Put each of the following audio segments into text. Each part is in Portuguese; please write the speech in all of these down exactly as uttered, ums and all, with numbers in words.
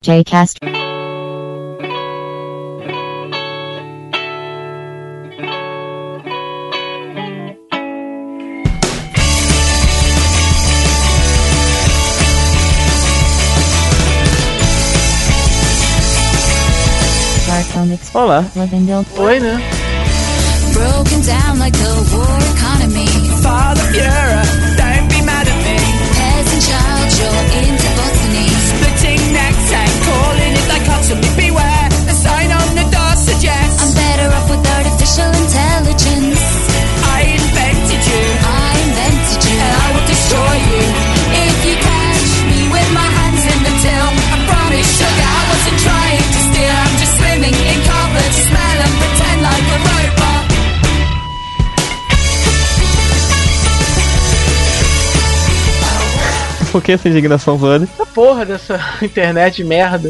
J-Cast. Olá. Oi, né? Broken down like the war economy. Father Europe, don't be mad at me. Peasant child, you're into botany. Splitting necks and calling it dichotomy. Beware, the sign on the door suggests I'm better off with artificial intelligence. I invented you, I invented you, and I will destroy you. if you catch me with my hands in the till. I promise, sugar, I wasn't trying to steal. I'm just swimming in cobwebs, smell and pretend like a robot. Por que essa indignação toda? Essa porra dessa internet de merda.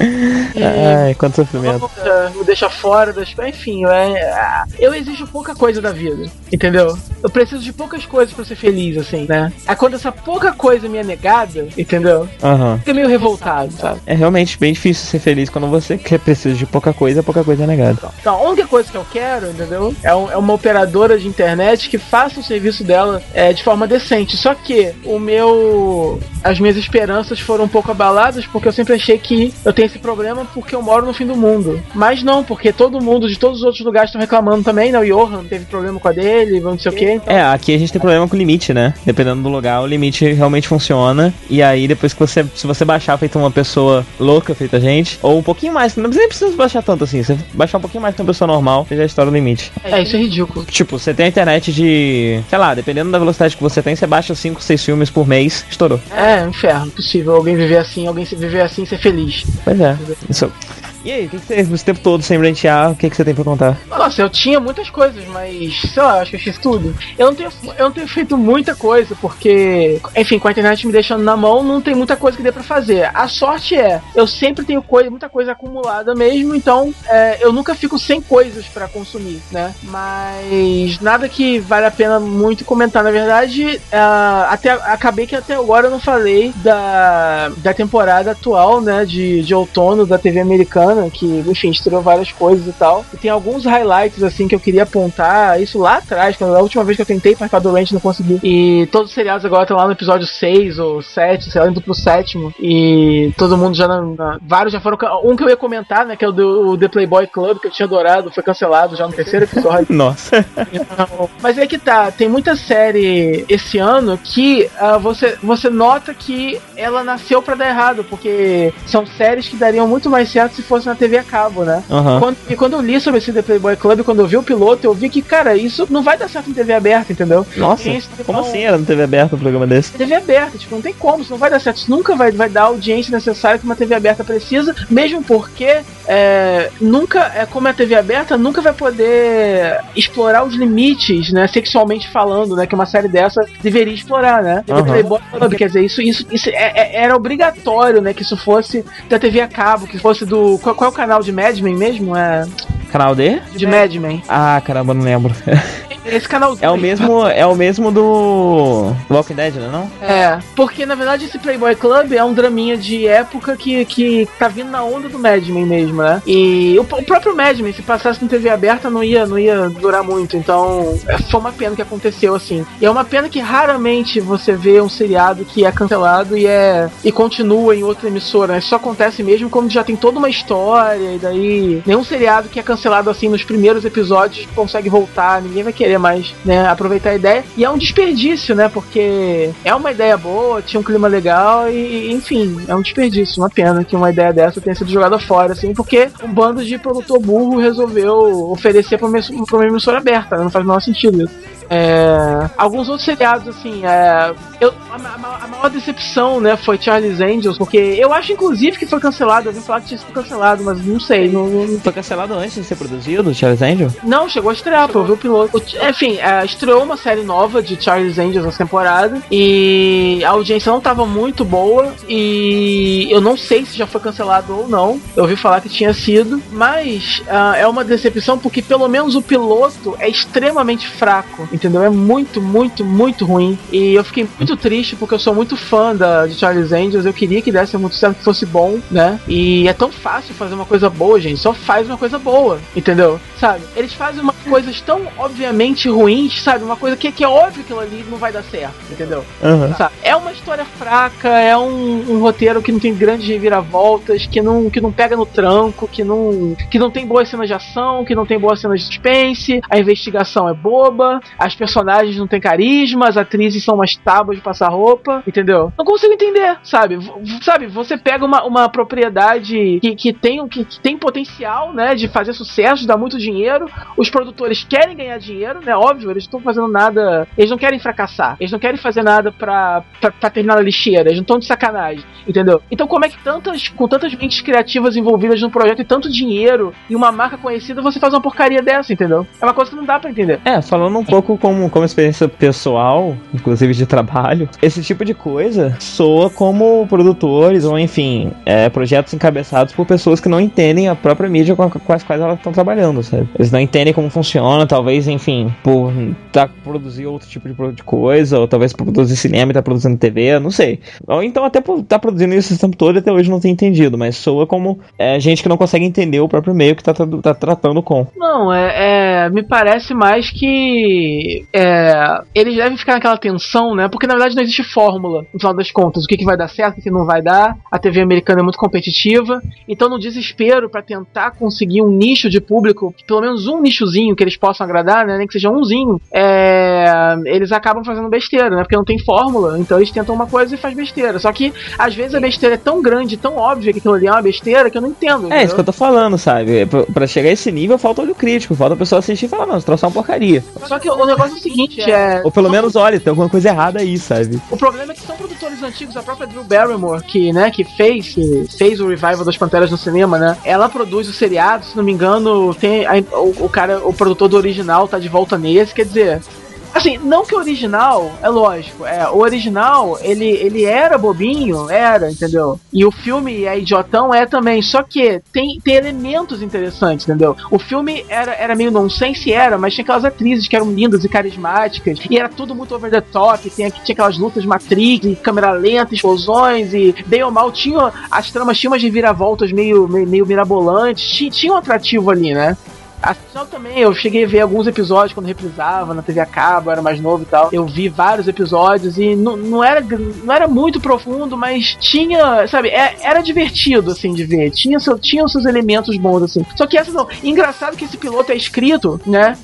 Ai, quanto sofrimento. Me deixa fora das. Enfim, é... eu exijo pouca coisa da vida, entendeu? Eu preciso de poucas coisas pra ser feliz, assim, né? Aí quando essa pouca coisa me é negada, entendeu? Aham. Fica meio revoltado, sabe? É realmente bem difícil ser feliz quando você quer precisa de pouca coisa, pouca coisa é negada. Então, a única coisa que eu quero, entendeu? É, um, é uma operadora de internet que faça o serviço dela é, de forma decente. Só que o meu. As minhas esperanças foram um pouco abaladas porque eu sempre achei que eu tenho esse problema porque eu moro no fim do mundo. Mas não, porque todo mundo de todos os outros lugares estão reclamando também, né? O Johan teve problema com a dele, não sei o quê. Então... É, aqui a gente tem problema com o limite, né? Dependendo do lugar, o limite realmente funciona. E aí, depois que você, se você baixar feito uma pessoa louca, feita a gente, ou um pouquinho mais, não nem precisa baixar tanto assim. Se você baixar um pouquinho mais que uma pessoa normal, você já estoura o limite. É, isso é ridículo. Tipo, você tem a internet de, sei lá, dependendo da velocidade que você tem, você baixa cinco, seis filmes por mês, estourou. É, um inferno, possível alguém viver assim, alguém se viver assim e ser feliz. Pois é. Isso. E aí, o que, que você, esse tempo todo sem rentear, o que, que você tem pra contar? Nossa, eu tinha muitas coisas, mas sei lá, acho que eu fiz tudo. Eu não tenho, eu não tenho feito muita coisa, porque, enfim, com a internet me deixando na mão, não tem muita coisa que dê pra fazer. A sorte é, eu sempre tenho coisa, muita coisa acumulada mesmo, então é, eu nunca fico sem coisas pra consumir, né? Mas nada que vale a pena muito comentar. Na verdade, é, até, acabei que até agora eu não falei da, da temporada atual, né, de, de outono da T V americana, que, enfim, estreou várias coisas e tal. E tem alguns highlights, assim, que eu queria apontar. Isso lá atrás, quando a última vez que eu tentei participar do Rant, não consegui. E todos os seriados agora estão lá no episódio seis ou sete, sei lá, indo pro sétimo. E todo mundo já... Na, na, vários já foram... Um que eu ia comentar, né, que é o do o The Playboy Club, que eu tinha adorado, foi cancelado já no terceiro episódio. Nossa. Então, mas é que tá, tem muita série esse ano que uh, você, você nota que ela nasceu pra dar errado, porque são séries que dariam muito mais certo se fosse na T V a cabo, né? Uhum. Quando, e quando eu li sobre esse The Playboy Club, quando eu vi o piloto, eu vi que, cara, isso não vai dar certo em T V aberta, entendeu? Nossa, Isso, como então, assim era no T V aberta um programa desse? T V aberta, tipo, não tem como, isso não vai dar certo, isso nunca vai, vai dar a audiência necessária que uma T V aberta precisa, mesmo porque é, nunca, é, como é a T V aberta, nunca vai poder explorar os limites, né, sexualmente falando, né, que uma série dessa deveria explorar, né? Uhum. The Playboy Club, quer dizer, isso, isso, isso é, é, era obrigatório, né, que isso fosse da T V a cabo, que fosse do... Qual, qual é o canal de Mad Men mesmo? É... Canal D? De Mad Men. Ah, caramba, não lembro. Esse canal É o mesmo, é o mesmo do Walking Dead, né, não? É, porque na verdade esse Playboy Club é um draminha de época que, que tá vindo na onda do Mad Men mesmo, né? E o, o próprio Mad Men, se passasse na T V aberta, não ia, não ia durar muito. Então, é, foi uma pena que aconteceu assim. E é uma pena que raramente você vê um seriado que é cancelado e é e continua em outra emissora, né? Isso só acontece mesmo quando já tem toda uma história, e daí nenhum seriado que é cancelado assim nos primeiros episódios consegue voltar, ninguém vai querer mais, né, aproveitar a ideia. E é um desperdício, né? Porque é uma ideia boa, tinha um clima legal e, enfim, é um desperdício, uma pena que uma ideia dessa tenha sido jogada fora, assim, porque um bando de produtor burro resolveu oferecer pra uma, pra uma emissora aberta, né? Não faz o menor sentido isso. É, alguns outros seriados, assim, é, eu, a, a, a maior decepção, né, foi Charlie's Angels, porque eu acho, inclusive, que foi cancelado. Eu ouvi falar que tinha sido cancelado, mas não sei. Não, não... Foi cancelado antes de ser produzido, Charlie's Angel? Não, chegou a estrear, pô, eu vi o piloto. Enfim, é, estreou uma série nova de Charlie's Angels nessa temporada e a audiência não estava muito boa e eu não sei se já foi cancelado ou não. Eu ouvi falar que tinha sido, mas uh, é uma decepção porque pelo menos o piloto é extremamente fraco. entendeu? É muito, muito, muito ruim. E eu fiquei muito triste porque eu sou muito fã da, de Charlie's Angels. Eu queria que desse muito certo, que fosse bom, né? E é tão fácil fazer uma coisa boa, gente. Só faz uma coisa boa, entendeu? Sabe? Eles fazem uma coisas tão obviamente ruins, sabe? Uma coisa que, que é óbvio que aquilo ali não vai dar certo, entendeu? Uhum. Sabe? É uma história fraca, é um, um roteiro que não tem grandes reviravoltas, que não, que não pega no tranco, que não, que não tem boas cenas de ação, que não tem boas cenas de suspense, a investigação é boba, as personagens não têm carisma, as atrizes são umas tábuas de passar roupa, entendeu? Não consigo entender, sabe? V- sabe, você pega uma, uma propriedade que, que, tem, que, que tem potencial, né, de fazer sucesso, de dar muito dinheiro, os produtores querem ganhar dinheiro, né, óbvio, eles não estão fazendo nada, eles não querem fracassar, eles não querem fazer nada pra, pra, pra terminar na lixeira, eles não estão de sacanagem, entendeu? Então como é que tantas, com tantas mentes criativas envolvidas no projeto e tanto dinheiro e uma marca conhecida, você faz uma porcaria dessa, entendeu? É uma coisa que não dá pra entender. É, falando um pouco como, como experiência pessoal, inclusive de trabalho, esse tipo de coisa soa como produtores ou, enfim, é, projetos encabeçados por pessoas que não entendem a própria mídia com, a, com as quais elas estão trabalhando, sabe? Eles não entendem como funciona, talvez, enfim, por tá, produzir outro tipo de, de coisa, ou talvez por produzir cinema e tá produzindo T V, não sei. Ou então até por tá produzindo isso esse tempo todo e até hoje não tem entendido, mas soa como é, gente que não consegue entender o próprio meio que tá, tá tratando com. Não, é, é me parece mais que é, eles devem ficar naquela tensão, né? Porque na verdade não existe fórmula, no final das contas, o que, que vai dar certo, o que não vai dar. A T V americana é muito competitiva, então no desespero pra tentar conseguir um nicho de público, pelo menos um nichozinho que eles possam agradar, né? Nem que seja umzinho, é, eles acabam fazendo besteira, né? Porque não tem fórmula, então eles tentam uma coisa e faz besteira. Só que às vezes a besteira é tão grande, tão óbvia que aquilo ali é uma besteira que eu não entendo. É, entendeu? isso que eu tô falando, sabe? Pra, pra chegar a esse nível falta olho crítico, falta a pessoa assistir e falar, não, esse troço é uma porcaria. Só que o negócio é o seguinte, é... Ou pelo menos, olha, tem alguma coisa errada aí, sabe? O problema é que são produtores antigos, a própria Drew Barrymore, que, né, que fez, que fez o revival das Panteras no cinema, né? Ela produz o seriado, se não me engano, tem a, o, o cara, o produtor do original tá de volta nesse, quer dizer... Assim, não que o original, é lógico, é, o original, ele, ele era bobinho, era, entendeu? E o filme é idiotão, é também, só que tem, tem elementos interessantes, entendeu? O filme era, era meio nonsense, era, mas tinha aquelas atrizes que eram lindas e carismáticas, e era tudo muito over the top, tinha, tinha aquelas lutas Matrix, e câmera lenta, explosões, e bem ou mal, tinha, as tramas tinham umas reviravoltas meio, meio, meio mirabolantes, tinha, tinha um atrativo ali, né? Afinal também, eu cheguei a ver alguns episódios quando reprisava na T V a cabo, eu era mais novo e tal. Eu vi vários episódios e não, não, era, não era muito profundo, mas tinha, sabe, é, era divertido, assim, de ver. Tinha, seu, tinha os seus elementos bons, assim. Só que essa não. Engraçado que esse piloto é escrito, né,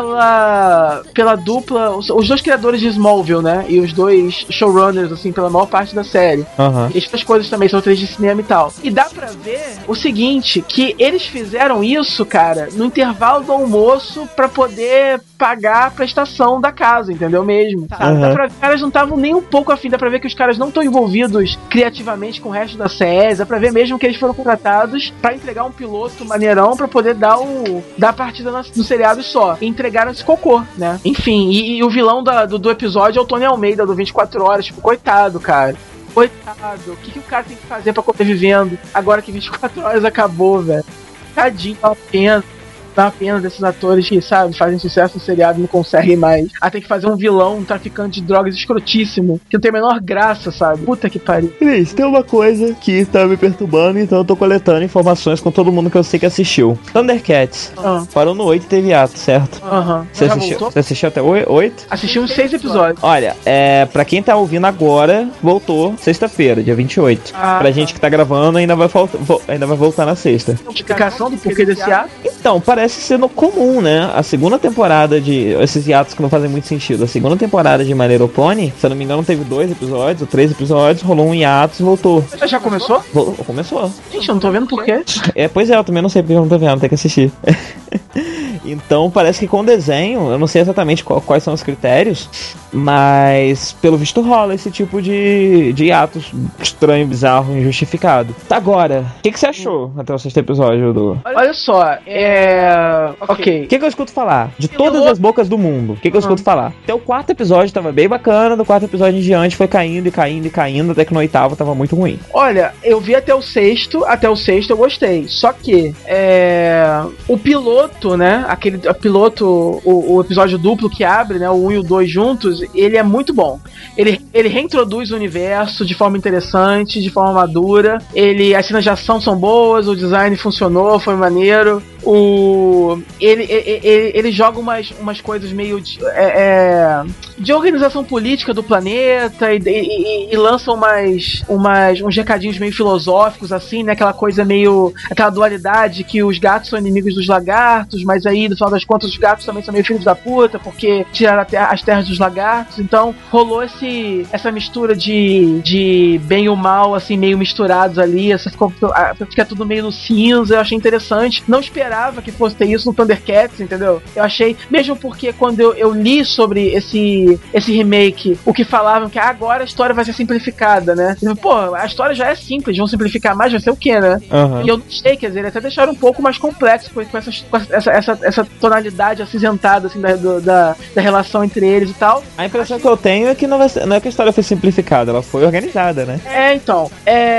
pela, pela dupla, os, os dois criadores de Smallville, né, e os dois showrunners, assim, pela maior parte da série. Uhum. E essas coisas também são três de cinema e tal. E dá pra ver o seguinte, que eles fizeram isso, cara, no intervalo do almoço pra poder pagar a prestação da casa, entendeu mesmo? Sabe? Uhum. Dá pra ver que os caras não estavam nem um pouco afim, dá pra ver que os caras não estão envolvidos criativamente com o resto da série, dá pra ver mesmo que eles foram contratados pra entregar um piloto maneirão pra poder dar o dar a partida no, no seriado só. E entregaram esse cocô, né? Enfim, e, e o vilão da, do, do episódio é o Tony Almeida, do vinte e quatro horas, tipo, coitado, cara. Coitado, o que, que o cara tem que fazer pra continuar vivendo agora que vinte e quatro horas acabou, velho? Tadinho, dá uma pena. Dá uma pena desses atores que, sabe, fazem sucesso no seriado e não conseguem mais. Ah, tem que fazer um vilão, um traficante de drogas escrotíssimo, que não tem a menor graça, sabe? Puta que pariu. Cris, tem uma coisa que tá me perturbando, então eu tô coletando informações com todo mundo que eu sei que assistiu. Thundercats. Ah. Parou no oito e teve ato, certo? Aham. Você Já assistiu, voltou? você assistiu até o oito? Assisti uns seis episódios. Olha, é, pra quem tá ouvindo agora, voltou sexta-feira, dia vinte e oito. Ah, pra tá. gente que tá gravando, ainda vai, volta, vo- ainda vai voltar na sexta. Explicação do porquê desse ato? Então, parece ser no comum, né? A segunda temporada de... Esses hiatos que não fazem muito sentido. A segunda temporada de My Little Pony, se eu não me engano, teve dois episódios, ou três episódios, rolou um hiato e voltou. Já, já começou? Vol- Começou. Gente, eu não tô vendo por quê. É, pois é, eu também não sei porque eu não tô vendo, tem que assistir. Então, parece que com o desenho, eu não sei exatamente qual- quais são os critérios, mas pelo visto rola esse tipo de, de atos estranho, bizarro, injustificado. Tá, agora, o que, que você achou até o sexto episódio do... Olha só, é... Ok. O que, que eu escuto falar? De todas as bocas do mundo, o que, que eu escuto falar? Até o quarto episódio tava bem bacana, do quarto episódio em diante foi caindo e caindo e caindo, até que no oitavo tava muito ruim. Olha, eu vi até o sexto, até o sexto eu gostei. Só que, é... o piloto piloto, né? Aquele piloto, o, o episódio duplo que abre, né? O um e o dois juntos, ele é muito bom. Ele, ele reintroduz o universo de forma interessante, de forma madura. Ele, as cenas de ação são boas, o design funcionou, foi maneiro. O, ele, ele, ele, ele joga umas, umas coisas meio de, é, é, de organização política do planeta e, e, e lança umas, umas, uns recadinhos meio filosóficos, assim, né? Aquela coisa meio. Aquela dualidade que os gatos são inimigos dos lagartos, mas aí, no final das contas, os gatos também são meio filhos da puta porque tiraram a terra, as terras dos lagartos. Então, rolou esse, essa mistura de, de bem e o mal, assim, meio misturados ali. Essa ficou, fica tudo meio no cinza. Eu achei interessante. Não esperava que fosse ter isso no Thundercats, entendeu? Eu achei, mesmo porque quando eu, eu li sobre esse, esse remake, o que falavam que ah, agora a história vai ser simplificada, né? Eu, pô, a história já é simples, vão simplificar mais, vai ser o quê, né? Uhum. E eu não sei, quer dizer, eles até deixaram um pouco mais complexo com, com, essa, com essa, essa, essa tonalidade acinzentada, assim, da, do, da, da relação entre eles e tal. A impressão que eu tenho é que não, vai ser, não é que a história foi simplificada, ela foi organizada, né? É, então.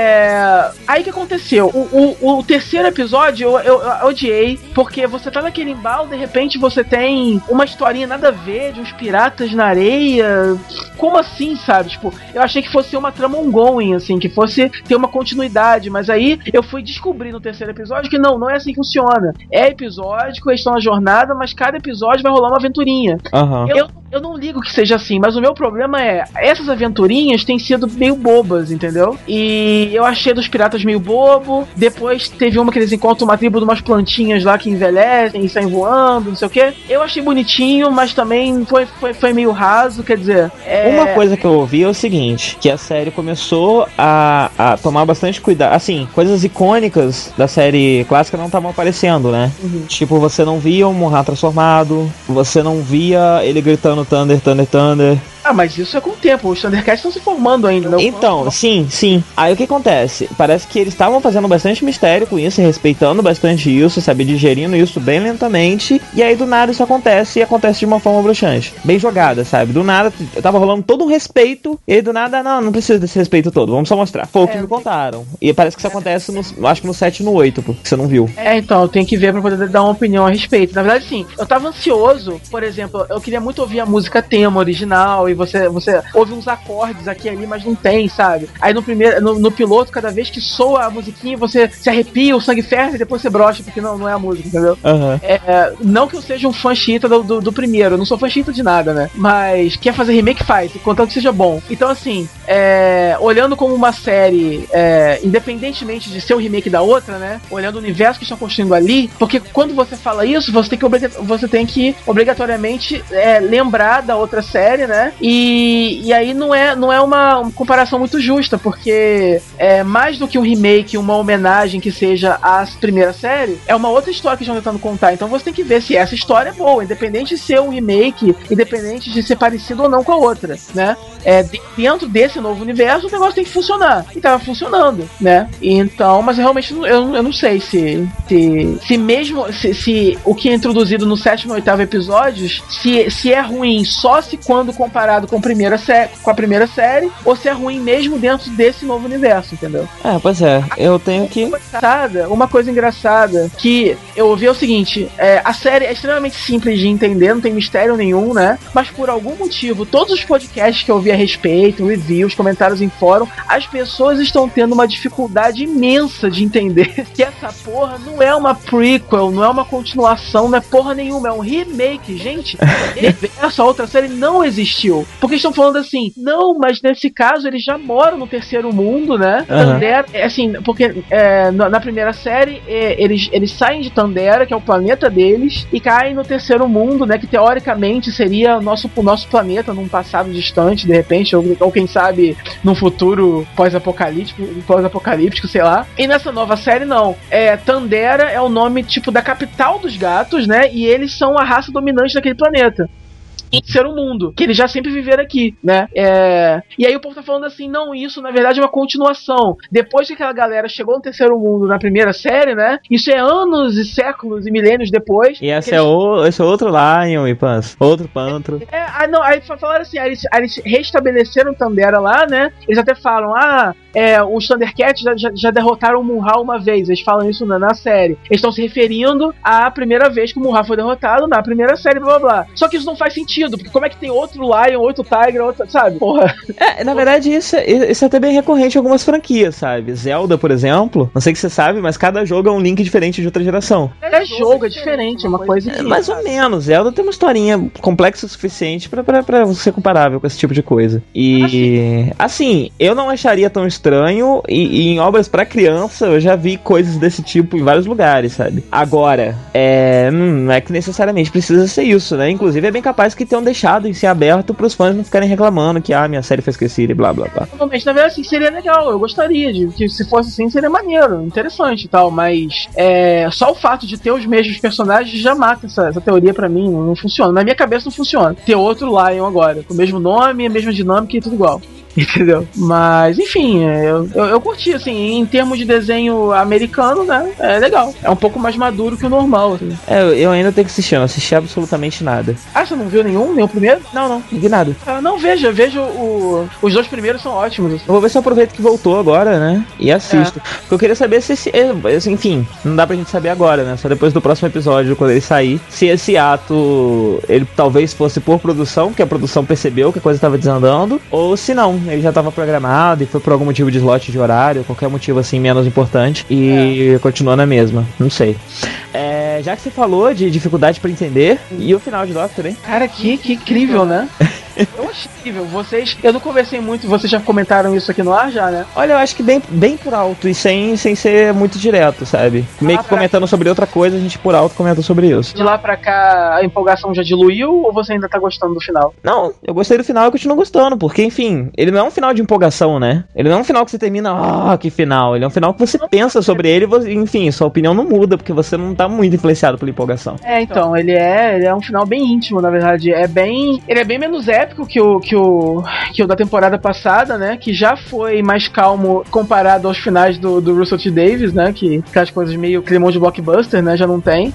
É... Aí que aconteceu? O, o, o terceiro episódio eu, eu, eu odiei, porque você tá naquele embalo, de repente você tem uma historinha nada a ver de uns piratas na areia. Como assim, sabe? Tipo, eu achei que fosse uma trama ongoing, assim, que fosse ter uma continuidade, mas aí eu fui descobrir no terceiro episódio que não, não é assim que funciona. É episódico, eles estão na jornada, mas cada episódio vai rolar uma aventurinha. Uhum. Eu, eu não ligo que seja assim, mas o meu problema é, essas aventurinhas têm sido meio bobas, entendeu? E eu achei dos piratas meio bobo, depois teve uma que eles encontram uma tribo de umas plantinhas lá que envelhecem e saem voando, não sei o que. Eu achei bonitinho, mas também foi, foi, foi meio raso, quer dizer... É... Uma coisa que eu ouvi é o seguinte, que a série começou a, a tomar bastante cuidado, assim, coisas icônicas da série clássica não estavam aparecendo, né? Uhum. Tipo, você não via o Monra transformado, você não via ele gritando Thunder, Thunder, Thunder... Ah, mas isso é com o tempo, os Thundercats estão se formando ainda, não? Então, sim, sim. Aí o que acontece? Parece que eles estavam fazendo bastante mistério com isso, respeitando bastante isso, sabe, digerindo isso bem lentamente, e aí do nada isso acontece, e acontece de uma forma bruxante. Bem jogada, sabe? Do nada, tava rolando todo um respeito, e aí do nada, não, não precisa desse respeito todo, vamos só mostrar. Foi o que é, me contaram. E parece que isso acontece, no, acho que no sete e no oito, porque você não viu. É, então, eu tenho que ver pra poder dar uma opinião a respeito. Na verdade, sim, eu tava ansioso, por exemplo, eu queria muito ouvir a música tema original, e você, você ouve uns acordes aqui e ali, mas não tem, sabe? Aí no primeiro, no, no piloto, cada vez que soa a musiquinha, você se arrepia, o sangue ferve e depois você brocha, porque não, não é a música, entendeu? Uhum. É, não que eu seja um fã chita do, do, do primeiro, eu não sou fã chita de nada, né? Mas quer fazer remake, faz, contanto que seja bom. Então, assim, é, olhando como uma série, é, independentemente de ser o remake da outra, né? Olhando o universo que estão construindo ali, porque quando você fala isso, você tem que, você tem que obrigatoriamente é, lembrar da outra série, né? E E, e aí não é, não é uma, uma comparação muito justa, porque é mais do que um remake, uma homenagem que seja à primeira série, é uma outra história que estão tentando contar. Então você tem que ver se essa história é boa, independente de ser um remake, independente de ser parecido ou não com a outra, né? É, de, dentro desse novo universo, o negócio tem que funcionar. E tava funcionando, né? Então, mas realmente eu, eu não sei se se, se mesmo se, se o que é introduzido no sétimo e oitavo episódios, se, se é ruim só se quando comparado com Primeira sé- com a primeira série, ou se é ruim mesmo dentro desse novo universo, entendeu? É, pois é, eu tenho que... Uma coisa engraçada, uma coisa engraçada que eu ouvi é o seguinte, é, a série é extremamente simples de entender, não tem mistério nenhum, né? Mas por algum motivo, todos os podcasts que eu ouvi a respeito, reviews, comentários em fórum, as pessoas estão tendo uma dificuldade imensa de entender que essa porra não é uma prequel, não é uma continuação, não é porra nenhuma, é um remake, gente. Essa outra série não existiu. Porque estão falando assim, não, mas nesse caso eles já moram no terceiro mundo, né? Uhum. Tandera, assim, porque é, na, na primeira série é, eles, eles saem de Tandera, que é o planeta deles, e caem no terceiro mundo, né? Que teoricamente seria o nosso, o nosso planeta num passado distante, de repente, ou, ou quem sabe num futuro pós-apocalíptico, pós-apocalíptico, sei lá. E nessa nova série, não. É, Tandera é o nome, tipo, da capital dos gatos, né? E eles são a raça dominante daquele planeta. em terceiro mundo, que eles já sempre viveram aqui, né? É... E aí o povo tá falando assim, não, isso na verdade é uma continuação. Depois que aquela galera chegou no terceiro mundo na primeira série, né? Isso é anos e séculos e milênios depois. E esse, eles... é, o, esse é outro Lion e Pans, outro Pantro. É, ah, não, aí falaram assim, aí eles, aí eles restabeleceram Tandera lá, né? Eles até falam, ah, é, os Thundercats já, já, já derrotaram o Munra uma vez. Eles falam isso na, na série. Eles estão se referindo à primeira vez que o Munra foi derrotado na primeira série, blá blá blá. Só que isso não faz sentido, porque como é que tem outro Lion, outro Tiger, outro, sabe? Porra. É, na verdade, isso, é- isso é até bem recorrente em algumas franquias, sabe? Zelda, por exemplo, não sei se você sabe, mas cada jogo é um Link diferente de outra geração. É jogo, é diferente, é uma coisa É, que... mais ou menos. Zelda tem uma historinha complexa o suficiente pra, pra, pra ser comparável com esse tipo de coisa. E, assim, eu não acharia tão estranho, e, e em obras pra criança eu já vi coisas desse tipo em vários lugares, sabe? Agora, é, não é que necessariamente precisa ser isso, né? Inclusive é bem capaz que tenham deixado em ser aberto pros fãs não ficarem reclamando que, ah, minha série foi esquecida e blá blá blá. Provavelmente, na verdade, assim, seria legal, eu gostaria de que se fosse assim, seria maneiro, interessante e tal, mas é, só o fato de ter os mesmos personagens já mata essa, essa teoria pra mim, não, não funciona, na minha cabeça não funciona, ter outro Lion agora, com o mesmo nome, a mesma dinâmica e tudo igual. Entendeu? Mas, enfim, eu, eu, eu curti, assim, em termos de desenho americano, né? É legal. É um pouco mais maduro que o normal, assim. É, eu- eu ainda tenho que assistir, eu não assisti absolutamente nada. Ah, você não viu nenhum? Nem o primeiro? Não, não, não vi nada. Ah, não, veja, veja o, os dois primeiros são ótimos. Assim. Eu vou ver se eu aproveito que voltou agora, né? E assisto. Porque eu queria saber se esse. esse- Enfim, não dá pra gente saber agora, né? Só depois do próximo episódio, quando ele sair. Se esse ato ele talvez fosse por produção, que a produção percebeu que a coisa tava desandando. Ou se não, ele já tava programado e foi por algum motivo de slot de horário, qualquer motivo assim menos importante. E continuou na mesma. Não sei. É, já que você falou de dificuldade pra entender, e o final de Doctor, hein? Cara, que, que incrível, né? Eu achei incrível. Vocês. Eu não conversei muito, vocês já comentaram isso aqui no ar já, né? Olha, eu acho que bem, bem por alto e sem, sem ser muito direto, sabe? Meio Ah, que pra- comentando sobre outra coisa, a gente por alto comenta sobre isso. De lá pra cá a empolgação já diluiu ou você ainda tá gostando do final? Não, eu gostei do final e continuo gostando, porque, enfim, ele não é um final de empolgação, né? Ele não é um final que você termina, ah, que final. Ele é um final que você pensa sobre ele e, você- enfim, sua opinião não muda, porque você não tá muito influenciado pela empolgação. É, então, ele é, ele é um final bem íntimo, na verdade. É bem. Ele é bem menos épico que o, que o, que o da temporada passada, né? Que já foi mais calmo comparado aos finais do, do Russell T. Davies, né? Que aquelas coisas meio climão de blockbuster, né? Já não tem.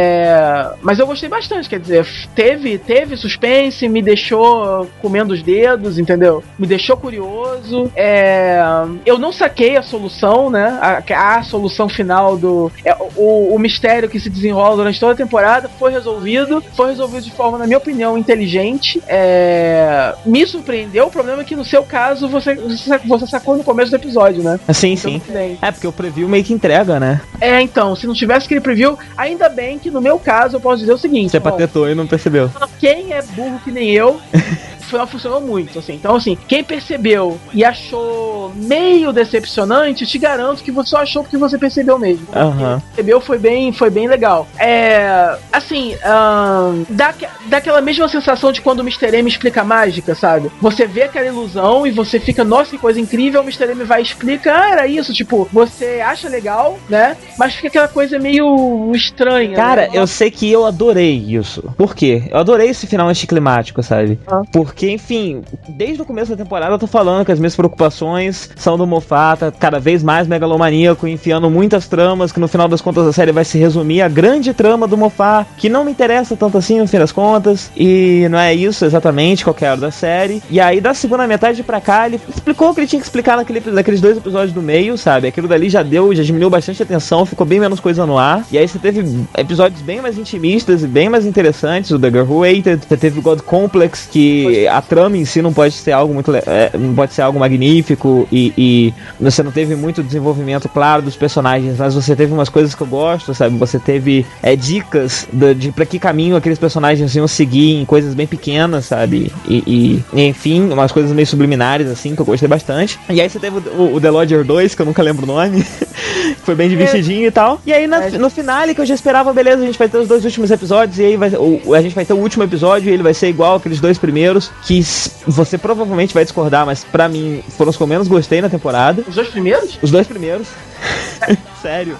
É, mas eu gostei bastante, quer dizer, teve, teve suspense, me deixou comendo os dedos, entendeu? Me deixou curioso. É, eu não saquei a solução, né? A, a solução final do. É, o, o mistério que se desenrola durante toda a temporada foi resolvido. Foi resolvido de forma, na minha opinião, inteligente. É, me surpreendeu. O problema é que no seu caso você, você, você sacou no começo do episódio, né? Sim, Então, sim. tudo bem. É, porque o preview meio que entrega, né? É, então, se não tivesse aquele preview, ainda bem que no meu caso eu posso dizer o seguinte: Você bom, patetou e não percebeu. quem é burro que nem eu, o final funcionou muito, assim. Então, assim, quem percebeu e achou meio decepcionante, te garanto que você só achou porque você percebeu mesmo. Aham. Quem percebeu foi bem, foi bem legal. É, assim, ahn, dá, aque- dá aquela mesma sensação de quando o mister M explica a mágica, sabe? Você vê aquela ilusão e você fica, nossa, que coisa incrível, o mister M vai e explica, ah, era isso, tipo, você acha legal, né? Mas fica aquela coisa meio estranha. Cara, né? eu sei que eu adorei isso. Por quê? Eu adorei esse final anticlimático, sabe? Ah. Porque, enfim, desde o começo da temporada eu tô falando que as minhas preocupações são do Moffat, tá cada vez mais megalomaníaco, enfiando muitas tramas, que no final das contas a série vai se resumir a grande trama do Moffat, que não me interessa tanto assim no fim das contas, e não é isso exatamente qualquer hora da série. E aí da segunda metade pra cá ele explicou o que ele tinha que explicar naquele, naqueles dois episódios do meio, sabe? Aquilo dali já deu, já diminuiu bastante atenção, ficou bem menos coisa no ar. E aí você teve episódios bem mais intimistas e bem mais interessantes, o The Girl Who Waited, você teve o God Complex, que a trama em si não pode ser algo muito le- é, não pode ser algo magnífico e, e você não teve muito desenvolvimento claro dos personagens, mas você teve umas coisas que eu gosto, sabe? Você teve é, dicas de, de pra que caminho aqueles personagens iam seguir em coisas bem pequenas, sabe? E, e, enfim, umas coisas meio subliminares assim que eu gostei bastante. E aí você teve o, o The Lodger dois, que eu nunca lembro o nome. Foi bem divertidinho e tal. E aí na, no finale, que eu já esperava, beleza, a gente vai ter os dois últimos episódios, e aí vai, o, a gente vai ter o último episódio e ele vai ser igual aqueles dois primeiros, que s- você provavelmente vai discordar, mas pra mim foram os que eu menos gostei na temporada. Os dois primeiros? Os dois primeiros. Sério.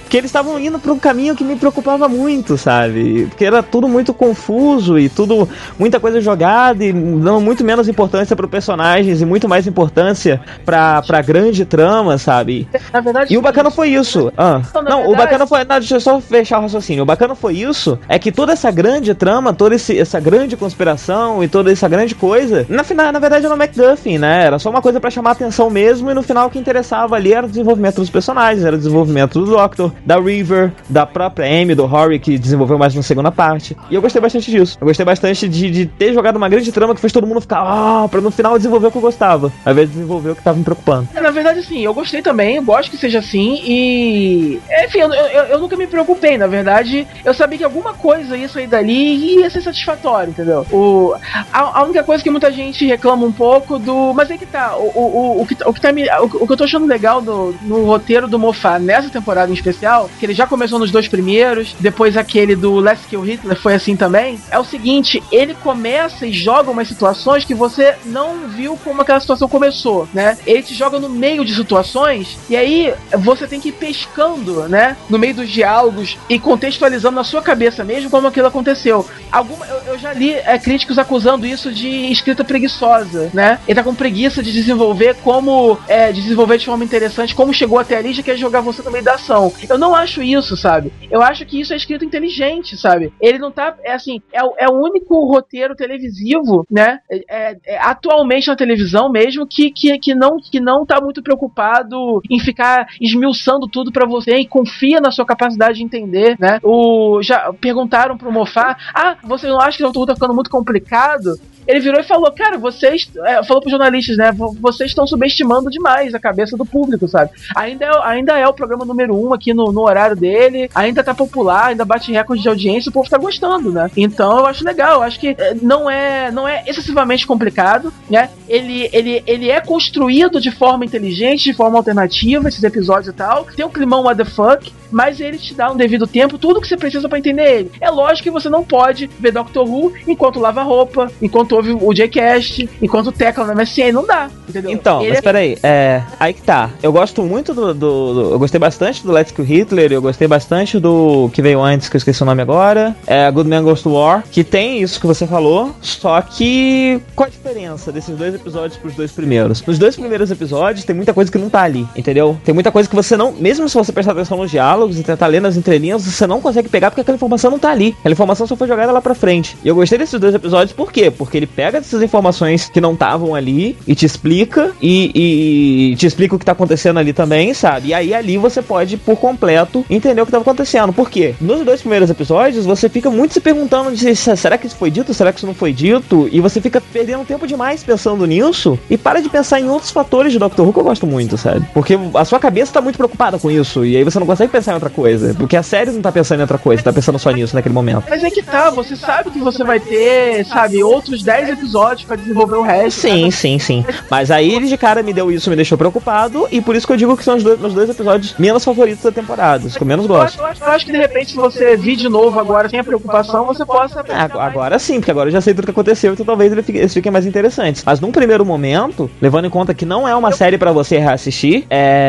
Porque eles estavam indo pra um caminho que me preocupava muito, sabe? Porque era tudo muito confuso e tudo, muita coisa jogada e dando muito menos importância para personagens e muito mais importância pra, pra grande trama, sabe? Na verdade, e o bacana foi isso. Ah, Não, na não, verdade- o bacana foi... Não, deixa eu só fechar o raciocínio. O bacana foi isso, é que toda essa grande trama, toda esse, essa grande conspiração e toda essa grande coisa, na, final, na verdade era um MacGuffin, né? Era só uma coisa pra chamar a atenção mesmo, e no final o que interessava ali era o desenvolvimento dos personagens, era o desenvolvimento do Doctor, da River, da própria Amy, do Rory, que desenvolveu mais na segunda parte. E eu gostei bastante disso. Eu gostei bastante de, de ter jogado uma grande trama que fez todo mundo ficar, ah, pra no final desenvolver o que eu gostava, ao invés de desenvolver o que tava me preocupando. Na verdade, sim, eu gostei também, eu gosto que seja assim, e... Enfim, eu, eu, eu nunca me preocupei, na verdade, eu sabia que alguma coisa ia sair dali e ia ser satisfatório, entendeu? O, a, a única coisa que muita gente reclama um pouco do... Mas aí que tá, o, o, o, o, que, o, que, tá me, o, o que eu tô achando legal do, no roteiro do Moffat nessa temporada em especial, que ele já começou nos dois primeiros, depois aquele do Let's Kill Hitler foi assim também, é o seguinte, ele começa e joga umas situações que você não viu como aquela situação começou, né? Ele te joga no meio de situações, e aí você tem que ir pescando, né? No meio dos diálogos e contextualizando na sua cabeça mesmo como aquilo aconteceu. Alguma, eu, eu já li é, críticos acusando isso de escrita preguiçosa, né? Ele tá com preguiça de desenvolver como, é, de desenvolver de forma interessante como chegou até ali e já quer jogar você no meio da ação. Eu não acho isso, sabe? Eu acho que isso é escrito inteligente, sabe? Ele não tá, é assim, é, é o único roteiro televisivo, né? É, é, atualmente na televisão mesmo que, que, que, não, que não tá muito preocupado em ficar esmiuçando tudo pra você e confia na sua capacidade de entender, né? O, já perguntaram pro Moffat, ah, você não acha que o Doctor Who tá ficando muito complicado? Ele virou e falou, cara, vocês... É, falou pros jornalistas, né? Vocês estão subestimando demais a cabeça do público, sabe? Ainda é, ainda é o programa número um aqui no, no horário dele, ainda tá popular, ainda bate recorde de audiência, o povo tá gostando, né? Então eu acho legal, eu acho que não é, não é excessivamente complicado, né? Ele, ele, ele é construído de forma inteligente, de forma alternativa, esses episódios e tal. Tem um climão what the fuck, mas ele te dá um devido tempo, tudo que você precisa pra entender ele. É lógico que você não pode ver Doctor Who enquanto lava roupa, enquanto ouve o J-Cast, enquanto tecla no M S N, não dá, entendeu? Então, ele mas é... peraí, é, aí que tá. Eu gosto muito do, do, do... Eu gostei bastante do Let's Kill Hitler, eu gostei bastante do que veio antes, que eu esqueci o nome agora, é Good Man Goes to War, que tem isso que você falou, só que qual a diferença desses dois episódios pros dois primeiros? Nos dois primeiros episódios tem muita coisa que não tá ali, entendeu? Tem muita coisa que você não, mesmo se você prestar atenção nos diálogos e tentar ler nas entrelinhas, você não consegue pegar porque aquela informação não tá ali. Aquela informação só foi jogada lá pra frente. E eu gostei desses dois episódios por quê? Porque ele pega essas informações que não estavam ali e te explica e, e, e te explica o que tá acontecendo ali também, sabe? E aí ali você pode, por completo, entender o que tava acontecendo. Por quê? Nos dois primeiros episódios, você fica muito se perguntando de, será que isso foi dito? Será que isso não foi dito? E você fica perdendo tempo demais pensando nisso e para de pensar em outros fatores de Doctor Who que eu gosto muito, sabe? Porque a sua cabeça tá muito preocupada com isso e aí você não consegue pensar em outra coisa. Porque a série não tá pensando em outra coisa, tá pensando só nisso naquele momento. Mas é que tá, você sabe que você vai ter, sabe, outros dez episódios pra desenvolver o resto. Sim, sabe? sim, sim. Mas aí ele de cara me deu isso, me deixou preocupado, e por isso que eu digo que são os dois, meus dois episódios menos favoritos da temporada, os que eu menos Eu acho, gosto. eu, acho, eu acho que de repente, se você vir de novo agora sem a preocupação, você possa. É, agora, agora sim, porque agora eu já sei tudo que aconteceu, então talvez ele fique, eles fiquem mais interessantes. Mas num primeiro momento, levando em conta que não é uma série pra você reassistir,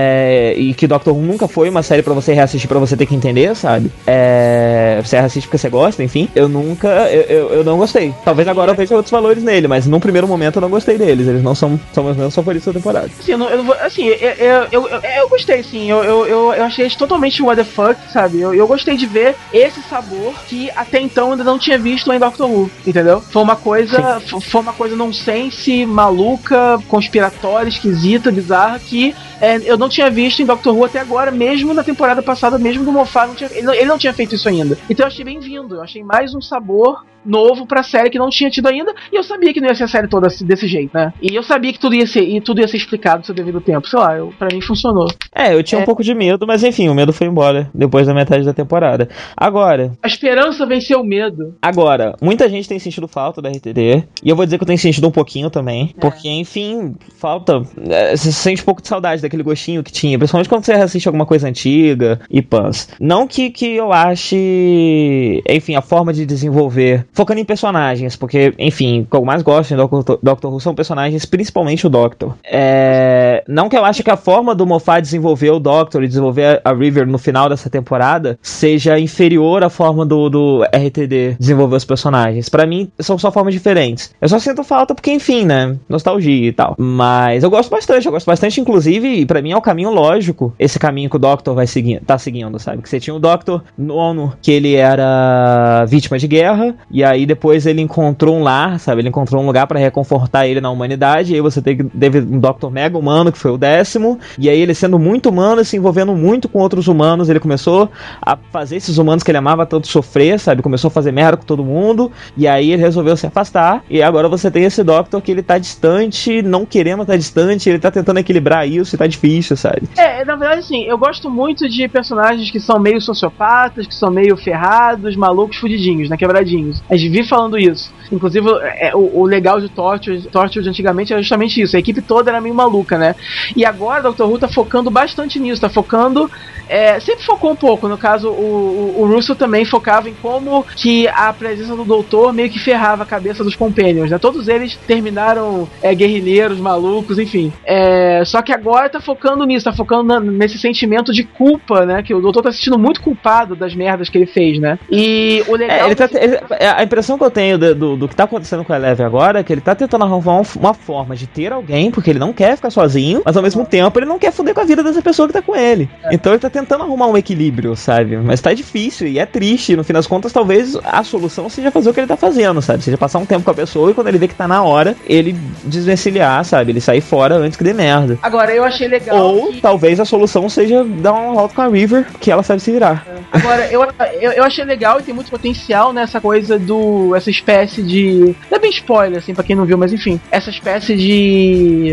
é, e que Doctor Who nunca foi uma série pra você reassistir pra você ter que entender, sabe? É, você reassiste porque você gosta, enfim. Eu nunca, eu, eu, eu não gostei. Talvez agora eu veja outros valores nele, mas num primeiro momento eu não gostei deles. Eles não são, são meus menos favoritos da temporada. Assim, eu, não, eu, não vou, assim eu, eu, eu, eu, eu gostei, sim. Eu, eu, eu, eu achei eles totalmente what the fuck, sabe? Eu, eu gostei de ver esse sabor que até então ainda não tinha visto em Doctor Who, entendeu? Foi uma coisa, f- foi uma coisa nonsense, maluca, conspiratória, esquisita, bizarra, que é, eu não tinha visto em Doctor Who até agora, mesmo na temporada passada, mesmo do Moffat, não tinha, ele, não, ele não tinha feito isso ainda. Então eu achei bem-vindo, eu achei mais um sabor novo pra série que não tinha tido ainda, e eu sabia que não ia ser a série toda desse jeito, né? E eu sabia que tudo ia ser, e tudo ia ser explicado no seu devido tempo, sei lá, eu, pra mim funcionou. É, eu tinha É. um pouco de medo, mas enfim, o medo foi embora depois da metade da temporada. Agora, A esperança venceu o medo. agora, muita gente tem sentido falta da R T D, e eu vou dizer que eu tenho sentido um pouquinho também, porque, enfim, falta, é, você sente um pouco de saudade daquele gostinho que tinha, principalmente quando você assiste alguma coisa antiga e pans. Não que, que eu ache, enfim, a forma de desenvolver focando em personagens, porque, enfim, o que eu mais gosto em Doctor, Doctor Who são personagens, principalmente o Doctor. É, não que eu ache que a forma do Moffat desenvolver o Doctor e desenvolver a River no final dessa temporada seja inferior à forma do, do R T D desenvolver os personagens. Pra mim, são só formas diferentes. Eu só sinto falta porque, enfim, né, nostalgia e tal. Mas eu gosto bastante, eu gosto bastante, inclusive, e pra mim é o caminho lógico, esse caminho que o Doctor vai seguir, tá seguindo, sabe? Que você tinha o Doctor nono, que ele era vítima de guerra, e aí depois ele encontrou um lar, sabe? Ele encontrou um lugar pra reconfortar ele na humanidade, e aí você teve, teve um Doctor mega humano, que foi o décimo, e aí ele sendo muito humano e se envolvendo muito com outros humanos, ele começou a fazer esses humanos que ele amava tanto sofrer, sabe? Começou a fazer merda com todo mundo, e aí ele resolveu se afastar, e agora você tem esse Doctor que ele tá distante, não querendo estar distante, ele tá tentando equilibrar isso e tá difícil, sabe? É, na verdade, assim, eu gosto muito de personagens que são meio sociopatas, que são meio ferrados, malucos, fudidinhos, né? Quebradinhos. A gente vive falando isso. Inclusive, é, o, o legal de Torchwood, Torchwood antigamente era justamente isso. A equipe toda era meio maluca, né? E agora o Doctor Who tá focando bastante nisso, tá focando... É, sempre focou um pouco, no caso o, o, o Russell também focava em como que a presença do Doutor meio que ferrava a cabeça dos Companions, né? Todos eles terminaram é, guerrilheiros, malucos, enfim. É, só que agora tá focando nisso, tá focando na, nesse sentimento de culpa, né? Que o Doutor tá se sentindo muito culpado das merdas que ele fez, né? E o legal... É, ele tá, ele, a impressão que eu tenho do, do, do que tá acontecendo com a Eleven agora é que ele tá tentando arrumar uma forma de ter alguém, porque ele não quer ficar sozinho, mas ao mesmo tempo ele não quer foder com a vida dessa pessoa que tá com ele. É. Então ele tá tentando arrumar um equilíbrio, sabe? Mas tá difícil e é triste. No fim das contas, talvez a solução seja fazer o que ele tá fazendo, sabe? Seja passar um tempo com a pessoa e quando ele vê que tá na hora, ele desvencilhar, sabe? Ele sair fora antes que dê merda. Agora, eu achei legal. Ou que... talvez a solução seja dar uma volta com a River, que ela sabe se virar. Agora, eu, eu, eu achei legal e tem muito potencial nessa coisa do... essa espécie de... não é bem spoiler, assim, pra quem não viu, mas enfim. Essa espécie de...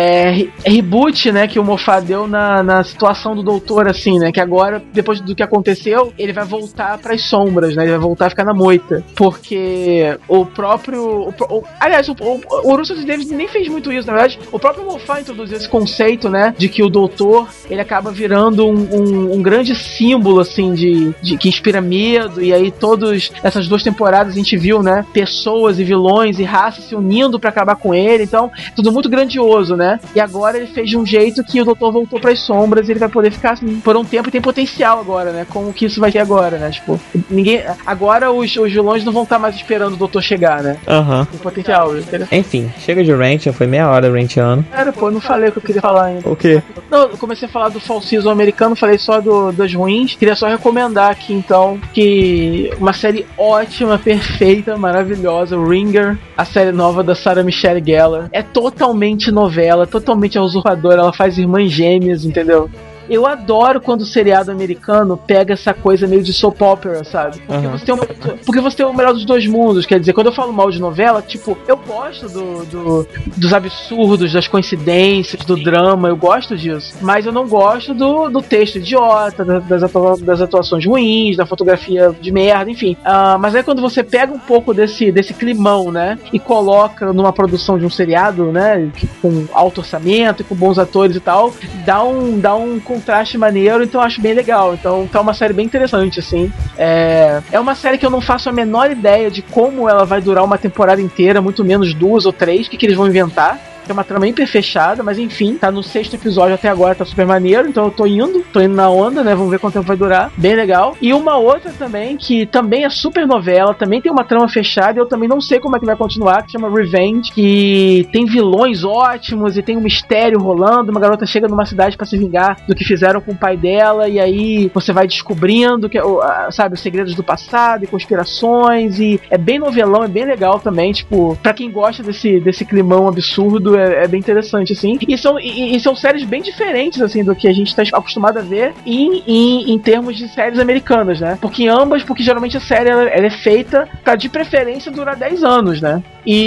É, reboot, né? Que o Moffat deu na, na situação do Doutor, assim, né? Que agora, depois do que aconteceu, ele vai voltar pras sombras, né? Ele vai voltar a ficar na moita. Porque o próprio... O, o, aliás, o, o, o Russell Davies nem fez muito isso, na verdade. O próprio Moffat introduziu esse conceito, né? De que o Doutor, ele acaba virando um, um, um grande símbolo, assim, de, de que inspira medo. E aí, todas essas duas temporadas a gente viu, né? Pessoas e vilões e raças se unindo pra acabar com ele. Então, tudo muito grandioso, né? E agora ele fez de um jeito que o Doutor voltou pras sombras e ele vai poder ficar assim, por um tempo. E tem potencial agora, né? Como que isso vai ter agora, né? Tipo, ninguém... agora os, os vilões não vão estar mais esperando o Doutor chegar, né? Aham. Uhum. Tem potencial. Enfim, chega de rant, já foi meia hora ranteando. Era, pô, não falei o que eu queria falar ainda. O quê? Não, eu comecei a falar do Fall Season americano, falei só do, das ruins. Queria só recomendar aqui, então, que uma série ótima, perfeita, maravilhosa, Ringer, a série nova da Sarah Michelle Gellar. É totalmente novela, totalmente usurpadora, ela faz irmãs gêmeas, entendeu? Eu adoro quando o seriado americano pega essa coisa meio de soap opera, sabe? Porque, uhum. você tem um, porque você tem o melhor dos dois mundos. Quer dizer, quando eu falo mal de novela, tipo, eu gosto do, do, dos absurdos, das coincidências, do drama, eu gosto disso. Mas eu não gosto do, do texto idiota, das, atua, das atuações ruins, da fotografia de merda, enfim. Uh, mas aí quando você pega um pouco desse, desse climão, né? E coloca numa produção de um seriado, né? Com alto orçamento e com bons atores e tal, dá um, dá um contraste maneiro, então eu acho bem legal. Então tá uma série bem interessante, assim. É, é uma série que eu não faço a menor ideia de como ela vai durar uma temporada inteira, muito menos duas ou três, o que, que eles vão inventar. É uma trama hiper fechada, mas enfim, tá no sexto episódio até agora, tá super maneiro, então eu tô indo, tô indo na onda, né, vamos ver quanto tempo vai durar, bem legal. E uma outra também, que também é super novela, também tem uma trama fechada, e eu também não sei como é que vai continuar, que chama Revenge, que tem vilões ótimos, e tem um mistério rolando, uma garota chega numa cidade pra se vingar do que fizeram com o pai dela, e aí você vai descobrindo, que, sabe, os segredos do passado, e conspirações, e é bem novelão, é bem legal também, tipo, pra quem gosta desse, desse climão absurdo, É, é bem interessante, assim. E são, e, e são séries bem diferentes, assim, do que a gente tá acostumado a ver em, em, em termos de séries americanas, né? Porque em ambas, porque geralmente a série ela, ela é feita pra, de preferência, durar dez anos, né?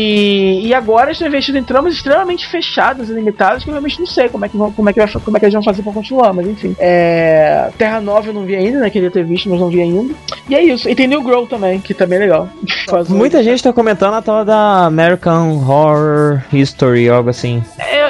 E, e agora estão investindo em tramas extremamente fechadas e limitadas, que eu realmente não sei como é que, vão, como é que, vai, como é que eles vão fazer pra continuar, mas enfim. É, Terra Nova eu não vi ainda, né? Queria ter visto, mas não vi ainda. E é isso. E tem New Girl também, que também é legal. Muita gente tá comentando a tal da American Horror History, algo assim. É,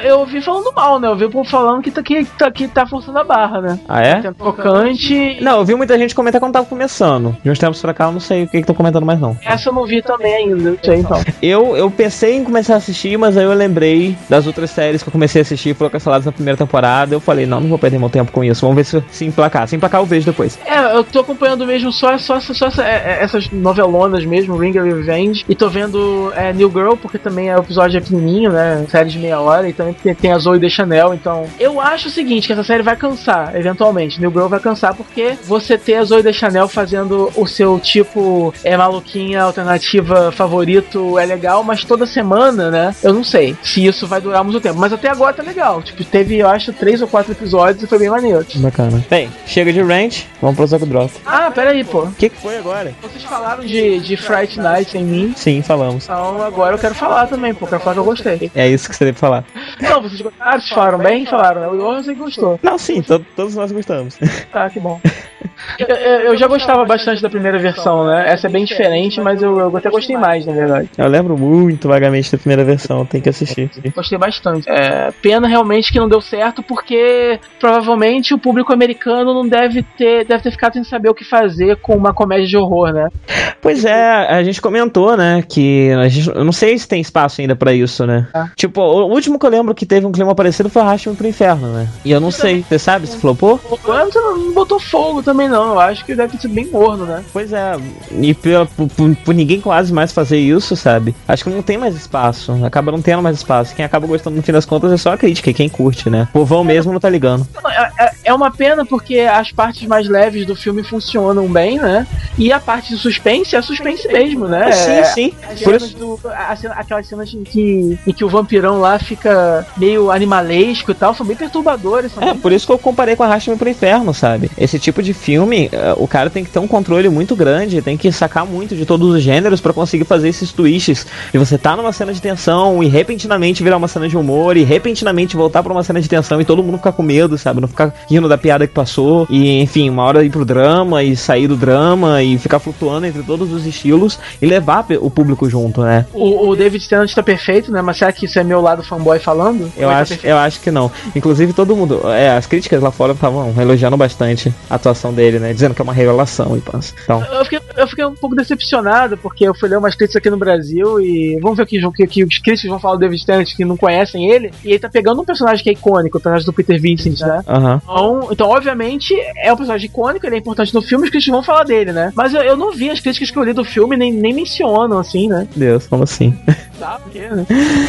eu ouvi falando mal, né? Eu ouvi o povo falando que tá, que, tá, que tá forçando a barra, né? Ah, é? Tá tocante. Não, eu vi muita gente comentar quando tava começando. De uns tempos pra cá, eu não sei o que que tô comentando mais, não. Essa eu não vi também ainda, não sei então. Eu, eu pensei em começar a assistir, mas aí eu lembrei das outras séries que eu comecei a assistir, foram canceladas na primeira temporada. Eu falei, não, não vou perder meu tempo com isso. Vamos ver se, se emplacar. Se emplacar, eu vejo depois. É, eu tô acompanhando mesmo só, só, só essa, é, essas novelonas mesmo, Ring of Revenge. E tô vendo é, New Girl, porque também é o episódio é pequenininho, né? Série de meia hora. E também tem, tem a Zoe Deschanel. Então, eu acho o seguinte, que essa série vai cansar, eventualmente. New Girl vai cansar porque você ter a Zoe Deschanel fazendo o seu tipo é maluquinha, alternativa favorito é legal, mas toda semana, né? Eu não sei se isso vai durar muito tempo. Mas até agora tá legal. Tipo, teve, eu acho, três ou quatro episódios e foi bem maneiro. Bacana. Bem, chega de rant, vamos pro Saco Drop. Ah, pera aí, pô. O que, que foi agora? Vocês falaram de, de Fright Night em mim. Sim, falamos. Então agora eu quero falar também, pô. Eu quero falar que eu gostei. É isso que você deve falar. Não, vocês gostaram? Vocês falaram bem? Falaram, né? O Ior eu sei que gostou. Não, sim, to- todos nós gostamos. Tá, que bom. Eu, eu, eu já gostava bastante da primeira versão, né? Essa é bem diferente, mas eu, eu até gostei mais, na verdade. Eu lembro muito vagamente da primeira versão, tem que assistir. Gostei bastante. É, pena realmente que não deu certo, porque provavelmente o público americano não deve ter, deve ter ficado sem saber o que fazer com uma comédia de horror, né? Pois é, a gente comentou, né, que a gente, eu não sei se tem espaço ainda pra isso, né? Ah. Tipo, o último que eu lembro que teve um clima parecido foi Arraste-me pro Inferno, né? E eu não sei, você sabe se flopou? O Anderson não botou fogo também não, eu acho que deve ter sido bem morno, né? Pois é, e pela, por, por, por ninguém quase mais fazer isso, sabe? Acho que não tem mais espaço, acaba não tendo mais espaço. Quem acaba gostando no fim das contas é só a crítica, e quem curte, né? O povão mesmo não tá ligando. É, é- é uma pena porque as partes mais leves do filme funcionam bem, né? E a parte de suspense é suspense mesmo, né? É, sim, É- sim. As Por cenas isso, do, a cena- aquelas cenas em que, em que o vampirão lá fica meio animalesco e tal, são bem perturbadoras. São é, bem- por isso que eu comparei com Arraste-me pro Inferno, sabe? Esse tipo de filme, eh, o cara tem que ter um controle muito grande, tem que sacar muito de todos os gêneros pra conseguir fazer esses twists. De você tá numa cena de tensão e repentinamente virar uma cena de humor e repentinamente voltar pra uma cena de tensão e todo mundo ficar com medo, sabe? Não ficar rindo da piada que passou e, enfim, uma hora ir pro drama e sair do drama e ficar flutuando entre todos os estilos e levar pe- o público junto, né? O, o David Tennant tá perfeito, né? Mas será que isso é meu lado fanboy falando? Eu Ou ele tá acho, perfeito? eu acho que não. Inclusive todo mundo, é, as críticas lá fora estavam elogiando bastante a atuação dele, né? Dizendo que é uma revelação e passa. Então, Eu fiquei, eu fiquei um pouco decepcionado, porque eu fui ler umas críticas aqui no Brasil e vamos ver o que, que, que os críticos vão falar do David Tennant que não conhecem ele, e ele tá pegando um personagem que é icônico, o personagem do Peter Vincent, né? aham. Então, então, obviamente, é um personagem icônico, ele é importante no filme, os críticos vão falar dele, né? Mas eu, eu não vi as críticas que eu li do filme, nem, nem mencionam, assim, né? Deus, como assim? Tá, porque, né?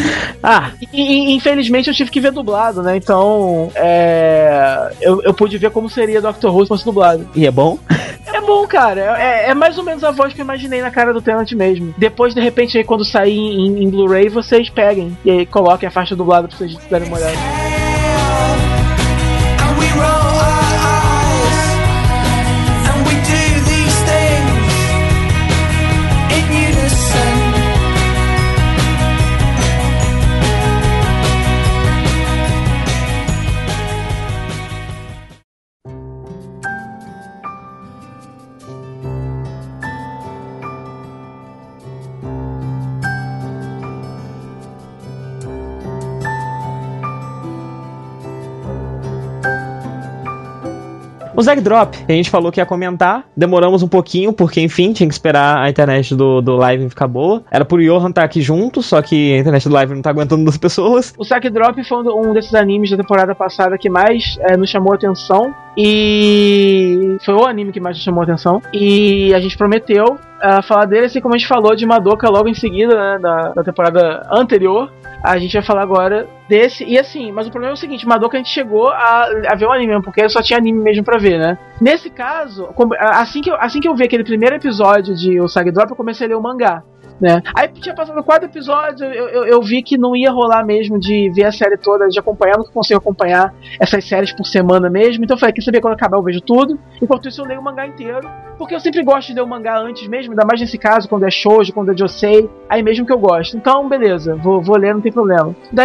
Ah, e, e, infelizmente eu tive que ver dublado, né? Então, é... Eu, eu pude ver como seria Doctor Who se fosse dublado. E é bom? É bom, cara. É, é mais ou menos a voz que eu imaginei na cara do Tennant mesmo. Depois, de repente, aí, quando sair em, em Blu-ray, vocês peguem e aí coloquem a faixa dublada pra vocês darem uma olhada. And we roll our eyes, and we do these things in unison. O Zag Drop, que a gente falou que ia comentar, demoramos um pouquinho, porque enfim, tinha que esperar a internet do, do live ficar boa. Era pro Johan estar aqui junto, só que a internet do live não tá aguentando duas pessoas. O Sack Drop foi um, um desses animes da temporada passada que mais é, nos chamou a atenção. E foi o anime que mais nos chamou a atenção. E a gente prometeu uh, falar dele, assim como a gente falou de Madoka logo em seguida, né, da, da temporada anterior. A gente vai falar agora desse. E assim, mas o problema é o seguinte: Madoka a gente chegou a, a ver o anime mesmo, porque só tinha anime mesmo pra ver, né? Nesse caso, assim que eu, assim que eu vi aquele primeiro episódio de O Saga Drop, eu comecei a ler o mangá, né? Aí tinha passado quatro episódios, eu, eu, eu vi que não ia rolar mesmo de ver a série toda, de acompanhar, não consigo acompanhar essas séries por semana mesmo. Então eu falei, quer saber, quando acabar eu vejo tudo. Enquanto isso eu leio o mangá inteiro, porque eu sempre gosto de ler o mangá antes mesmo, ainda mais nesse caso, quando é shoujo, quando é josei, aí mesmo que eu gosto. Então, beleza, vou, vou ler, não tem problema. Daí,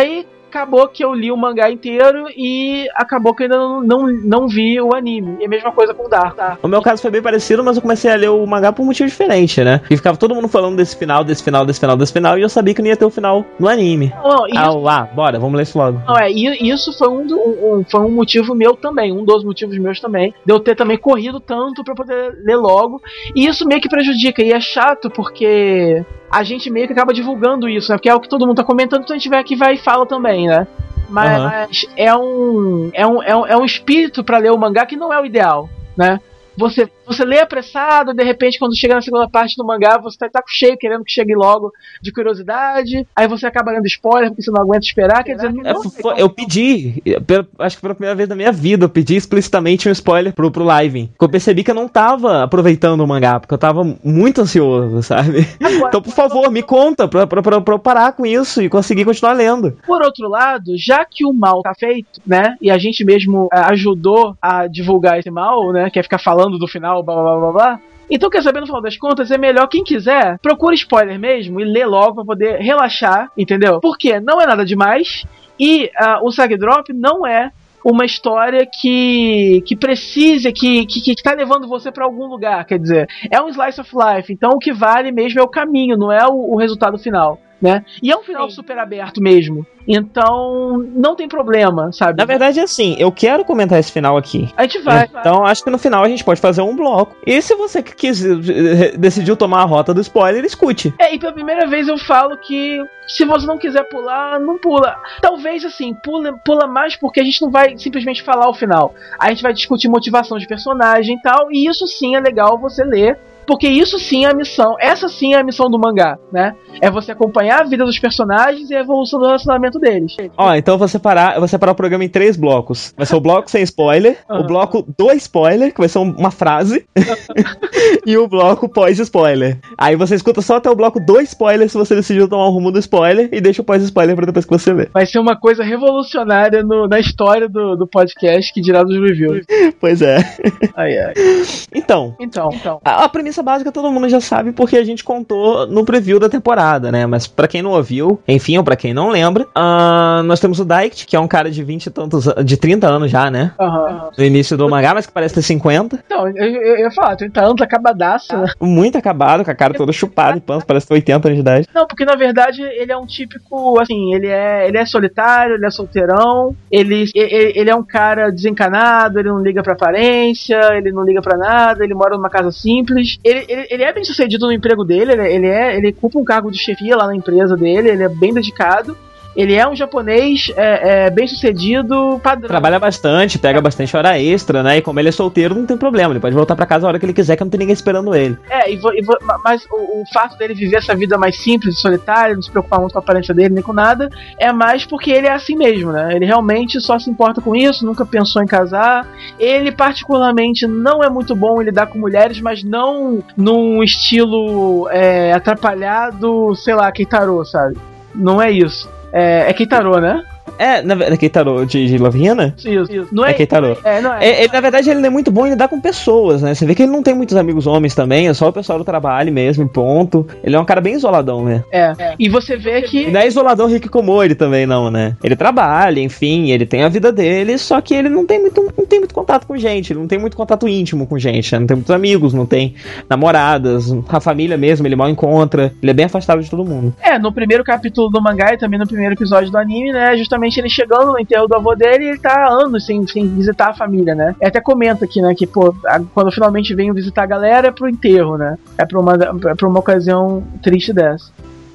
acabou que eu li o mangá inteiro e acabou que eu ainda não, não, não vi o anime. E a mesma coisa com o Dark. Tá? O meu caso foi bem parecido, mas eu comecei a ler o mangá por um motivo diferente, né? E ficava todo mundo falando desse final, desse final, desse final, desse final, e eu sabia que não ia ter o final no anime. Não, não, isso, ah, lá, bora, vamos ler isso logo. Não, é, e isso foi um, do, um, foi um motivo meu também, um dos motivos meus também, de eu ter também corrido tanto pra poder ler logo. E isso meio que prejudica, e é chato porque a gente meio que acaba divulgando isso, né? Porque é o que todo mundo tá comentando, então a gente vai aqui vai e fala também, né? Mas, Uhum. mas é, um, é, um, é, um, é um espírito pra ler o mangá que não é o ideal, né? Você, você lê apressado, de repente, quando chega na segunda parte do mangá, você tá, tá cheio, querendo que chegue logo de curiosidade, aí você acaba dando spoiler porque você não aguenta esperar, quer dizer, É, não, foi- eu pedi, pela- acho que pela primeira vez na minha vida, eu pedi explicitamente um spoiler pro, pro live. Porque eu percebi que eu não tava aproveitando o mangá, porque eu tava muito ansioso, sabe? Agora, Então, por favor, me conta pra, pra, pra, pra eu parar com isso e conseguir continuar lendo. Por outro lado, já que o mal tá feito, né, e a gente mesmo é, ajudou a divulgar esse mal, né, que é ficar falando do final, blá blá blá blá, então, quer saber, no final das contas, é melhor quem quiser, procura spoiler mesmo e lê logo pra poder relaxar, entendeu? Porque não é nada demais e uh, o Sag Drop não é uma história que, que precisa, que, que, que tá levando você pra algum lugar, quer dizer, é um slice of life, então o que vale mesmo é o caminho, não é o, o resultado final, né? E é um final Sim. super aberto mesmo, então não tem problema, sabe? Na verdade, é assim, eu quero comentar esse final aqui. A gente vai. Então, acho que no final a gente pode fazer um bloco. E se você que quis, eh, decidiu tomar a rota do spoiler, escute. É, e pela primeira vez eu falo que se você não quiser pular, não pula. Talvez assim, pula, pula mais porque a gente não vai simplesmente falar o final. A gente vai discutir motivação de personagem e tal, e isso sim é legal você ler. Porque isso sim é a missão, essa sim é a missão do mangá, né? É você acompanhar a vida dos personagens e a evolução do relacionamento deles. Ó, então eu vou separar, eu vou separar o programa em três blocos. Vai ser o bloco sem spoiler, o bloco do spoiler, que vai ser um- uma frase, e o bloco pós-spoiler. Aí você escuta só até o bloco do spoiler se você decidiu tomar o rumo do spoiler, e deixa o pós-spoiler pra depois que você vê. Vai ser uma coisa revolucionária no- na história do, do podcast, que dirá dos reviews. Pois é. Ai, ai. Então, Então, então. a, a premissa básica todo mundo já sabe porque a gente contou no preview da temporada, né? Mas pra quem não ouviu, enfim, ou pra quem não lembra, ah, nós temos o Daikt, que é um cara de vinte e tantos, a- de trinta anos já, né? Aham. No início do mangá, mas que parece ter cinquenta. Então, eu, eu, eu ia falar, trinta anos, acabadaço, né? Muito acabado, com a cara toda chupada e pança, parece ter oitenta anos de idade. Não, porque na verdade ele é um típico, assim, ele é, ele é solitário, ele é solteirão, ele, ele, ele é um cara desencanado, ele não liga pra aparência, ele não liga pra nada, ele mora numa casa simples. Ele, ele, ele é bem sucedido no emprego dele, ele, ele, é, ele ocupa um cargo de chefia lá na empresa dele, ele é bem dedicado. Ele é um japonês é, é, bem sucedido, padrão. Trabalha bastante, pega bastante hora extra, né? E como ele é solteiro, não tem problema. Ele pode voltar pra casa a hora que ele quiser, que não tem ninguém esperando ele. É, e vo, e vo, mas o, o fato dele viver essa vida mais simples, solitária, não se preocupar muito com a aparência dele, nem com nada, é mais porque ele é assim mesmo, né? Ele realmente só se importa com isso, nunca pensou em casar. Ele, particularmente, não é muito bom em lidar com mulheres, mas não num estilo é, atrapalhado, sei lá, Keitaro, sabe? Não é isso. É, é Keitaro, né? É, na verdade, Keitaro de, de Love Hina? Isso, isso. Não é, É Keitaro. É, não é. É, ele, na verdade, ele não é muito bom em lidar com pessoas, né? Você vê que ele não tem muitos amigos homens também, é só o pessoal do trabalho mesmo, e ponto. Ele é um cara bem isoladão, né? É. E você vê E que. não é isoladão Hikikomori também, não, né? Ele trabalha, enfim, ele tem a vida dele, só que ele não tem muito, não tem muito contato com gente, ele não tem muito contato íntimo com gente, né? Não tem muitos amigos, não tem namoradas, a família mesmo, ele mal encontra, ele é bem afastado de todo mundo. É, no primeiro capítulo do mangá e também no primeiro episódio do anime, né? Justamente ele chegando no enterro do avô dele e ele tá há anos sem, sem visitar a família, né? E até comenta aqui, né? Que, pô, a- quando finalmente venho visitar a galera é pro enterro, né? É pra uma, é pra uma ocasião triste dessa.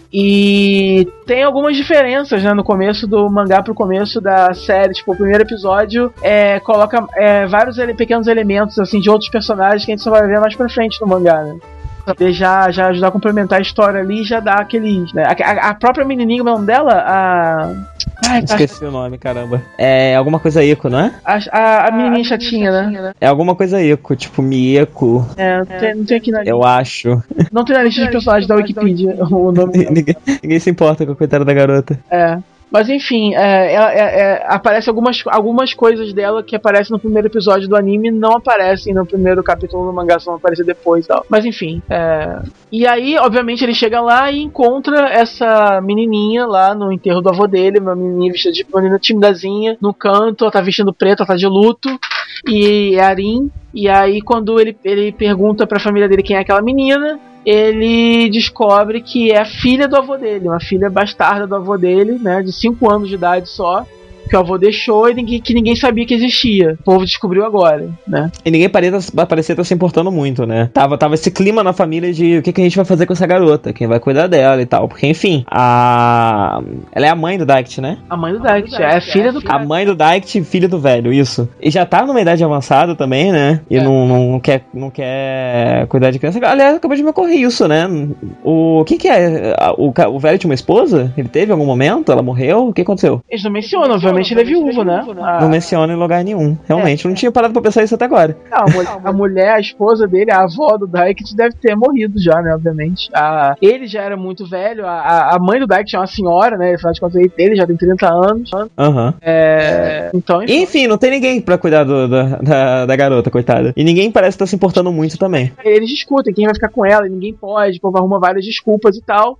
E tem algumas diferenças, né, no começo do mangá pro começo da série. Tipo, o primeiro episódio é, coloca é, vários ele- pequenos elementos, assim, de outros personagens que a gente só vai ver mais pra frente no mangá, né? Pra poder já, já ajudar a complementar a história ali e já dar aquele... Né? A, a- a própria menininha, o nome dela, a... Ai, tá, Esqueci o nome, caramba. É alguma coisa Eco, não é? a, a, a menininha chatinha, né? É alguma coisa Eco, tipo Mieko, É, não tem, não tem aqui na lista. eu acho. Não tem na lista de personagens da Wikipedia o nome dela. ninguém, ninguém se importa com a coitada da garota. É. Mas enfim, é, é, é, aparece algumas, algumas coisas dela que aparecem no primeiro episódio do anime, não aparecem no primeiro capítulo do mangá, só vão aparecer depois e tal. Mas enfim, é... e aí, obviamente, ele chega lá e encontra essa menininha lá no enterro do avô dele, uma menininha vestida de uma menina timidazinha, no canto, ela tá vestindo preto, ela tá de luto, e é Arin. E aí, quando ele, ele pergunta pra família dele quem é aquela menina, ele descobre que é a filha do avô dele, uma filha bastarda do avô dele, né, de cinco anos de idade só, que o avô deixou e ninguém, que ninguém sabia que existia. O povo descobriu agora, né? E ninguém parecia, parecia estar se importando muito, né? Tava, tava esse clima na família de o que, que a gente vai fazer com essa garota, quem vai cuidar dela e tal. Porque, enfim, a... ela é a mãe do Daikt, né? A mãe do Daikt, é a filha do cara. A mãe do Daikt, filha do velho, isso. E já tá numa idade avançada também, né? E é. não, não, quer, não quer cuidar de criança. Aliás, acabou de me ocorrer isso, né? O que que é? O, o velho tinha uma esposa? Ele teve em algum momento? Ela morreu? O que aconteceu? Eles não mencionam, obviamente. Ele é viúvo, né? Não menciona em lugar nenhum. Realmente, é, não tinha parado pra pensar isso até agora. Não, a, mulher, a mulher, a esposa dele, a avó do Daikt, deve ter morrido já, né? Obviamente. A, ele já era muito velho. A, a mãe do Daikt é uma senhora, né? Afinal de contas, ele já tem trinta anos. Aham. Uhum. É, então, enfim. enfim, não tem ninguém pra cuidar do, da, da, da garota, coitada. E ninguém parece estar se importando muito também. Eles discutem quem vai ficar com ela, e ninguém pode. O povo arruma várias desculpas e tal.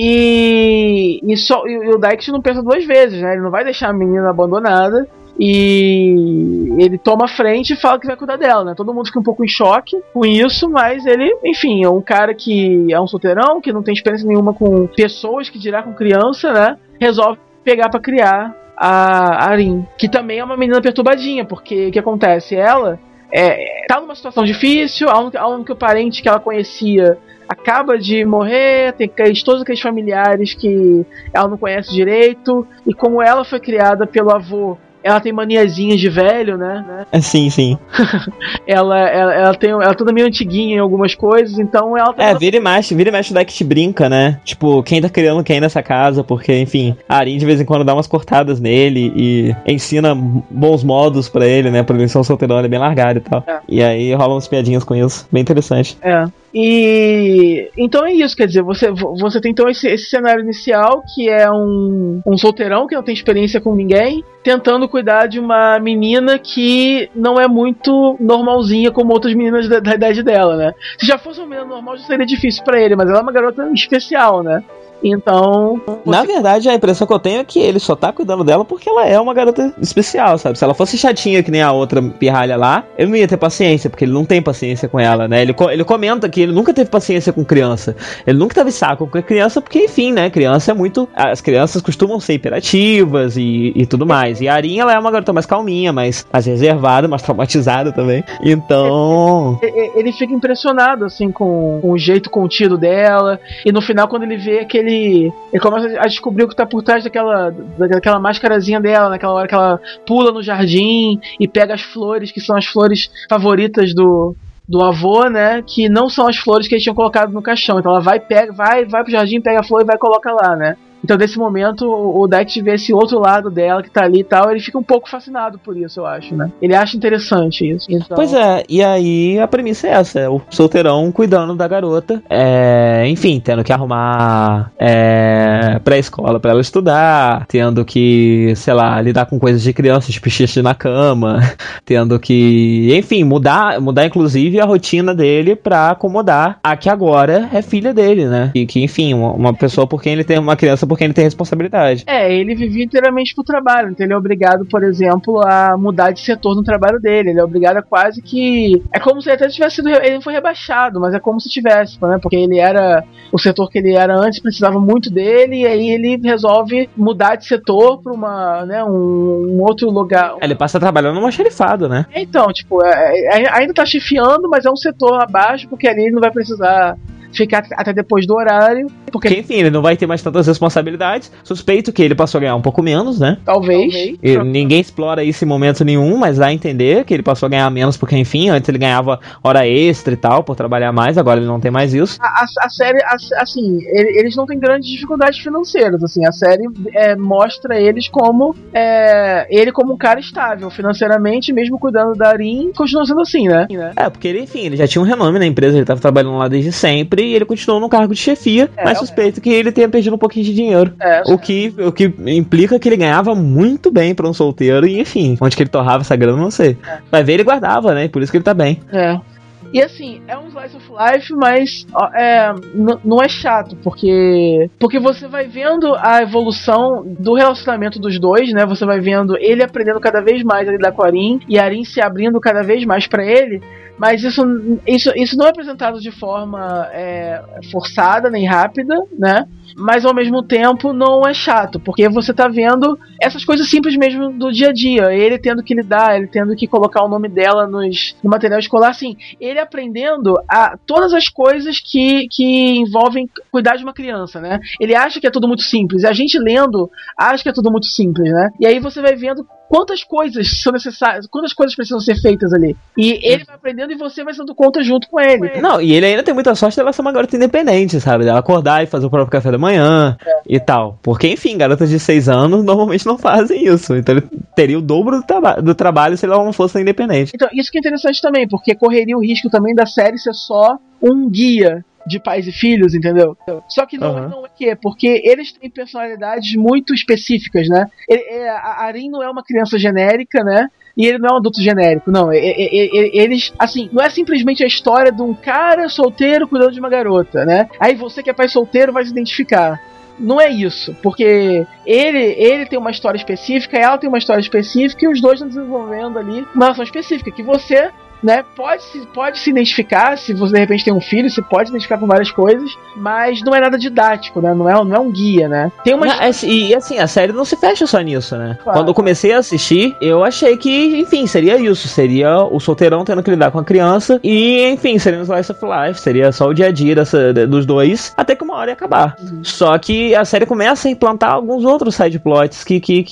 E, e, só, e o Daikt não pensa duas vezes, né? Ele não vai deixar a menina abandonada. E ele toma a frente e fala que vai cuidar dela, né? Todo mundo fica um pouco em choque com isso, mas ele, enfim, é um cara que é um solteirão, que não tem experiência nenhuma com pessoas, que dirá com criança, né? Resolve pegar pra criar a Arin, que também é uma menina perturbadinha, porque o que acontece? Ela é, tá numa situação difícil, a única, a única parente que ela conhecia acaba de morrer, tem todos aqueles familiares que ela não conhece direito, e como ela foi criada pelo avô, ela tem maniazinhas de velho, né? É, sim, sim. ela, ela, ela tem ela é toda meio antiguinha em algumas coisas, então ela... É, vira e mexe, vira e mexe o Daikt brinca, né? Tipo, quem tá criando quem nessa casa, porque, enfim, a Arin de vez em quando dá umas cortadas nele e ensina bons modos pra ele, né? Pra ele ser um solteirão, ele é bem largado e tal. É. E aí rolam umas piadinhas com isso, bem interessante. É. E então é isso, quer dizer, você, você tem então esse, esse cenário inicial, que é um, um solteirão que não tem experiência com ninguém, tentando cuidar de uma menina que não é muito normalzinha como outras meninas da, da idade dela, né? Se já fosse uma menina normal, já seria difícil pra ele, mas ela é uma garota especial, né? Então... Na você... verdade, a impressão que eu tenho é que ele só tá cuidando dela porque ela é uma garota especial, sabe? Se ela fosse chatinha que nem a outra pirralha lá, ele não ia ter paciência, porque ele não tem paciência com ela, né? Ele, ele comenta que ele nunca teve paciência com criança. Ele nunca teve saco com criança porque, enfim, né? Criança é muito... As crianças costumam ser hiperativas e, e tudo mais. E a Arin, ela é uma garota mais calminha, mais, mais reservada, mais traumatizada também. Então... Ele, ele fica impressionado, assim, com, com o jeito contido dela. E no final, quando ele vê aquele Ele, ele começa a descobrir o que tá por trás daquela, daquela máscarazinha dela, naquela hora que ela pula no jardim e pega as flores, que são as flores favoritas do, do avô, né? Que não são as flores que eles tinham colocado no caixão. Então ela vai, pega, vai, vai pro jardim, pega a flor e vai e coloca lá, né? Então, nesse momento, o Daikt vê esse outro lado dela que tá ali e tal, ele fica um pouco fascinado por isso, eu acho, né? Ele acha interessante isso. Então... Pois é, e aí a premissa é essa, é o solteirão cuidando da garota, é, enfim, tendo que arrumar é, pré-escola pra ela estudar, tendo que, sei lá, lidar com coisas de criança, tipo xixi na cama, tendo que, enfim, mudar, mudar inclusive a rotina dele pra acomodar a que agora é filha dele, né? E que, enfim, uma, uma pessoa por quem ele tem uma criança porque ele tem responsabilidade. É, ele vivia inteiramente pro trabalho, então ele é obrigado, por exemplo, a mudar de setor no trabalho dele, ele é obrigado a quase que... É como se ele até tivesse sido... Ele não foi rebaixado, mas é como se tivesse, né? Porque ele era... O setor que ele era antes precisava muito dele, e aí ele resolve mudar de setor pra uma, né, um, um outro lugar. Ele passa trabalhando numa xerifada, né? Então, tipo, é, é, ainda tá chefiando, mas é um setor abaixo, porque ali ele não vai precisar ficar até depois do horário. Porque, porque, enfim, ele não vai ter mais tantas responsabilidades. Suspeito que ele passou a ganhar um pouco menos, né? Talvez. E ninguém explora isso em momento nenhum, mas dá a entender que ele passou a ganhar menos porque, enfim, antes ele ganhava hora extra e tal, por trabalhar mais, agora ele não tem mais isso. A, a, a série, a, assim, eles não têm grandes dificuldades financeiras, assim, a série é, mostra eles como é, ele como um cara estável financeiramente, mesmo cuidando da Arin, continua sendo assim, né? É, porque ele, enfim, ele já tinha um renome na empresa, ele tava trabalhando lá desde sempre, e ele continuou no cargo de chefia, é, mas suspeito que ele tenha perdido um pouquinho de dinheiro. É. O que, o que implica que ele ganhava muito bem pra um solteiro. E enfim, onde que ele torrava essa grana, não sei. É. Vai ver, ele guardava, né? Por isso que ele tá bem. É. E assim, é um slice of life, mas ó, é, n- não é chato, porque porque você vai vendo a evolução do relacionamento dos dois, né? Você vai vendo ele aprendendo cada vez mais a lidar com a Arin, e a Arin se abrindo cada vez mais pra ele. Mas isso, isso, isso não é apresentado de forma é, forçada nem rápida, né? Mas ao mesmo tempo não é chato, porque você tá vendo essas coisas simples mesmo do dia a dia. Ele tendo que lidar, ele tendo que colocar o nome dela nos, no material escolar, assim, ele aprendendo a todas as coisas que, que envolvem cuidar de uma criança, né? Ele acha que é tudo muito simples, e a gente lendo acha que é tudo muito simples, né? E aí você vai vendo quantas coisas são necessárias, quantas coisas precisam ser feitas ali. E ele vai aprendendo e você vai sendo conta junto com ele. Não, e ele ainda tem muita sorte dela ser uma garota independente, sabe? Dela acordar e fazer o próprio café da manhã É. e tal. Porque, enfim, garotas de seis anos normalmente não fazem isso. Então ele teria o dobro do, traba- do trabalho se ela não fosse independente. Então, isso que é interessante também, porque correria o risco também da série ser só um guia de pais e filhos, entendeu? Só que não, Uhum. não é que é, porque eles têm personalidades muito específicas, né? Ele, é, a Arin não é uma criança genérica, né? E ele não é um adulto genérico, não. E- e- e- Eles, assim, não é simplesmente a história de um cara solteiro cuidando de uma garota, né? Aí você que é pai solteiro vai se identificar. Não é isso, porque ele, ele tem uma história específica, ela tem uma história específica, e os dois estão desenvolvendo ali uma relação específica, que você, né, pode se, pode se identificar, se você de repente tem um filho, você pode se identificar com várias coisas, mas não é nada didático, né, não é, não é um guia, né. Tem uma... Não, é- e assim, a série não se fecha só nisso, né? Claro. Quando eu comecei a assistir, eu achei que, enfim, seria isso. Seria o solteirão tendo que lidar com a criança. E, enfim, seria um slice of life. Seria só o dia a dia dessa, dos dois. Até que uma hora ia acabar. Uhum. Só que a série começa a implantar alguns outros side plots que, que,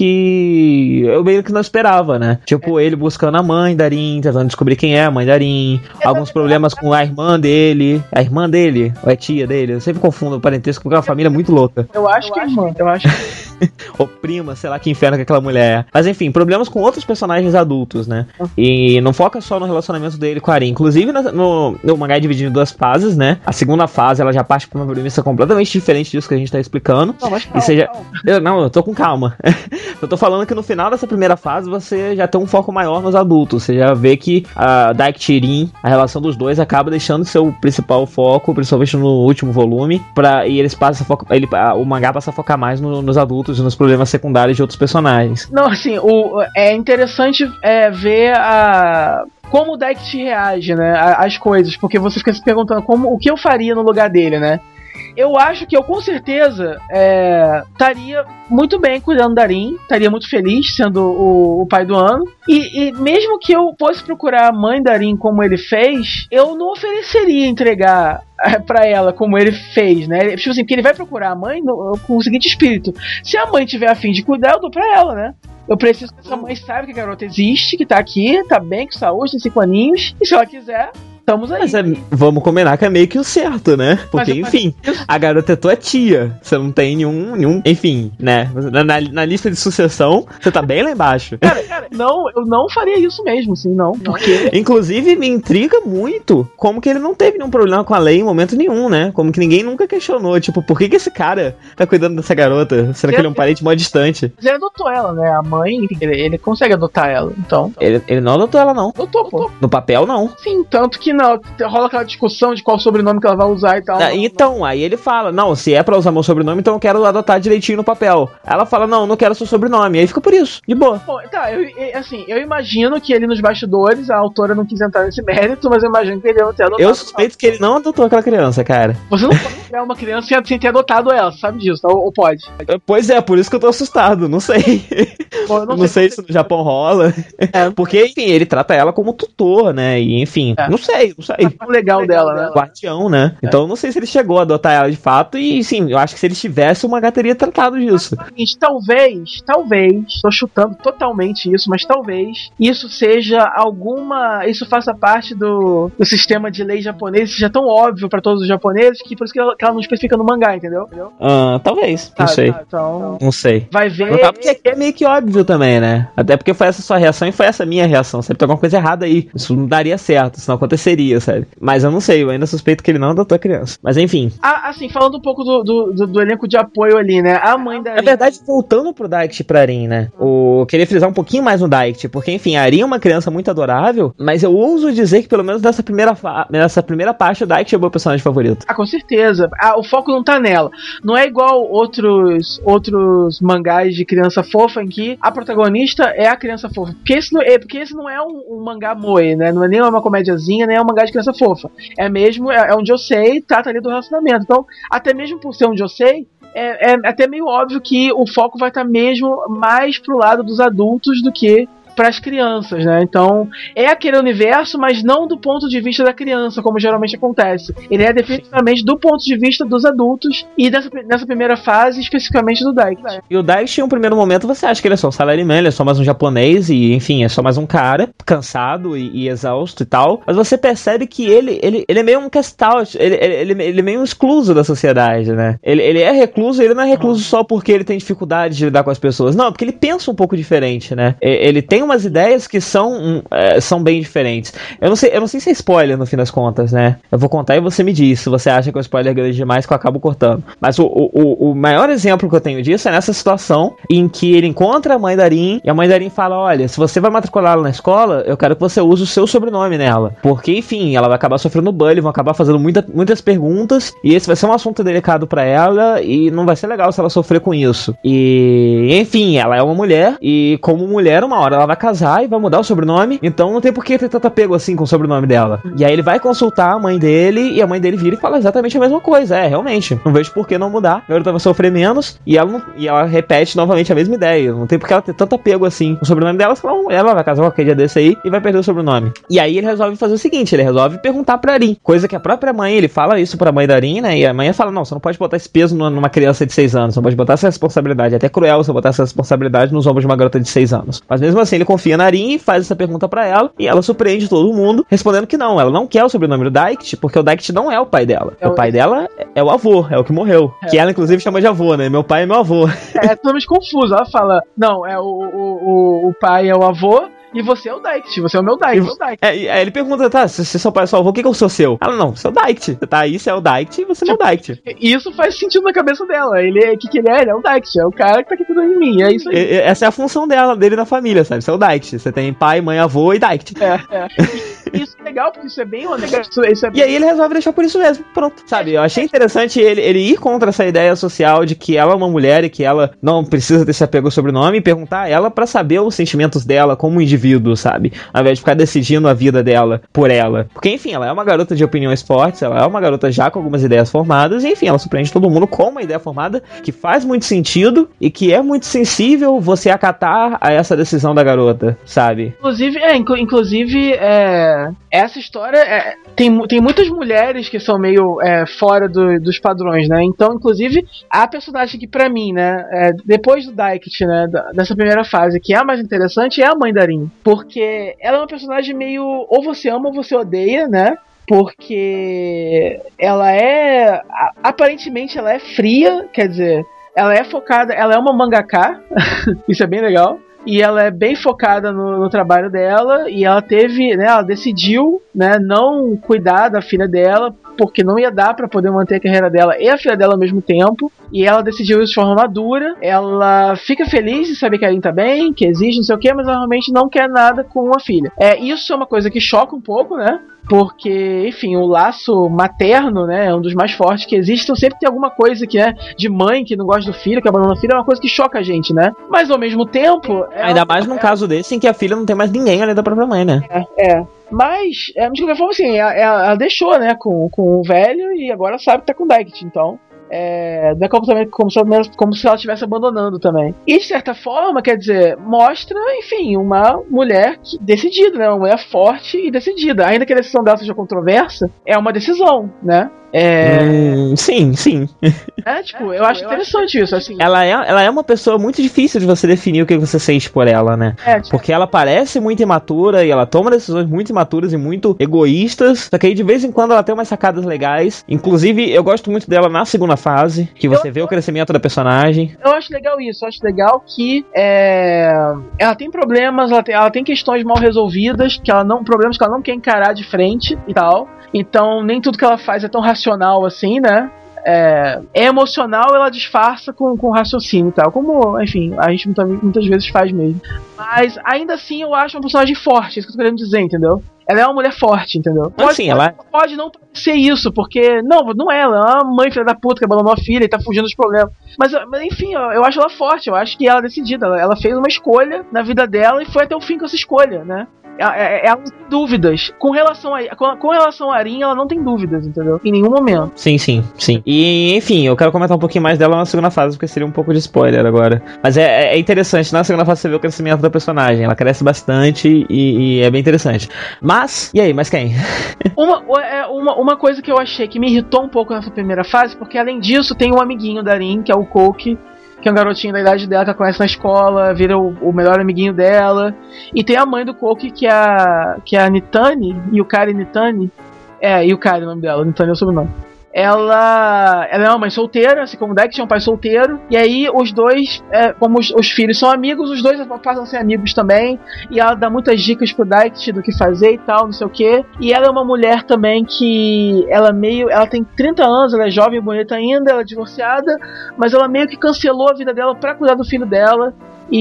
que eu meio que não esperava, né? Tipo, ele buscando a mãe da Arin, tentando descobrir quem é a mãe da Arin. Alguns problemas com a irmã dele. A irmã dele, ou é tia dele. Eu sempre confundo o parentesco com uma família muito louca. Eu acho que é irmã, eu acho que... Ou prima, sei lá que inferno que aquela mulher é. Mas enfim, problemas com outros personagens adultos, né? E não foca só no relacionamento dele com a Arin. Inclusive, no, no, no mangá é dividido em duas fases, né? A segunda fase, ela já parte pra uma premissa completamente diferente disso que a gente tá explicando. Não, mas E calma, seja... calma. Eu, não, eu tô com calma. Eu tô falando que no final dessa primeira fase você já tem um foco maior nos adultos. Você já vê que a Daiki e Irin, a relação dos dois acaba deixando de ser o principal foco, principalmente no último volume, pra, e eles passam a focar, ele, a, o mangá passa a focar mais no- nos adultos e nos problemas secundários de outros personagens. Não, assim, o, é interessante é, ver a... como o Daikt reage, né, a- às coisas, porque você fica se perguntando como, o que eu faria no lugar dele, né? Eu acho que eu com certeza é, estaria muito bem cuidando da Arin, estaria muito feliz sendo o, o pai do ano. E, e mesmo que eu fosse procurar a mãe da Arin como ele fez, eu não ofereceria entregar é, pra ela como ele fez, né? Tipo assim, porque ele vai procurar a mãe no- com o seguinte espírito: se a mãe tiver a fim de cuidar, eu dou pra ela, né? Eu preciso que essa mãe saiba que a garota existe, que tá aqui, tá bem, com saúde, tem cinco aninhos, e se ela quiser, estamos aí. Mas é, vamos combinar que é meio que o certo, né? Porque, Mas- enfim, a garota é tua tia. Você não tem nenhum. nenhum enfim, né? Na, na- na lista de sucessão, você tá bem lá embaixo. Cara, cara, não, eu não faria isso mesmo, assim, não. Porque. Inclusive, me intriga muito como que ele não teve nenhum problema com a lei em momento nenhum, né? Como que ninguém nunca questionou. Tipo, por que, que esse cara tá cuidando dessa garota? Será que ele é um parente mó distante? Mas ele adotou ela, né? A mãe, enfim, ele, ele consegue adotar ela. Então. Ele, ele não adotou ela, não. Adotou, pô. No papel, não. Sim, tanto que não. Rola aquela discussão de qual sobrenome que ela vai usar e tal. Ah, então, aí ele fala, não, se é pra usar meu sobrenome, então eu quero adotar direitinho no papel. Ela fala, não, não quero seu sobrenome. Aí fica por isso, de boa. Bom, tá, eu, eu- assim, eu imagino que ele nos bastidores, a autora não quis entrar nesse mérito, mas eu imagino que ele não ter adotado. Eu suspeito que ele não adotou aquela criança, cara. Você não pode criar uma criança sem, sem ter adotado ela, sabe disso, tá? ou, ou pode? Pois é, por isso que eu tô assustado, não sei. Bom, eu Não, não sei se no Japão rola. É. Porque, enfim, ele trata ela como tutor, né? E, enfim, É. não sei, não sei. o legal dela, né? Guardião, né? Então eu não sei se ele chegou a adotar ela de fato. E, sim, eu acho que se ele tivesse, o mangá teria tratado disso. Seguinte, talvez, talvez, tô chutando totalmente isso, mas talvez isso seja alguma. Isso faça parte do, do sistema de lei japonês, seja tão óbvio pra todos os japoneses que por isso que ela, que ela não especifica no mangá, entendeu? Entendeu? Ah, talvez, não Tá, sei. tá, então, Não sei. vai ver. Não tá, porque aqui é meio que óbvio também, né? Até porque foi essa sua reação e foi essa minha reação. Sempre tem alguma coisa errada aí. Isso não daria certo, isso não aconteceria. seria, sabe? Mas eu não sei, eu ainda suspeito que ele não adotou a criança. Mas enfim. Ah, assim, falando um pouco do, do, do, do elenco de apoio ali, né? A mãe da Na verdade, voltando pro Daikt e pra Arin, né? O... Eu queria frisar um pouquinho mais no Daikt, porque, enfim, a Arin é uma criança muito adorável, mas eu ouso dizer que, pelo menos nessa primeira, fa... nessa primeira parte, o Daikt é o meu personagem favorito. Ah, com certeza. Ah, o foco não tá nela. Não é igual outros, outros mangás de criança fofa em que a protagonista é a criança fofa. Porque esse não é, porque esse não é um, um mangá moe, né? Não é nem uma comédiazinha, nem é um mangá de criança fofa. É mesmo, é, é um josei, trata ali do relacionamento. Então, até mesmo por ser um josei, É, é até meio óbvio que o foco vai estar mesmo mais pro lado dos adultos do que para as crianças, né? Então, é aquele universo, mas não do ponto de vista da criança, como geralmente acontece. Ele é definitivamente do ponto de vista dos adultos e dessa, nessa primeira fase, especificamente do Daikt. E o Daikt, em um primeiro momento, você acha que ele é só um salaryman, ele é só mais um japonês e, enfim, é só mais um cara cansado e, e exausto e tal. Mas você percebe que ele, ele, ele é meio um cast out, ele, ele, ele é meio um excluso da sociedade, né? Ele, ele é recluso, ele não é recluso só porque ele tem dificuldade de lidar com as pessoas. Não, porque ele pensa um pouco diferente, né? Ele tem umas ideias que são, é, são bem diferentes. Eu não sei, eu não sei se é spoiler no fim das contas, né? Eu vou contar e você me diz se você acha que o spoiler é grande demais que eu acabo cortando. Mas o, o, o maior exemplo que eu tenho disso é nessa situação em que ele encontra a mãe da Arin e a mãe da Arin fala: olha, se você vai matriculá-la na escola, eu quero que você use o seu sobrenome nela. Porque, enfim, ela vai acabar sofrendo bullying, vão acabar fazendo muita, muitas perguntas e esse vai ser um assunto delicado pra ela e não vai ser legal se ela sofrer com isso. E, enfim, ela é uma mulher e como mulher, uma hora ela vai casar e vai mudar o sobrenome, então não tem por que ter tanto apego assim com o sobrenome dela. E aí ele vai consultar a mãe dele e a mãe dele vira e fala exatamente a mesma coisa. É, realmente, não vejo por que não mudar. A garota vai sofrer menos e ela, não, e ela repete novamente a mesma ideia. Não tem por que ela ter tanto apego assim com o sobrenome dela, senão ela vai casar qualquer dia desse aí e vai perder o sobrenome. E aí ele resolve fazer o seguinte, ele resolve perguntar pra Arin, coisa que a própria mãe, ele fala isso pra mãe da Arin, né, e a mãe fala, não, você não pode botar esse peso numa criança de seis anos, você não pode botar essa responsabilidade, é até cruel você botar essa responsabilidade nos ombros de uma garota de seis anos. Mas mesmo assim ele confia na Arin e faz essa pergunta pra ela, e ela surpreende todo mundo, respondendo que não, ela não quer o sobrenome do Daikt, porque o Daikt não é o pai dela. É o... o pai dela é o avô, é o que morreu. É. Que ela, inclusive, chama de avô, né? Meu pai é meu avô. É totalmente confuso. Ela fala, não, é o, o, o, o pai é o avô, e você é o Daikt, você é o meu Daikt. E, o Daikt. É, aí ele pergunta, tá, se, se seu pai é seu avô, o que que eu sou seu? Ela, não, você é o Daikt. Você tá aí, você é o Daikt e você tipo, é o Daikt. Isso faz sentido na cabeça dela. Ele é, o que que ele é? Ele é o Daikt, é o cara que tá aqui cuidando de mim, é isso aí. E, essa é a função dela, dele na família, sabe? Você é o Daikt. Você tem pai, mãe, avô e Daikt. É, é. E, isso é legal, porque isso é bem legal. Isso, isso é bem... E aí ele resolve deixar por isso mesmo, pronto. Sabe, eu achei interessante ele, ele ir contra essa ideia social de que ela é uma mulher e que ela não precisa desse apego ao sobrenome e perguntar a ela pra saber os sentimentos dela como indivíduo, sabe? Ao invés de ficar decidindo a vida dela por ela. Porque, enfim, ela é uma garota de opiniões fortes, ela é uma garota já com algumas ideias formadas, e, enfim, ela surpreende todo mundo com uma ideia formada que faz muito sentido e que é muito sensível você acatar a essa decisão da garota, sabe? Inclusive, é, inclu- inclusive é, essa história é, tem, tem muitas mulheres que são meio é, fora do, dos padrões, né? Então, inclusive, a personagem que pra mim, né, é, depois do Daikt, né, da, dessa primeira fase, que é a mais interessante, é a mãe da Arin. Porque ela é uma personagem meio, ou você ama ou você odeia, né? Porque ela é, aparentemente ela é fria, quer dizer, ela é focada, ela é uma mangaka, isso é bem legal. E ela é bem focada no, no trabalho dela, e ela teve, né, ela decidiu, né, não cuidar da filha dela, porque não ia dar pra poder manter a carreira dela e a filha dela ao mesmo tempo, e ela decidiu isso de forma madura. Ela fica feliz de saber que a Arin tá bem, que existe, não sei o que, mas ela realmente não quer nada com a filha. É, isso é uma coisa que choca um pouco, né? Porque, enfim, o laço materno, né, é um dos mais fortes que existe. Então sempre tem alguma coisa que é de mãe que não gosta do filho, que abandona o filho, é uma coisa que choca a gente, né? Mas ao mesmo tempo... Ainda mais num é... caso desse em que a filha não tem mais ninguém além da própria mãe, né? É, é. Mas, é, de qualquer forma, assim, ela, ela deixou, né, com, com o velho e agora sabe que tá com o Daikt, então... É, não é como, também, como, se ela, como se ela estivesse abandonando também. E de certa forma, quer dizer, mostra, enfim, uma mulher que, decidida, né? Uma mulher forte e decidida. Ainda que a decisão dela seja controversa, é uma decisão, né? É, Hum, sim, sim. é tipo, eu acho interessante isso, assim. Ela é, ela é uma pessoa muito difícil de você definir o que você sente por ela, né? É, tipo, Porque ela parece muito imatura e ela toma decisões muito imaturas e muito egoístas. Só que aí de vez em quando ela tem umas sacadas legais. Inclusive, eu gosto muito dela na segunda fase, que você Eu- vê o crescimento da personagem. eu acho legal isso, eu acho legal que é, ela tem problemas, ela tem, ela tem questões mal resolvidas, que ela não, problemas que ela não quer encarar de frente e tal. Então nem tudo que ela faz é tão racional assim, né? É, é emocional, ela disfarça com, com raciocínio e tal, como, enfim, a gente muita- muitas vezes faz mesmo. Mas ainda assim eu acho uma personagem forte, é isso que eu tô querendo dizer, entendeu? Ela é uma mulher forte, entendeu? Pode, Assim, pode, ela- pode não parecer isso, porque. Não, não é ela, é uma mãe filha da puta que abandonou a filha e tá fugindo dos problemas. Mas, mas enfim, eu, eu acho ela forte, eu acho que ela é decidida. Ela, ela fez uma escolha na vida dela e foi até o fim com essa escolha, né? Ela, ela não tem dúvidas. Com relação a, com, com relação a Arin, ela não tem dúvidas, entendeu? Em nenhum momento. Sim, sim, sim. E, enfim, eu quero comentar um pouquinho mais dela na segunda fase, porque seria um pouco de spoiler agora. Mas é, é interessante, na segunda fase você vê o crescimento da personagem. Ela cresce bastante e, e é bem interessante. Mas, e aí, mais quem? Uma, é, uma, uma coisa que eu achei que me irritou um pouco nessa primeira fase, porque além disso tem um amiguinho da Arin, que é o Coke, que é um garotinho da idade dela que ela conhece na escola, vira o, o melhor amiguinho dela. E tem a mãe do Coke, que é a, que é a Nitani, Yukari Nitani. É, Yukari é o nome dela, Nitani é o sobrenome. Ela, ela é uma mãe solteira, assim como o Daikichi é um pai solteiro. E aí os dois, é, como os, os filhos são amigos, os dois passam a ser amigos também. E ela dá muitas dicas pro Daikichi do que fazer e tal, não sei o que. E ela é uma mulher também que ela meio, ela tem trinta anos, ela é jovem e bonita ainda, ela é divorciada, mas ela meio que cancelou a vida dela pra cuidar do filho dela.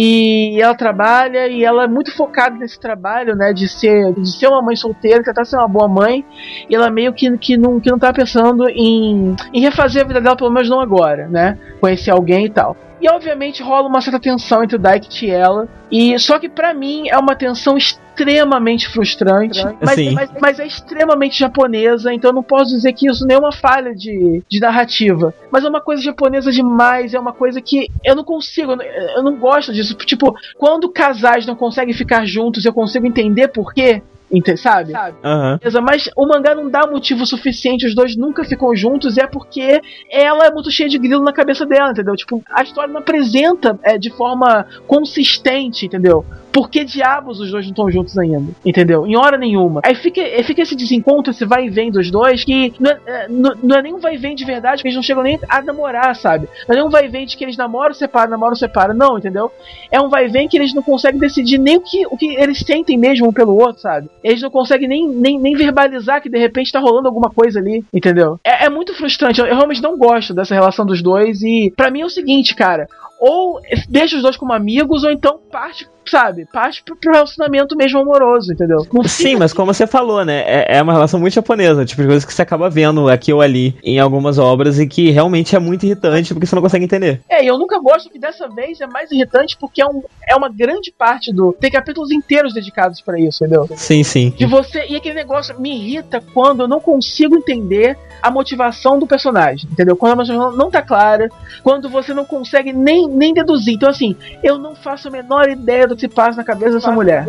E ela trabalha e ela é muito focada nesse trabalho, né, de ser, de ser uma mãe solteira, tentar ser uma boa mãe. E ela meio que, que, não, que não tá pensando em, em refazer a vida dela, pelo menos não agora, né, conhecer alguém e tal. E obviamente rola uma certa tensão entre o Daikichi e ela. E só que pra mim é uma tensão extremamente frustrante, mas, Sim. mas, mas é extremamente japonesa, então eu não posso dizer que isso nem é uma falha de, de narrativa. Mas é uma coisa japonesa demais, é uma coisa que eu não consigo, eu não, eu não gosto disso. Tipo, quando casais não conseguem ficar juntos, eu consigo entender por quê. Ente- Sabe? Aham. Beleza, mas o mangá não dá motivo suficiente, os dois nunca ficam juntos, e é porque ela é muito cheia de grilo na cabeça dela, entendeu? Tipo, a história não apresenta é, de forma consistente, entendeu? Por que diabos os dois não estão juntos ainda? Entendeu? Em hora nenhuma. Aí fica, fica esse desencontro, esse vai e vem dos dois, que não é, não, não é nem um vai e vem de verdade, porque eles não chegam nem a namorar, sabe? Não é nem um vai e vem de que eles namoram, separam, namoram, separam. Não, entendeu? É um vai e vem que eles não conseguem decidir nem o que, o que eles sentem mesmo um pelo outro, sabe? Eles não conseguem nem, nem, nem verbalizar que de repente tá rolando alguma coisa ali, entendeu? É, é muito frustrante. Eu, eu realmente não gosto dessa relação dos dois, e pra mim é o seguinte, cara. Ou deixa os dois como amigos, ou então parte, sabe, parte pro, pro relacionamento mesmo amoroso, entendeu? Não Sim, fica- mas como você falou, né? É, é uma relação muito japonesa, tipo de coisa que você acaba vendo aqui ou ali em algumas obras e que realmente é muito irritante porque você não consegue entender. É, e eu nunca gosto que dessa vez é mais irritante porque é, um, é uma grande parte do. Tem capítulos inteiros dedicados pra isso, entendeu? Sim, sim. De você. E aquele negócio me irrita quando eu não consigo entender a motivação do personagem, entendeu? Quando a motivação não tá clara, quando você não consegue nem, nem deduzir. Então, assim, eu não faço a menor ideia do que se passa na cabeça dessa mulher.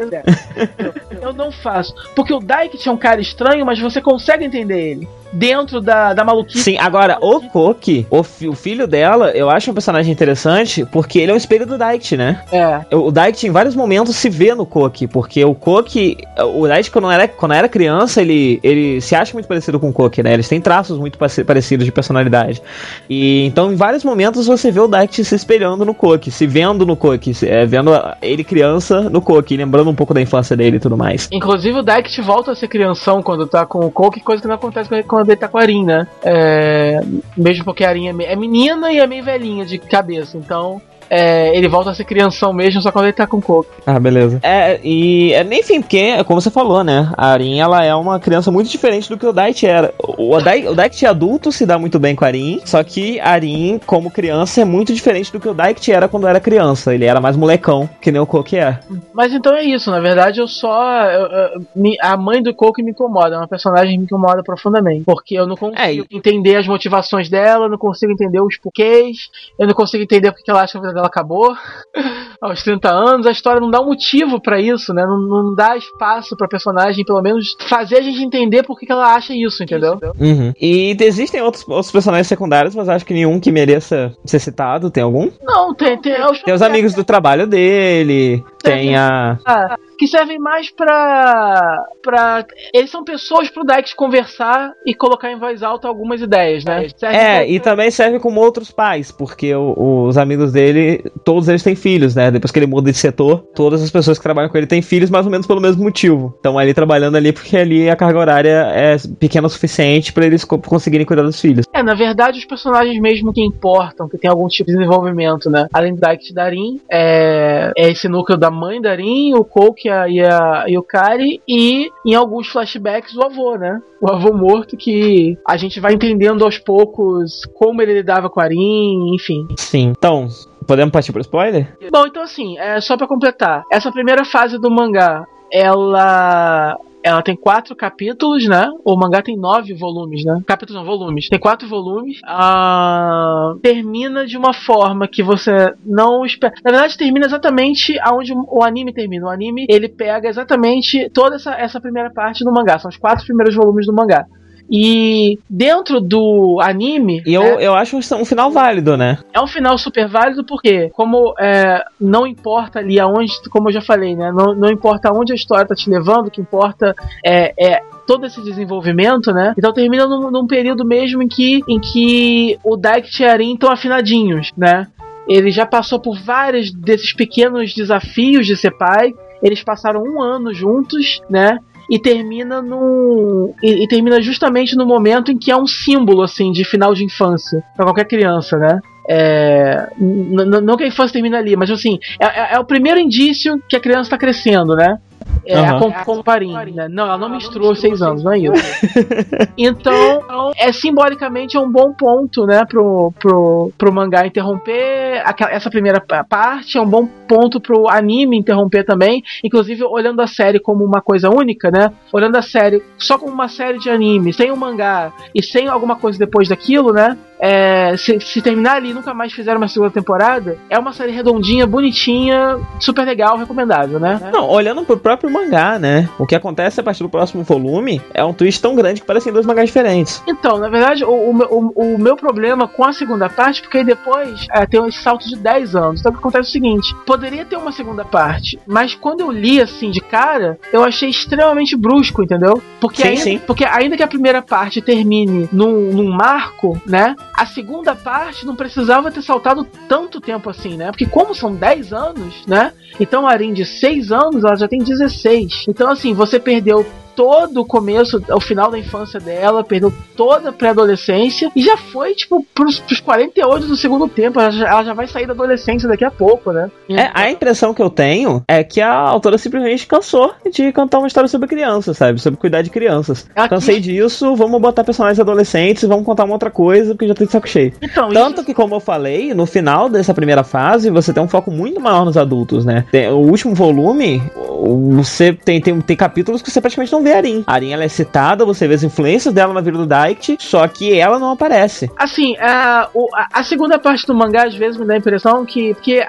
Eu não faço. Porque o Daikichi é um cara estranho, mas você consegue entender ele. Dentro da, da maluquice. Sim, agora, o Koki, o, fi- o filho dela, eu acho um personagem interessante porque ele é um espelho do Daikichi, né? É. O Daikichi em vários momentos se vê no Koki, porque o Koki, o Daikichi quando era, quando era criança, ele, ele se acha muito parecido com o Koki, né? Eles têm traços muito pace- parecidos de personalidade. E então em vários momentos você vê o Daikichi se espelhando no Koki, se vendo no Koki, se- é, vendo a- ele criança no Koki, lembrando um pouco da infância dele e tudo mais. Inclusive o Daikichi volta a ser crianção quando tá com o Koki, coisa que não acontece com ele quando ele tá com a Arin, né? É, mesmo porque a Arin é, me- é menina e é meio velhinha de cabeça, então é, ele volta a ser crianção mesmo, só quando ele tá com o Koki. Ah, beleza. É, e é, enfim, porque, como você falou, né? A Arin, ela é uma criança muito diferente do que o Daikichi era. O, o, Dai, o Daikichi adulto se dá muito bem com a Arin, só que a Arin, como criança, é muito diferente do que o Daikichi era quando era criança. Ele era mais molecão, que nem o Koki é. Mas então é isso, na verdade eu só. eu- eu- me- a mãe do Koki me incomoda, é uma personagem que me incomoda profundamente. Porque eu não consigo É, e- entender as motivações dela, eu não consigo entender os porquês, eu não consigo entender porque que ela acha que a vida dela acabou. aos trinta anos, a história não dá um motivo pra isso, né? Não, não dá espaço pra personagem, pelo menos, fazer a gente entender por que que ela acha isso, entendeu? Uhum. E existem outros, outros personagens secundários, mas acho que nenhum que mereça ser citado. Tem algum? Não, tem, tem, Tem os amigos do trabalho dele, tem a... Ah, que servem mais pra, pra... Eles são pessoas pro Dex conversar e colocar em voz alta algumas ideias, né? Serve É, pra- e também serve como outros pais, porque o- os amigos dele, todos eles têm filhos, né? Depois que ele muda de setor, todas as pessoas que trabalham com ele têm filhos, mais ou menos pelo mesmo motivo. Estão ali trabalhando ali porque ali a carga horária é pequena o suficiente pra eles co- conseguirem cuidar dos filhos. É, na verdade, os personagens mesmo que importam, que tem algum tipo de desenvolvimento, né? Além do Dex e Darin, é, é esse núcleo da mãe Darin, o Coke e, a, e, a, e o Kari, e em alguns flashbacks o avô, né? O avô morto, que a gente vai entendendo aos poucos como ele lidava com a Arin, enfim. Sim. Então, podemos partir pro spoiler? Bom, então assim, é, só pra completar, essa primeira fase do mangá, ela... Ela tem quatro capítulos, né? O mangá tem nove volumes, né? Capítulos não, volumes. Tem quatro volumes. Ah, termina de uma forma que você não espera. Na verdade, termina exatamente aonde o anime termina. O anime, ele pega exatamente toda essa, essa primeira parte do mangá. São os quatro primeiros volumes do mangá. E dentro do anime... E eu, né, eu acho um final válido, né? é um final super válido porque, como é, não importa ali aonde, como eu já falei, né? Não, não importa aonde a história tá te levando, o que importa é, é todo esse desenvolvimento, né? Então termina num, num período mesmo em que, em que o Daikt e a Arin estão afinadinhos, né? Ele já passou por vários desses pequenos desafios de ser pai. Eles passaram um ano juntos, né? E termina no e, e termina justamente no momento em que é um símbolo assim de final de infância para qualquer criança, né? É, n- n- não que a infância termina ali, mas assim é, é- é o primeiro indício que a criança está crescendo, né? É, Aham. com, com Parim, né? Não, ela não menstruou seis anos, não é isso. Então, é simbolicamente é um bom ponto, né, pro, pro, pro mangá interromper aquela, essa primeira pa- parte, é um bom ponto pro anime interromper também, inclusive olhando a série como uma coisa única, né, olhando a série só como uma série de anime, sem o mangá e sem alguma coisa depois daquilo, né, é, se, se terminar ali e nunca mais fizeram uma segunda temporada, é uma série redondinha, bonitinha, super legal, recomendável, né. Não, olhando pro próprio mangá, né? O que acontece a partir do próximo volume é um twist tão grande que parecem dois mangás diferentes. Então, na verdade, o, o, o, o meu problema com a segunda parte, porque aí depois é, tem um salto de dez anos. Então o que acontece é o seguinte, poderia ter uma segunda parte, mas quando eu li assim de cara, eu achei extremamente brusco, entendeu? Porque, Sim, ainda, sim. porque ainda que a primeira parte termine num, num marco, né? A segunda parte não precisava ter saltado tanto tempo assim, né? Porque como são dez anos, né? Então a Arin de seis anos, ela já tem dezesseis. Então assim, você perdeu todo o começo, o final da infância dela, perdeu toda a pré-adolescência e já foi, tipo, pros, pros quarenta e oito do segundo tempo. Ela já, ela já vai sair da adolescência daqui a pouco, né? É, a impressão que eu tenho é que a autora simplesmente cansou de cantar uma história sobre crianças, sabe? Sobre cuidar de crianças. Ela Cansei quis- disso, vamos botar personagens adolescentes e vamos contar uma outra coisa, porque já tô de saco cheio. Então, Tanto isso, que, como eu falei, no final dessa primeira fase, você tem um foco muito maior nos adultos, né? Tem- o último volume, o- você tem, tem, tem capítulos que você praticamente não vê a Arin. A Arin, ela é citada, você vê as influências dela na vida do Daikt, só que ela não aparece. assim, a, o- a, a segunda parte do mangá às vezes me dá a impressão que, porque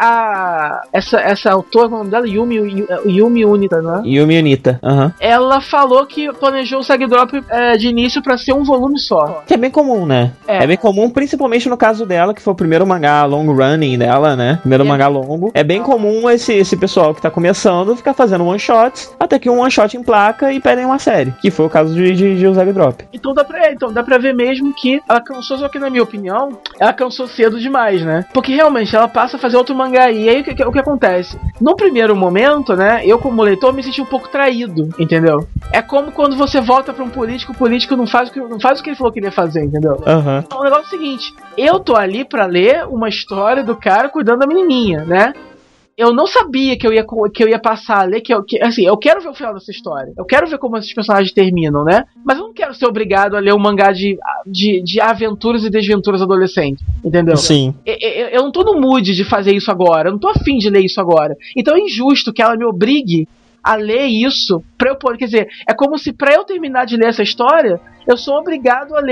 a essa, essa autora, o nome dela, Yumi, Yu- Yumi Unita, né? Yumi Unita, aham. Ela falou que planejou o Sag Drop é, de início pra ser um volume só. Que é bem comum, né? É. É. bem comum, principalmente no caso dela, que foi o primeiro mangá long running dela, né? Primeiro É. mangá longo. É bem comum esse, esse pessoal que tá começando ficar fazendo one shots, até que um one shot em placa e pedem uma série. Que foi o caso de, de, de Zag Drop. Então dá, pra, é, então dá pra ver mesmo que ela cansou, só que na minha opinião, ela cansou cedo demais, né? Porque realmente ela passa a fazer outro mangá aí, e aí o que, o que acontece? No primeiro momento, né, eu como leitor me senti um pouco traído, entendeu? É como quando você volta pra um político, o político não faz o que, não faz o que ele falou que ele ia fazer, entendeu? Aham. Então, o negócio é o seguinte, eu tô ali pra ler uma história do cara cuidando da menininha, né? Eu não sabia que eu ia, que eu ia passar a ler, que, eu, que assim, eu quero ver o final dessa história. Eu quero ver como esses personagens terminam, né? Mas eu não quero ser obrigado a ler um mangá de, de, de aventuras e desventuras adolescentes, entendeu? Sim. Eu, eu, eu não tô no mood de fazer isso agora, eu não tô afim de ler isso agora. Então é injusto que ela me obrigue a ler isso pra eu poder. Quer dizer, é como se pra eu terminar de ler essa história, eu sou obrigado a ler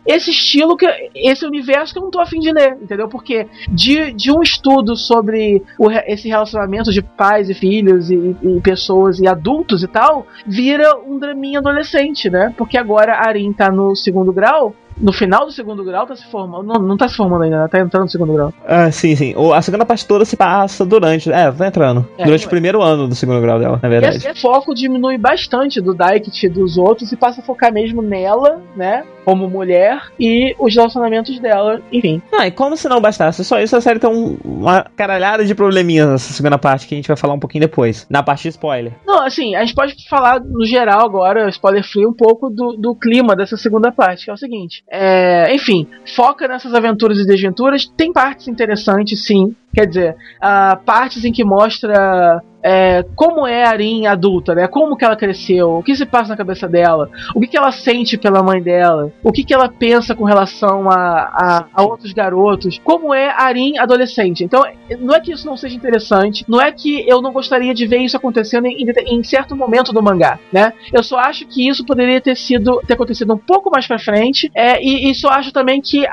esse estilo, que esse universo que eu não tô afim de ler, entendeu? Porque de, de um estudo sobre o, esse relacionamento de pais e filhos e, e pessoas e adultos e tal, vira um draminha adolescente, né? Porque agora a Arin tá no segundo grau. No final do segundo grau tá se formando. Não, não tá se formando ainda, né? Tá entrando no segundo grau. Ah, sim, sim. O, a segunda parte toda se passa durante. É, tá entrando. É, durante é. o primeiro ano do segundo grau dela, na E verdade. esse foco diminui bastante do Daikichi e dos outros e passa a focar mesmo nela, né? Como mulher e os relacionamentos dela, enfim. Ah, e como se não bastasse só isso, a série tem um, uma caralhada de probleminhas nessa segunda parte que a gente vai falar um pouquinho depois. Na parte de spoiler. Não, assim, a gente pode falar no geral agora, spoiler free, um pouco do, do clima dessa segunda parte, que é o seguinte. É, enfim, foca nessas aventuras e desventuras. Tem partes interessantes, sim. Quer dizer, uh, partes em que mostra é, como é a Arin adulta, né? Como que ela cresceu, o que se passa na cabeça dela, o que, que ela sente pela mãe dela, o que, que ela pensa com relação a, a, a outros garotos, como é a Arin adolescente. Então, não é que isso não seja interessante, não é que eu não gostaria de ver isso acontecendo em, em, em certo momento do mangá, né? Eu só acho que isso poderia ter sido ter acontecido um pouco mais pra frente, é, e, e só acho também que a,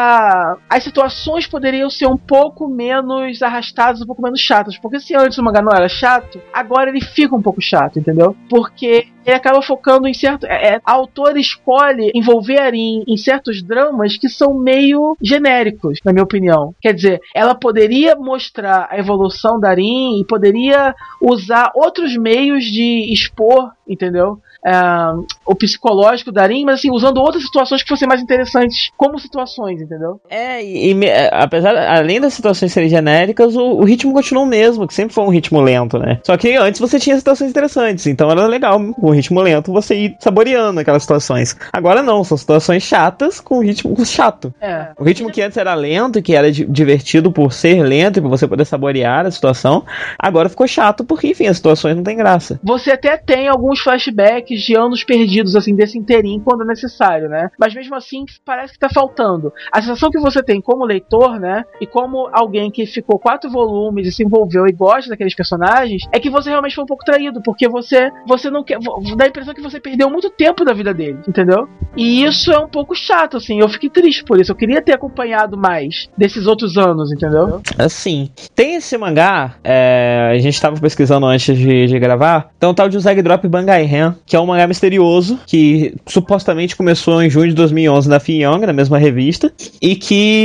a, as situações poderiam ser um pouco menos arrastadas, um pouco menos chatas, porque se antes o mangá não era chato, agora ele fica um pouco chato, entendeu? Porque ele acaba focando em certo... É, a autora escolhe envolver a Arin em certos dramas que são meio genéricos, na minha opinião. Quer dizer, ela poderia mostrar a evolução da Arin e poderia usar outros meios de expor, entendeu? Uh, o psicológico da Arin, mas assim, usando outras situações que fossem mais interessantes como situações, entendeu? É, e, e apesar, além das situações serem genéricas, o, o ritmo continua o mesmo, que sempre foi um ritmo lento, né? Só que antes você tinha situações interessantes, então era legal, com o ritmo lento, você ir saboreando aquelas situações. Agora não, são situações chatas com ritmo chato. É. O ritmo que antes era lento, que era divertido por ser lento e por você poder saborear a situação, agora ficou chato porque, enfim, as situações não têm graça. Você até tem alguns flashbacks de anos perdidos, assim, desse inteirinho quando é necessário, né? Mas mesmo assim, parece que tá faltando. A sensação que você tem como leitor, né? E como alguém que ficou quatro volumes e se envolveu e gosta daqueles personagens, é que você realmente foi um pouco traído, porque você, você não quer... dá a impressão que você perdeu muito tempo da vida dele, entendeu? E isso é um pouco chato, assim. Eu fiquei triste por isso. Eu queria ter acompanhado mais desses outros anos, entendeu? Assim, tem esse mangá, é, a gente tava pesquisando antes de, de gravar, então o tal de Uzagi Drop Bangai Ren, que é um mangá misterioso, que supostamente começou em junho de dois mil e onze na Fiyang, na mesma revista, e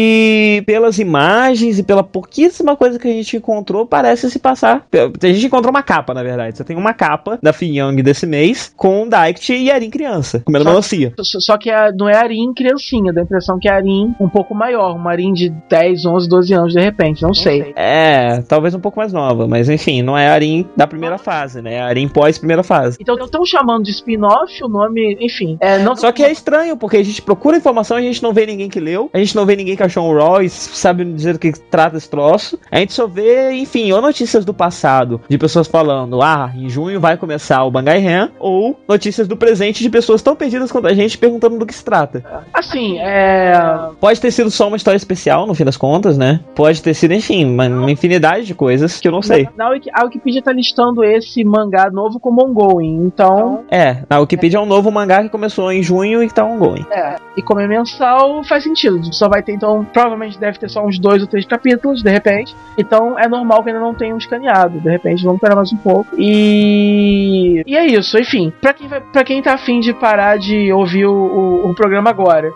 que pelas imagens e pela pouquíssima coisa que a gente encontrou, parece se passar... A gente encontrou uma capa, na verdade. Você tem uma capa da Fiyang desse mês, com Daikichi e Arin criança, comendo melancia. Só, só que a, não é a Arin criancinha, dá a impressão que é a Arin um pouco maior, uma Arin de dez, onze, doze anos de repente, não, não sei. sei. É, talvez um pouco mais nova, mas enfim, não é a Arin da primeira fase, né? É a Arin pós primeira fase. Então estão chamando de spin-off, o nome, enfim. É, não... Só que é estranho, porque a gente procura informação e a gente não vê ninguém que leu, a gente não vê ninguém que achou um raw e sabe dizer do que trata esse troço. A gente só vê, enfim, ou notícias do passado, de pessoas falando, ah, em junho vai começar o Bangai Ren, ou notícias do presente de pessoas tão perdidas quanto a gente perguntando do que se trata. Assim, é... Pode ter sido só uma história especial, no fim das contas, né? Pode ter sido, enfim, uma, uma infinidade de coisas que eu não sei. Na, na Wiki, a Wikipedia tá listando esse mangá novo como ongoing, então... É, na Wikipedia é um novo mangá que começou em junho e que tá ongoing. É, e como é mensal, faz sentido. Só vai ter, então, provavelmente deve ter só uns dois ou três capítulos, de repente. Então é normal que ainda não tenha um escaneado. De repente, vamos esperar mais um pouco. E... E é isso, enfim. Pra quem, vai, pra quem tá afim de parar de ouvir o, o, o programa agora,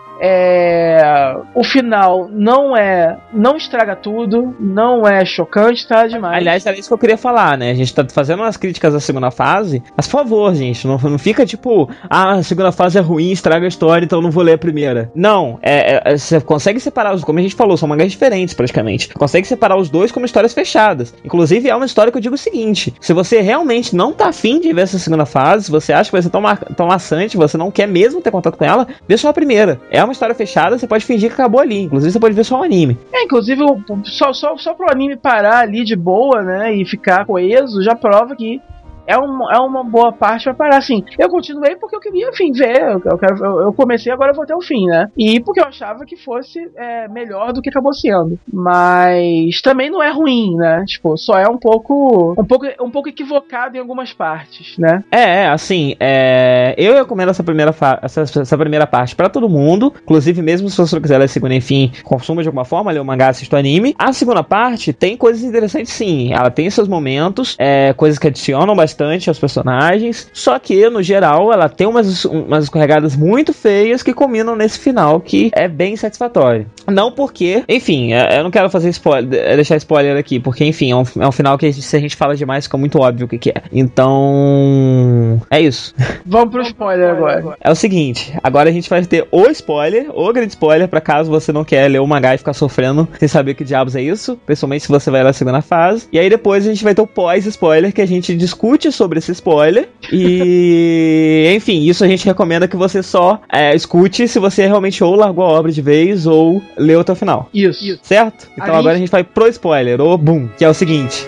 é... o final não é... não estraga tudo, não é chocante, tá demais. Aliás, era isso que eu queria falar, né? A gente tá fazendo umas críticas da segunda fase, mas por favor, gente, não, não fica tipo, ah, a segunda fase é ruim, estraga a história, então eu não vou ler a primeira. Não, é, é, você consegue separar os, como a gente falou, são mangás diferentes praticamente. Consegue separar os dois como histórias fechadas. Inclusive, é uma história que eu digo o seguinte: se você realmente não tá afim de ver essa segunda fase, se você acha que vai ser tão, mar, tão maçante, você não quer mesmo ter contato com ela, vê só a primeira. É uma história fechada, você pode fingir que acabou ali. Inclusive, você pode ver só o anime. É, inclusive, só, só, só pro anime parar ali de boa, né, e ficar coeso, já prova que é, um, é uma boa parte pra parar, assim. Eu continuei porque eu queria, enfim, ver. Eu, eu, quero, eu, eu comecei, agora eu vou até o fim, né? E porque eu achava que fosse é, melhor do que acabou sendo. Mas também não é ruim, né? Tipo, só é um pouco, um pouco, um pouco equivocado em algumas partes, né? É, é, assim, é, eu recomendo essa primeira, fa- essa, essa primeira parte pra todo mundo. Inclusive, mesmo se você não quiser ler a segunda, enfim, consuma de alguma forma, lê o mangá, assista o anime. A segunda parte tem coisas interessantes, sim. Ela tem seus momentos, é, coisas que adicionam bastante aos personagens. Só que, no geral, ela tem umas, umas escorregadas muito feias que combinam nesse final, que é bem satisfatório. Não porque, enfim, eu não quero fazer spoiler, deixar spoiler aqui, porque, enfim, é um, é um final que se a gente fala demais fica muito óbvio o que, que é. Então, é isso. Vamos pro spoiler agora. É o seguinte, agora a gente vai ter o spoiler, o grande spoiler, pra caso você não quer ler o mangá e ficar sofrendo sem saber que diabos é isso, principalmente se você vai lá na segunda fase. E aí depois a gente vai ter o pós-spoiler, que a gente discute sobre esse spoiler. E, enfim, isso a gente recomenda que você só é, escute se você realmente ou largou a obra de vez ou leu até o final. Isso. Certo? Então A agora gente- a gente vai pro spoiler, o boom, que é o seguinte.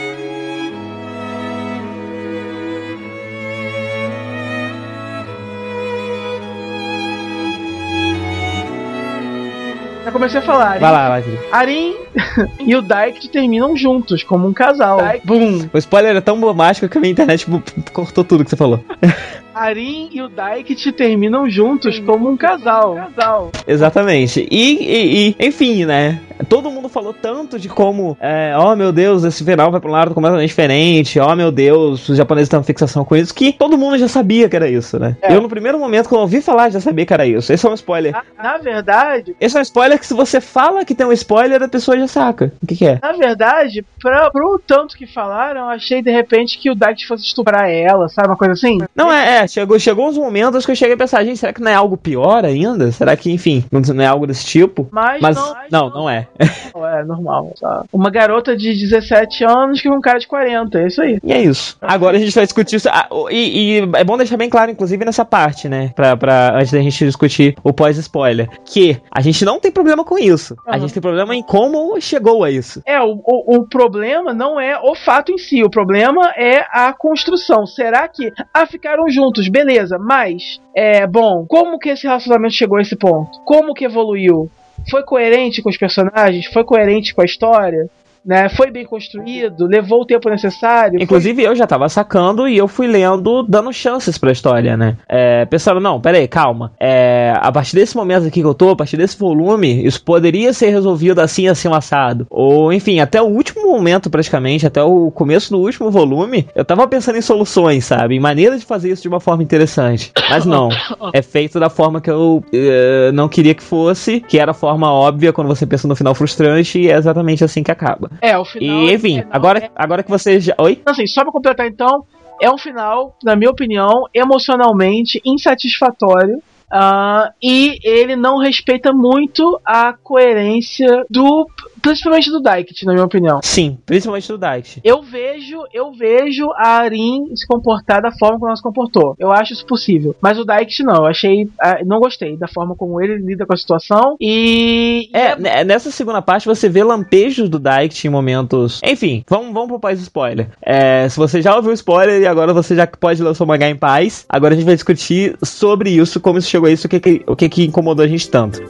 Já comecei a falar. Vai lá, vai, Felipe. Arin e o Daikt terminam juntos, como um casal. Boom! O spoiler é tão bombástico que a minha internet tipo, cortou tudo que você falou. Arin e o Daikt terminam juntos como um casal. casal. Exatamente. E, e- e, enfim, né? Todo mundo falou tanto de como, é, oh meu Deus, esse final vai pra um lado completamente diferente. Oh meu Deus, os japoneses têm uma fixação com isso, que todo mundo já sabia que era isso, né? É. Eu, no primeiro momento, quando eu ouvi falar, já sabia que era isso. Esse é um spoiler. Na, na verdade, Esse é um spoiler que, se você fala que tem um spoiler, a pessoa já saca. O que, que é? na verdade, pra, pro tanto que falaram, eu achei de repente que o Daikt fosse estuprar ela, sabe? Uma coisa assim. Não, é, é chegou, chegou uns momentos que eu cheguei a pensar, gente, será que não é algo pior ainda? Será que, enfim, não, não é algo desse tipo? Mas, Mas, não, não, não é. não é normal. Tá? Uma garota de dezessete anos que um cara de quarenta, é isso aí. E é isso. Agora a gente vai discutir isso. Ah, o- e, e é bom deixar bem claro, inclusive, nessa parte, né? Pra, pra, antes da gente discutir o pós-spoiler. Que a gente não tem problema com isso. A Aham. gente tem problema em como chegou a isso. É, o, o, o problema não é o fato em si, o problema é a construção. Será que, ah, ficaram juntos, beleza, mas, é, bom, como que esse relacionamento chegou a esse ponto? Como que evoluiu? Foi coerente com os personagens? Foi coerente com a história? Né? Foi bem construído? Levou o tempo necessário? Inclusive, eu já tava sacando e eu fui lendo, dando chances pra história, né? É, pensando, não, peraí, calma. É, a partir desse momento aqui que eu tô, a partir desse volume, isso poderia ser resolvido assim, assim, um assado. Ou, enfim, até o último momento, praticamente, até o começo do último volume, eu tava pensando em soluções, sabe? Em maneiras de fazer isso de uma forma interessante. Mas não. É feito da forma que eu eh, não queria que fosse, que era a forma óbvia quando você pensa no final frustrante, e é exatamente assim que acaba. É, o final. E, enfim, é, não, agora, é- agora que você já... Oi? Assim, só pra completar então, é um final, na minha opinião, emocionalmente insatisfatório. ah, e ele não respeita muito a coerência do. Principalmente do Daikt, na minha opinião. Sim, principalmente do Daikt. Eu vejo, eu vejo a Arin se comportar da forma como ela se comportou. Eu acho isso possível. Mas o Daikt não, eu achei. ah, Não gostei da forma como ele lida com a situação. E. e É, né, nessa segunda parte você vê lampejos do Daikt em momentos... Enfim, vamos, vamos pro pós spoiler. É, se você já ouviu o spoiler e agora você já pode ler o seu mangá em paz, agora a gente vai discutir sobre isso, como isso chegou a isso, o que que, o que, que incomodou a gente tanto.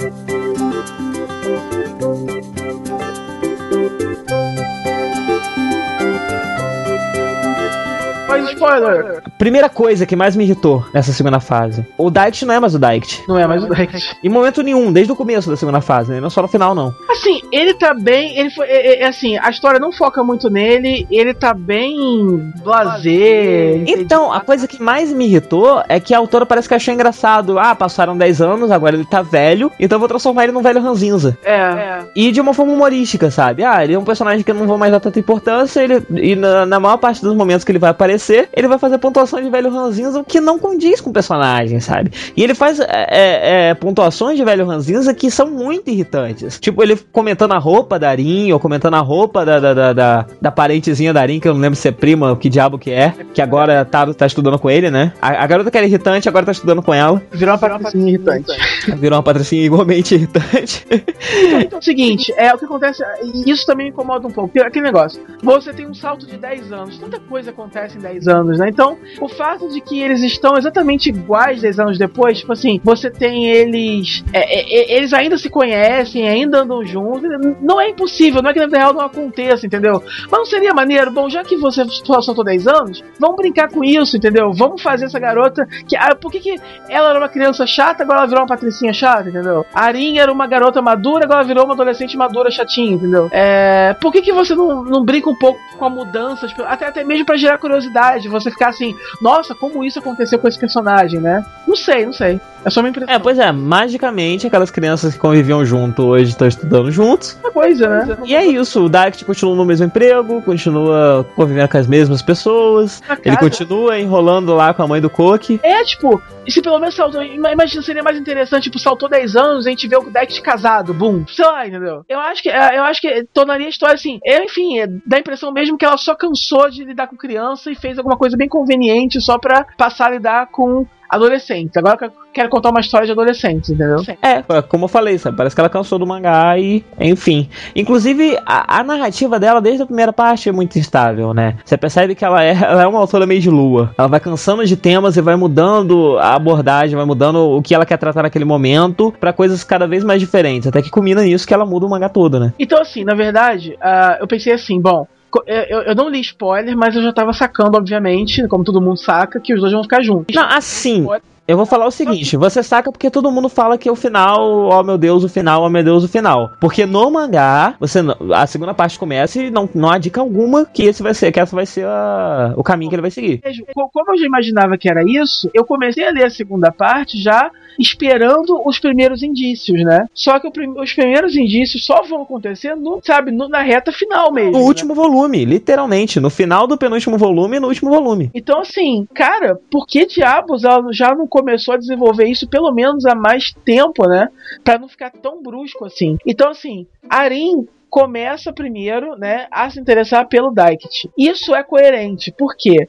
Faz spoiler! Primeira coisa que mais me irritou nessa segunda fase. O Daikt não é mais o Daikt. Não é mais o Daikt. Em momento nenhum, desde o começo da segunda fase, né? Não só no final, não. Assim, ele tá bem. Ele foi. É, é, assim, a história não foca muito nele. Ele tá bem blasé. Então, a coisa que mais me irritou é que a autora parece que achou engraçado. Ah, passaram dez anos, agora ele tá velho, então eu vou transformar ele num velho ranzinza. É, é. E de uma forma humorística, sabe? Ah, ele é um personagem que eu não vou mais dar tanta importância, ele, e na, na maior parte dos momentos que ele vai aparecer, quê, ele vai fazer pontuações de velho ranzinza que não condiz com o personagem, sabe? E ele faz é, é, é, pontuações de velho ranzinza que são muito irritantes. Tipo, ele comentando a roupa da Arin, ou comentando a roupa da, da, da, da, da parentezinha da Arin, que eu não lembro se é prima, que diabo que é, que agora tá, tá estudando com ele, né? A, a garota que era irritante, agora tá estudando com ela. Virou uma patricinha irritante. Virou uma patricinha igualmente irritante. Então, então é o seguinte, é o que acontece, e isso também me incomoda um pouco, aquele negócio, você tem um salto de dez anos, tanta coisa acontece em dez anos, né? Então, o fato de que eles estão exatamente iguais dez anos depois, tipo assim, você tem eles, é, é, eles ainda se conhecem, ainda andam juntos, não é impossível, não é que na vida real não aconteça, entendeu? Mas não seria maneiro, bom, já que você só saltou dez anos, vamos brincar com isso, entendeu? Vamos fazer essa garota, que, ah, por que que ela era uma criança chata, agora ela virou uma patricinha chata, entendeu? A Arin era uma garota madura, agora virou uma adolescente madura chatinha, entendeu? É, por que que você não, não brinca um pouco com a mudança, tipo, até, até mesmo pra gerar curiosidade, você ficar assim, nossa, como isso aconteceu com esse personagem, né? Não sei, não sei. É só uma impressão. É, pois é, magicamente aquelas crianças que conviviam junto hoje estão estudando juntos. Uma coisa, né? E é isso, o Daikt continua no mesmo emprego, continua convivendo com as mesmas pessoas, ele continua enrolando lá com a mãe do Koki. É, tipo, e se pelo menos saltou, imagina, seria mais interessante, tipo, saltou dez anos, a gente vê o Daikt casado, boom, sei lá, entendeu? Eu acho que, eu acho que tornaria a história assim, eu, enfim, dá a impressão mesmo que ela só cansou de lidar com criança e fez alguma coisa bem conveniente só pra passar a lidar com adolescentes. Agora eu quero contar uma história de adolescentes, entendeu? É, como eu falei, sabe? Parece que ela cansou do mangá e, enfim. Inclusive, a, a narrativa dela, desde a primeira parte, é muito instável, né? Você percebe que ela é, ela é uma autora meio de lua. Ela vai cansando de temas e vai mudando a abordagem, vai mudando o que ela quer tratar naquele momento pra coisas cada vez mais diferentes. Até que culmina nisso que ela muda o mangá todo, né? Então, assim, na verdade, uh, eu pensei assim, bom, Eu, eu não li spoiler, mas eu já tava sacando, obviamente, como todo mundo saca, que os dois vão ficar juntos. Não, assim, eu vou falar o seguinte, você saca porque todo mundo fala que o final, oh meu Deus, o final, oh meu Deus, o final. Porque no mangá, você, a segunda parte começa e não, não há dica alguma que esse vai ser, que essa vai ser a, o caminho que ele vai seguir. Como eu já imaginava que era isso, eu comecei a ler a segunda parte já esperando os primeiros indícios, né? Só que o prim- os primeiros indícios só vão acontecer, no, sabe, no, na reta final mesmo. No né? último volume, literalmente. No final do penúltimo volume e no último volume. Então, assim, cara, por que diabos ela já não começou a desenvolver isso pelo menos há mais tempo, né? Pra não ficar tão brusco assim. Então, assim, Arin começa primeiro, né, a se interessar pelo Daikt. Isso é coerente, por quê?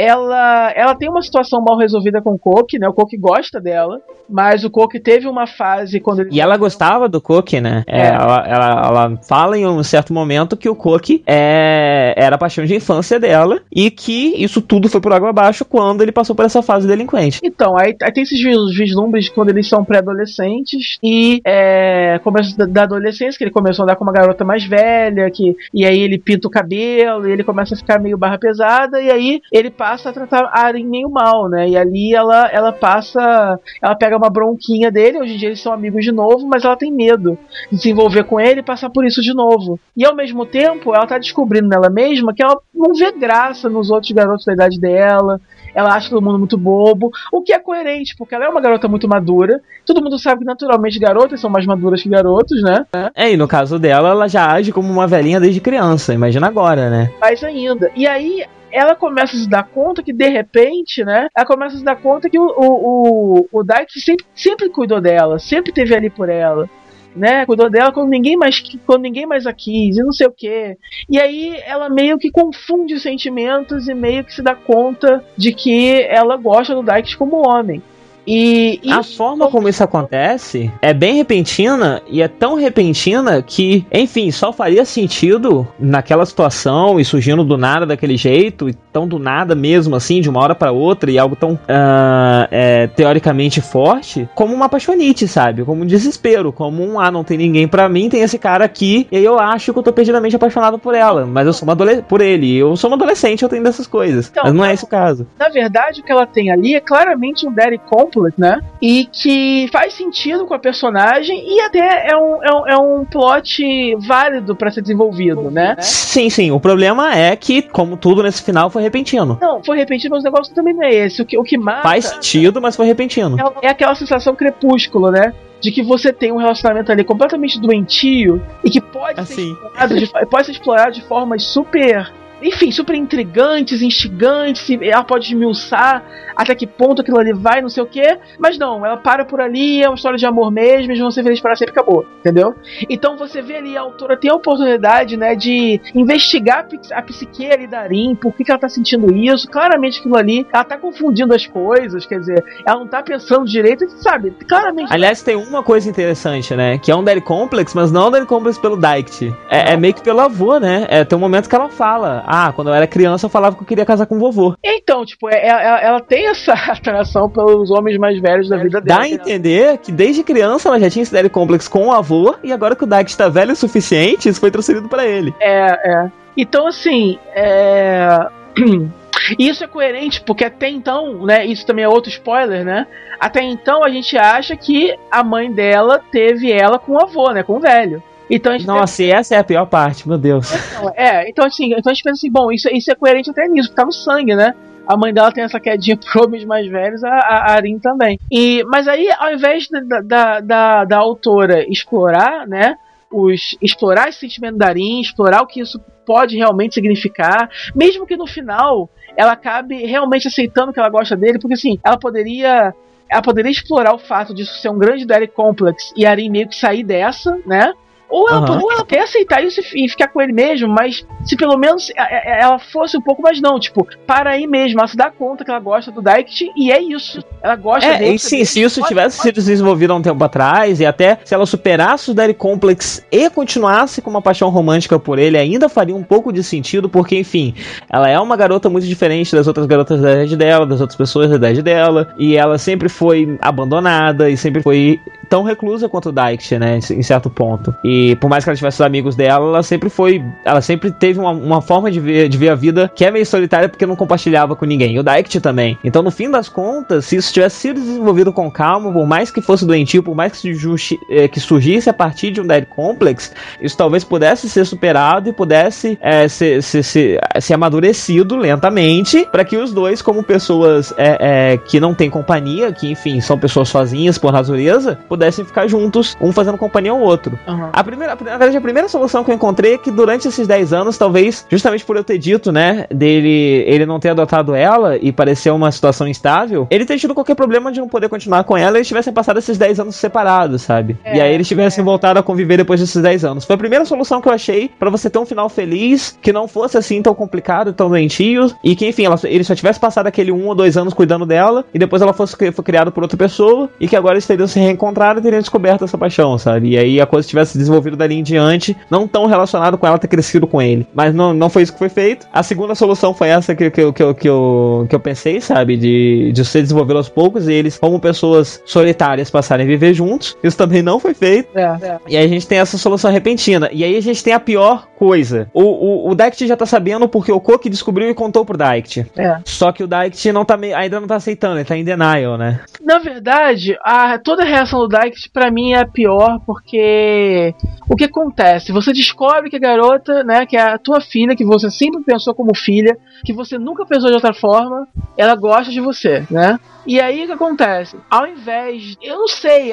Ela, ela tem uma situação mal resolvida com o Koki, né? O Koki gosta dela, mas o Koki teve uma fase quando ele... E ela gostava do Koki, né? É, É. Ela, ela, ela fala em um certo momento que o Koki é, era a paixão de infância dela e que isso tudo foi por água abaixo quando ele passou por essa fase delinquente. Então, aí, aí tem esses vis- vislumbres de quando eles são pré-adolescentes e é, começo da, da adolescência, que ele começou a andar com uma garota mais velha, que, e aí ele pinta o cabelo, e ele começa a ficar meio barra pesada, e aí ele passa a tratar a Arin meio mal, né? E ali ela, ela passa, ela pega uma bronquinha dele, hoje em dia eles são amigos de novo, mas ela tem medo de se envolver com ele e passar por isso de novo. E ao mesmo tempo, ela tá descobrindo nela mesma que ela não vê graça nos outros garotos da idade dela, ela acha todo mundo muito bobo, o que é coerente, porque ela é uma garota muito madura, todo mundo sabe que naturalmente garotas são mais maduras que garotos, né? É, e no caso dela, ela já age como uma velhinha desde criança, imagina agora, né? Mais ainda. E aí ela começa a se dar conta que, de repente, né, ela começa a se dar conta que o, o, o, o Daikt sempre, sempre cuidou dela, sempre esteve ali por ela, né, cuidou dela quando ninguém mais, quando ninguém mais a quis, e não sei o que. E aí ela meio que confunde os sentimentos e meio que se dá conta de que ela gosta do Daikt como homem. E, e a forma como isso acontece é bem repentina e é tão repentina que, enfim, só faria sentido naquela situação e surgindo do nada daquele jeito, e tão do nada mesmo assim, de uma hora pra outra, e algo tão uh, é, teoricamente forte, como uma apaixonite, sabe? Como um desespero, como um, ah, não tem ninguém pra mim, tem esse cara aqui, e aí eu acho que eu tô perdidamente apaixonado por ela, mas eu sou uma adolescente, por ele, eu sou uma adolescente, eu tenho dessas coisas, então, mas não é esse o caso. Na verdade, o que ela tem ali é claramente um daddy complex, né? E que faz sentido com a personagem e até é um, é um, é um plot válido pra ser desenvolvido, né? Sim, sim. O problema é que, como tudo nesse final, foi repentino. Não, foi repentino, mas o negócio também não é esse. O que, o que mata... Faz sentido, mas foi repentino. É, é aquela sensação crepúsculo, né? De que você tem um relacionamento ali completamente doentio e que pode, assim. ser, explorado de, pode ser explorado de formas super enfim, super intrigantes, instigantes, ela pode esmiuçar até que ponto aquilo ali vai, não sei o que, mas não, ela para por ali, é uma história de amor mesmo, eles vão ser felizes para sempre, acabou, entendeu? Então você vê ali, a autora tem a oportunidade, né, de investigar a, psique, a psique ali da Arin, por que, que ela tá sentindo isso, claramente aquilo ali, ela tá confundindo as coisas, quer dizer, ela não tá pensando direito, sabe, claramente. Aliás, tem uma coisa interessante, né, que é um Daddy Complex, mas não é um Daddy Complex pelo Daikt, é, é meio que pelo avô, né, é, tem um momento que ela fala, ah, quando eu era criança eu falava que eu queria casar com o vovô. Então, tipo, é, ela, ela tem essa atração pelos homens mais velhos da vida dela. Dá a entender que desde criança ela já tinha esse Daddy Complex com o avô, e agora que o Daikt tá velho o suficiente, isso foi transferido pra ele. É, é. Então, assim, é... isso é coerente, porque até então, né, isso também é outro spoiler, né, até então a gente acha que a mãe dela teve ela com o avô, né, com o velho. Então a gente Nossa, tem... e essa é a pior parte, meu Deus. Então, é, então assim, então a gente pensa assim, bom, isso, isso é coerente até nisso, porque tá no sangue, né? A mãe dela tem essa quedinha por homens mais velhos, a, a Arin também. E, mas aí, ao invés da, da, da, da autora explorar, né, os, explorar esse sentimento da Arin, explorar o que isso pode realmente significar, mesmo que no final ela acabe realmente aceitando que ela gosta dele, porque assim, ela poderia... Ela poderia explorar o fato disso ser um grande Daddy Complex e a Arin meio que sair dessa, né? Ou ela, uhum. ou ela quer aceitar isso e ficar com ele mesmo, mas se pelo menos ela fosse um pouco mais não, tipo, para aí mesmo, ela se dá conta que ela gosta do Daikt e é isso. Ela gosta é, dele. E sim, se isso pode, tivesse pode... sido desenvolvido há um tempo atrás, e até se ela superasse o Daddy Complex e continuasse com uma paixão romântica por ele, ainda faria um pouco de sentido, porque, enfim, ela é uma garota muito diferente das outras garotas da idade dela, das outras pessoas da idade dela, e ela sempre foi abandonada e sempre foi tão reclusa quanto o Daikt, né, em certo ponto. E por mais que ela tivesse os amigos dela, ela sempre foi, ela sempre teve uma, uma forma de ver, de ver a vida que é meio solitária porque não compartilhava com ninguém. E o Daikt também. Então, no fim das contas, se isso tivesse sido desenvolvido com calma, por mais que fosse doentio, por mais que, justi, é, que surgisse a partir de um Daddy Complex, isso talvez pudesse ser superado e pudesse é, ser, ser, ser, ser amadurecido lentamente para que os dois, como pessoas é, é, que não têm companhia, que enfim, são pessoas sozinhas por natureza, pudessem ficar juntos, um fazendo companhia ao outro. Uhum. A primeira, na verdade, a primeira solução que eu encontrei é que durante esses dez anos, talvez, justamente por eu ter dito, né, dele ele não ter adotado ela e parecer uma situação instável, ele ter tido qualquer problema de não poder continuar com ela e eles tivessem passado esses dez anos separados, sabe? É, e aí eles tivessem é. voltado a conviver depois desses dez anos. Foi a primeira solução que eu achei pra você ter um final feliz, que não fosse assim tão complicado, tão doentio, e que, enfim, ela, ele só tivesse passado aquele um ou dois anos cuidando dela, e depois ela fosse foi criada por outra pessoa, e que agora eles teriam se reencontrado e teriam descoberto essa paixão, sabe? E aí a coisa tivesse se desenvolvido dali em diante, não tão relacionado com ela ter crescido com ele. Mas não, não foi isso que foi feito. A segunda solução foi essa que, que, que, que, eu, que eu pensei, sabe? De, de se desenvolver aos poucos e eles, como pessoas solitárias, passarem a viver juntos. Isso também não foi feito. É, é. E aí a gente tem essa solução repentina. E aí a gente tem a pior coisa. O, o, o Daikt já tá sabendo porque o Koki descobriu e contou pro Daikt. É. Só que o Daikt não tá, ainda não tá aceitando, ele tá em denial, né? Na verdade, a, toda a reação do Daikt pra mim é a pior, porque o que acontece? Você descobre que a garota, né, que é a tua filha, que você sempre pensou como filha, que você nunca pensou de outra forma, ela gosta de você, né? E aí o que acontece? Ao invés, eu não sei,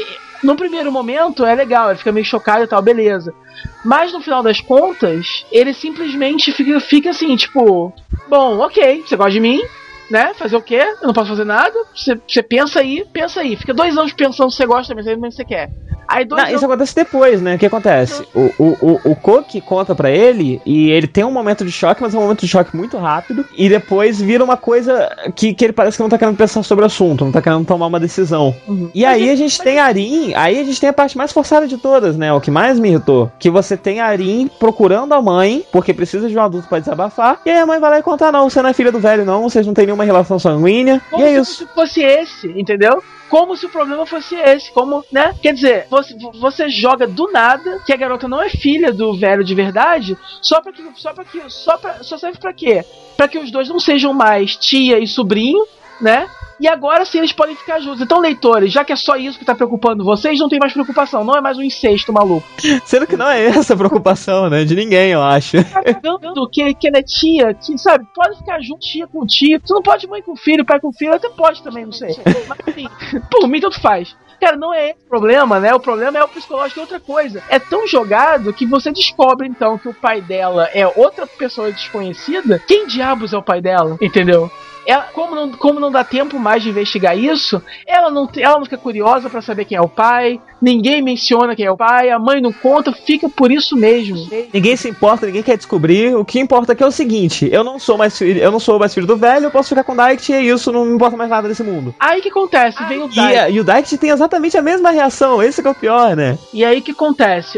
no primeiro momento é legal, ele fica meio chocado e tal, beleza. Mas no final das contas, ele simplesmente fica, fica assim, tipo, bom, ok, você gosta de mim, né? Fazer o quê? Eu não posso fazer nada. Você, você pensa aí, pensa aí. Fica dois anos pensando se você gosta mesmo, se você quer. Aí dois não, anos... Isso acontece depois, né? O que acontece? O, o, o, o Koki conta pra ele e ele tem um momento de choque, mas é um momento de choque muito rápido. E depois vira uma coisa que, que ele parece que não tá querendo pensar sobre o assunto, não tá querendo tomar uma decisão. Uhum. E mas aí a gente mas... tem a Arin, aí a gente tem a parte mais forçada de todas, né? O que mais me irritou. Que você tem a Arin procurando a mãe, porque precisa de um adulto pra desabafar. E aí a mãe vai lá e conta, não, você não é filha do velho não, vocês não têm nenhuma relação sanguínea. Como e é se isso. fosse esse, entendeu? Como se o problema fosse esse, como, né? Quer dizer, você, você joga do nada que a garota não é filha do velho de verdade, só pra que, só pra que, só pra, só serve pra quê? Pra que os dois não sejam mais tia e sobrinho, né? E agora sim eles podem ficar juntos. Então, leitores, já que é só isso que tá preocupando vocês, não tem mais preocupação. Não é mais um incesto maluco. Sendo que não é essa a preocupação, né? De ninguém, eu acho. Tá pegando que, que ele é tia, que, sabe, pode ficar junto, tia com tio. Você não pode mãe com filho, pai com filho. Até pode também, não sei. Mas, enfim, por mim, tanto faz. Cara, não é esse o problema, né? O problema é o psicológico e outra coisa. É tão jogado que você descobre, então, que o pai dela é outra pessoa desconhecida. Quem diabos é o pai dela? Entendeu? Ela, como, não, como não dá tempo mais de investigar isso, ela não, ela não fica curiosa pra saber quem é o pai, ninguém menciona quem é o pai, a mãe não conta, fica por isso mesmo. Ninguém se importa, ninguém quer descobrir. O que importa aqui é o seguinte: eu não sou mais filho, eu não sou mais filho do velho, eu posso ficar com o Daikt e é isso, não me importa mais nada desse mundo. Aí que acontece, vem o E, Daikt. a- e o Daikt tem exatamente a mesma reação, esse que é o pior, né? E aí que acontece?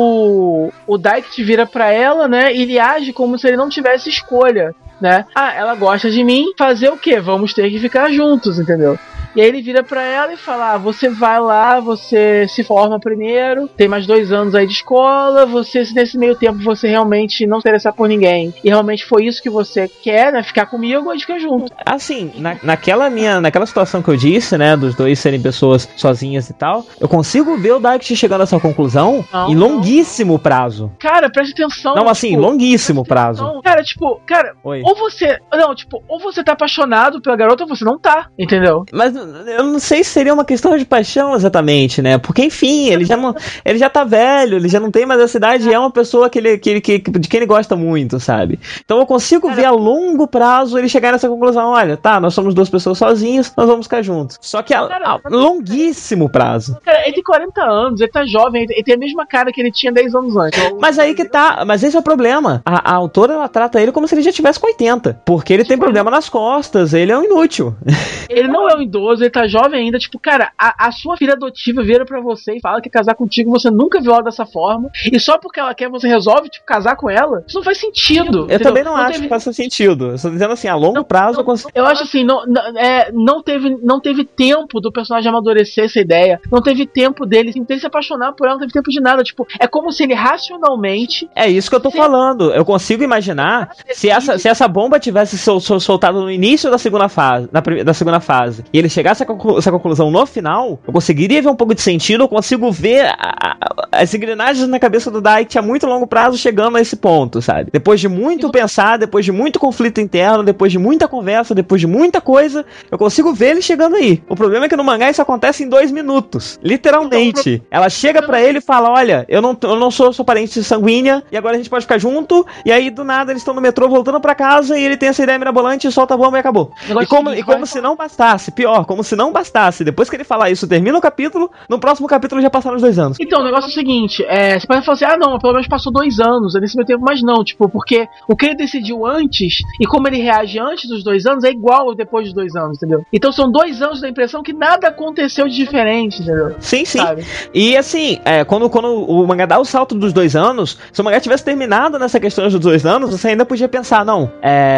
O, o Daikt vira pra ela, né? E ele age como se ele não tivesse escolha, né? Ah, ela gosta de mim, fazer o quê? Vamos ter que ficar juntos, entendeu? E aí ele vira pra ela e fala: ah, você vai lá, você se forma primeiro, tem mais dois anos aí de escola, você, se nesse meio tempo você realmente não se interessar por ninguém, e realmente foi isso que você quer, né? Ficar comigo, a gente fica junto. Assim, na, naquela minha, naquela situação que eu disse, né, dos dois serem pessoas sozinhas e tal, eu consigo ver o Daikt chegando a essa conclusão Não, em não. longuíssimo prazo. Cara, preste atenção. Não, assim, tipo, longuíssimo presta prazo. atenção. Cara, tipo, cara, Oi. ou você. Não, tipo, ou você tá apaixonado pela garota ou você não tá, entendeu? Mas eu não sei se seria uma questão de paixão exatamente, né? Porque, enfim, ele já não, ele já tá velho, ele já não tem mais essa idade e é uma pessoa que ele, que ele, que, de quem ele gosta muito, sabe? Então eu consigo ver a longo prazo ele chegar nessa conclusão: olha, tá, nós somos duas pessoas sozinhas, nós vamos ficar juntos. Só que a, a longuíssimo prazo. Cara, ele tem quarenta anos, ele tá jovem, ele tem a mesma cara que ele tinha dez anos antes. Mas aí que tá, mas esse é o problema. A, a autora, ela trata ele como se ele já tivesse com oitenta. Porque ele tem problema nas costas, ele é um inútil. Ele não é um idoso, ele tá jovem ainda. Tipo, cara, a, a sua filha adotiva vira pra você e fala que quer casar contigo, você nunca viu ela dessa forma. E só porque ela quer, você resolve, tipo, casar com ela. Isso não faz sentido. Eu entendeu? também não, acho teve- que faça sentido. Eu tô dizendo assim, a longo prazo eu consigo. Eu acho assim, não, não, é, não, teve, não teve tempo do personagem amadurecer essa ideia. Não teve tempo dele assim, ter se apaixonar por ela, não teve tempo de nada. Tipo, é como se ele racionalmente. É isso que eu tô Sim. falando. Eu consigo imaginar se essa, se essa bomba tivesse sol, sol, soltado no início da segunda fase, na, prime- da segunda fase, e ele chegasse a conclu- essa conclusão no final, eu conseguiria ver um pouco de sentido, eu consigo ver a- a- as engrenagens na cabeça do Daikt a muito longo prazo chegando a esse ponto, sabe? Depois de muito pensar, depois de muito conflito interno, depois de muita conversa, depois de muita coisa, eu consigo ver ele chegando aí. O problema é que no mangá isso acontece em dois minutos. Literalmente. Ela chega pra ele e fala: olha, eu não, eu não sou sua parente sanguínea, e agora a gente pode ficar junto, e aí do nada eles estão no metrô voltando pra casa, e ele tem essa ideia mirabolante, solta a bomba e acabou. Negócio E como, seguinte, e como vai- se não bastasse, pior, como se não bastasse, depois que ele falar isso, termina o capítulo, no próximo capítulo já passaram os dois anos. Então, o negócio é o seguinte, é, você pode falar assim, ah não, pelo menos passou dois anos, é nesse meio tempo, mas não, tipo, porque o que ele decidiu antes, e como ele reage antes dos dois anos, é igual depois dos dois anos, entendeu? Então são dois anos da impressão que nada aconteceu de diferente, entendeu? Sim, sim. Sabe? E assim, é, quando, quando o mangá dá o salto dos dois anos, se o mangá tivesse terminado nessa questão dos dois anos, você ainda podia pensar: não,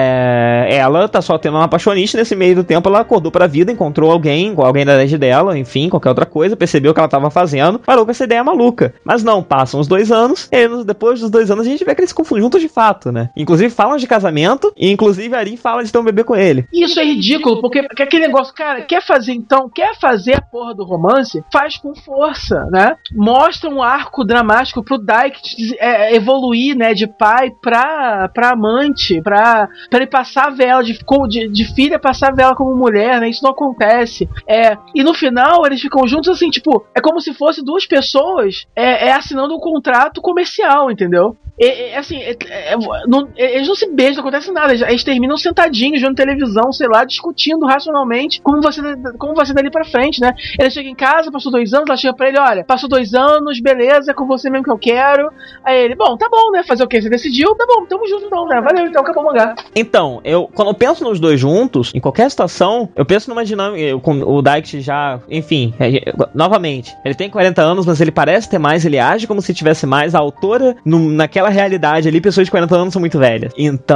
é, ela tá só tendo uma apaixonite, nesse meio do tempo ela acordou pra vida, encontrou alguém, alguém da idade dela, enfim, qualquer outra coisa, percebeu o que ela tava fazendo, parou com essa ideia maluca. Mas não, passam os dois anos, e aí, depois dos dois anos a gente vê que eles se confundem juntos de fato, né? Inclusive falam de casamento, e inclusive a Arin fala de ter um bebê com ele. Isso é ridículo, porque, porque aquele negócio, cara, quer fazer então, quer fazer a porra do romance, faz com força, né? Mostra um arco dramático pro Daikt é, evoluir, né, de pai pra, pra amante, pra, pra ele passar a vela, de, de, de filha passar a vela como mulher, né? Isso não acontece. É, e no final eles ficam juntos assim, tipo, é como se fosse duas pessoas é, é assinando um contrato comercial, entendeu? É, é, assim, é, é, não, é, eles não se beijam, não acontece nada. Eles, eles terminam sentadinhos, vendo televisão, sei lá, discutindo racionalmente como vai ser, como vai ser dali pra frente, né? Ele chega em casa, passou dois anos, ela chega pra ele: olha, passou dois anos, beleza, é com você mesmo que eu quero. Aí ele: bom, tá bom, né? Fazer o quê? Você decidiu? Tá bom, tamo junto então, né? Valeu, então, acabou o mangá. Então, eu, quando eu penso nos dois juntos, em qualquer situação, eu penso numa dinâmica, eu, com o Daikt já, enfim, é, novamente, ele tem quarenta anos, mas ele parece ter mais, ele age como se tivesse mais. A autora, no, naquela realidade ali, pessoas de quarenta anos são muito velhas.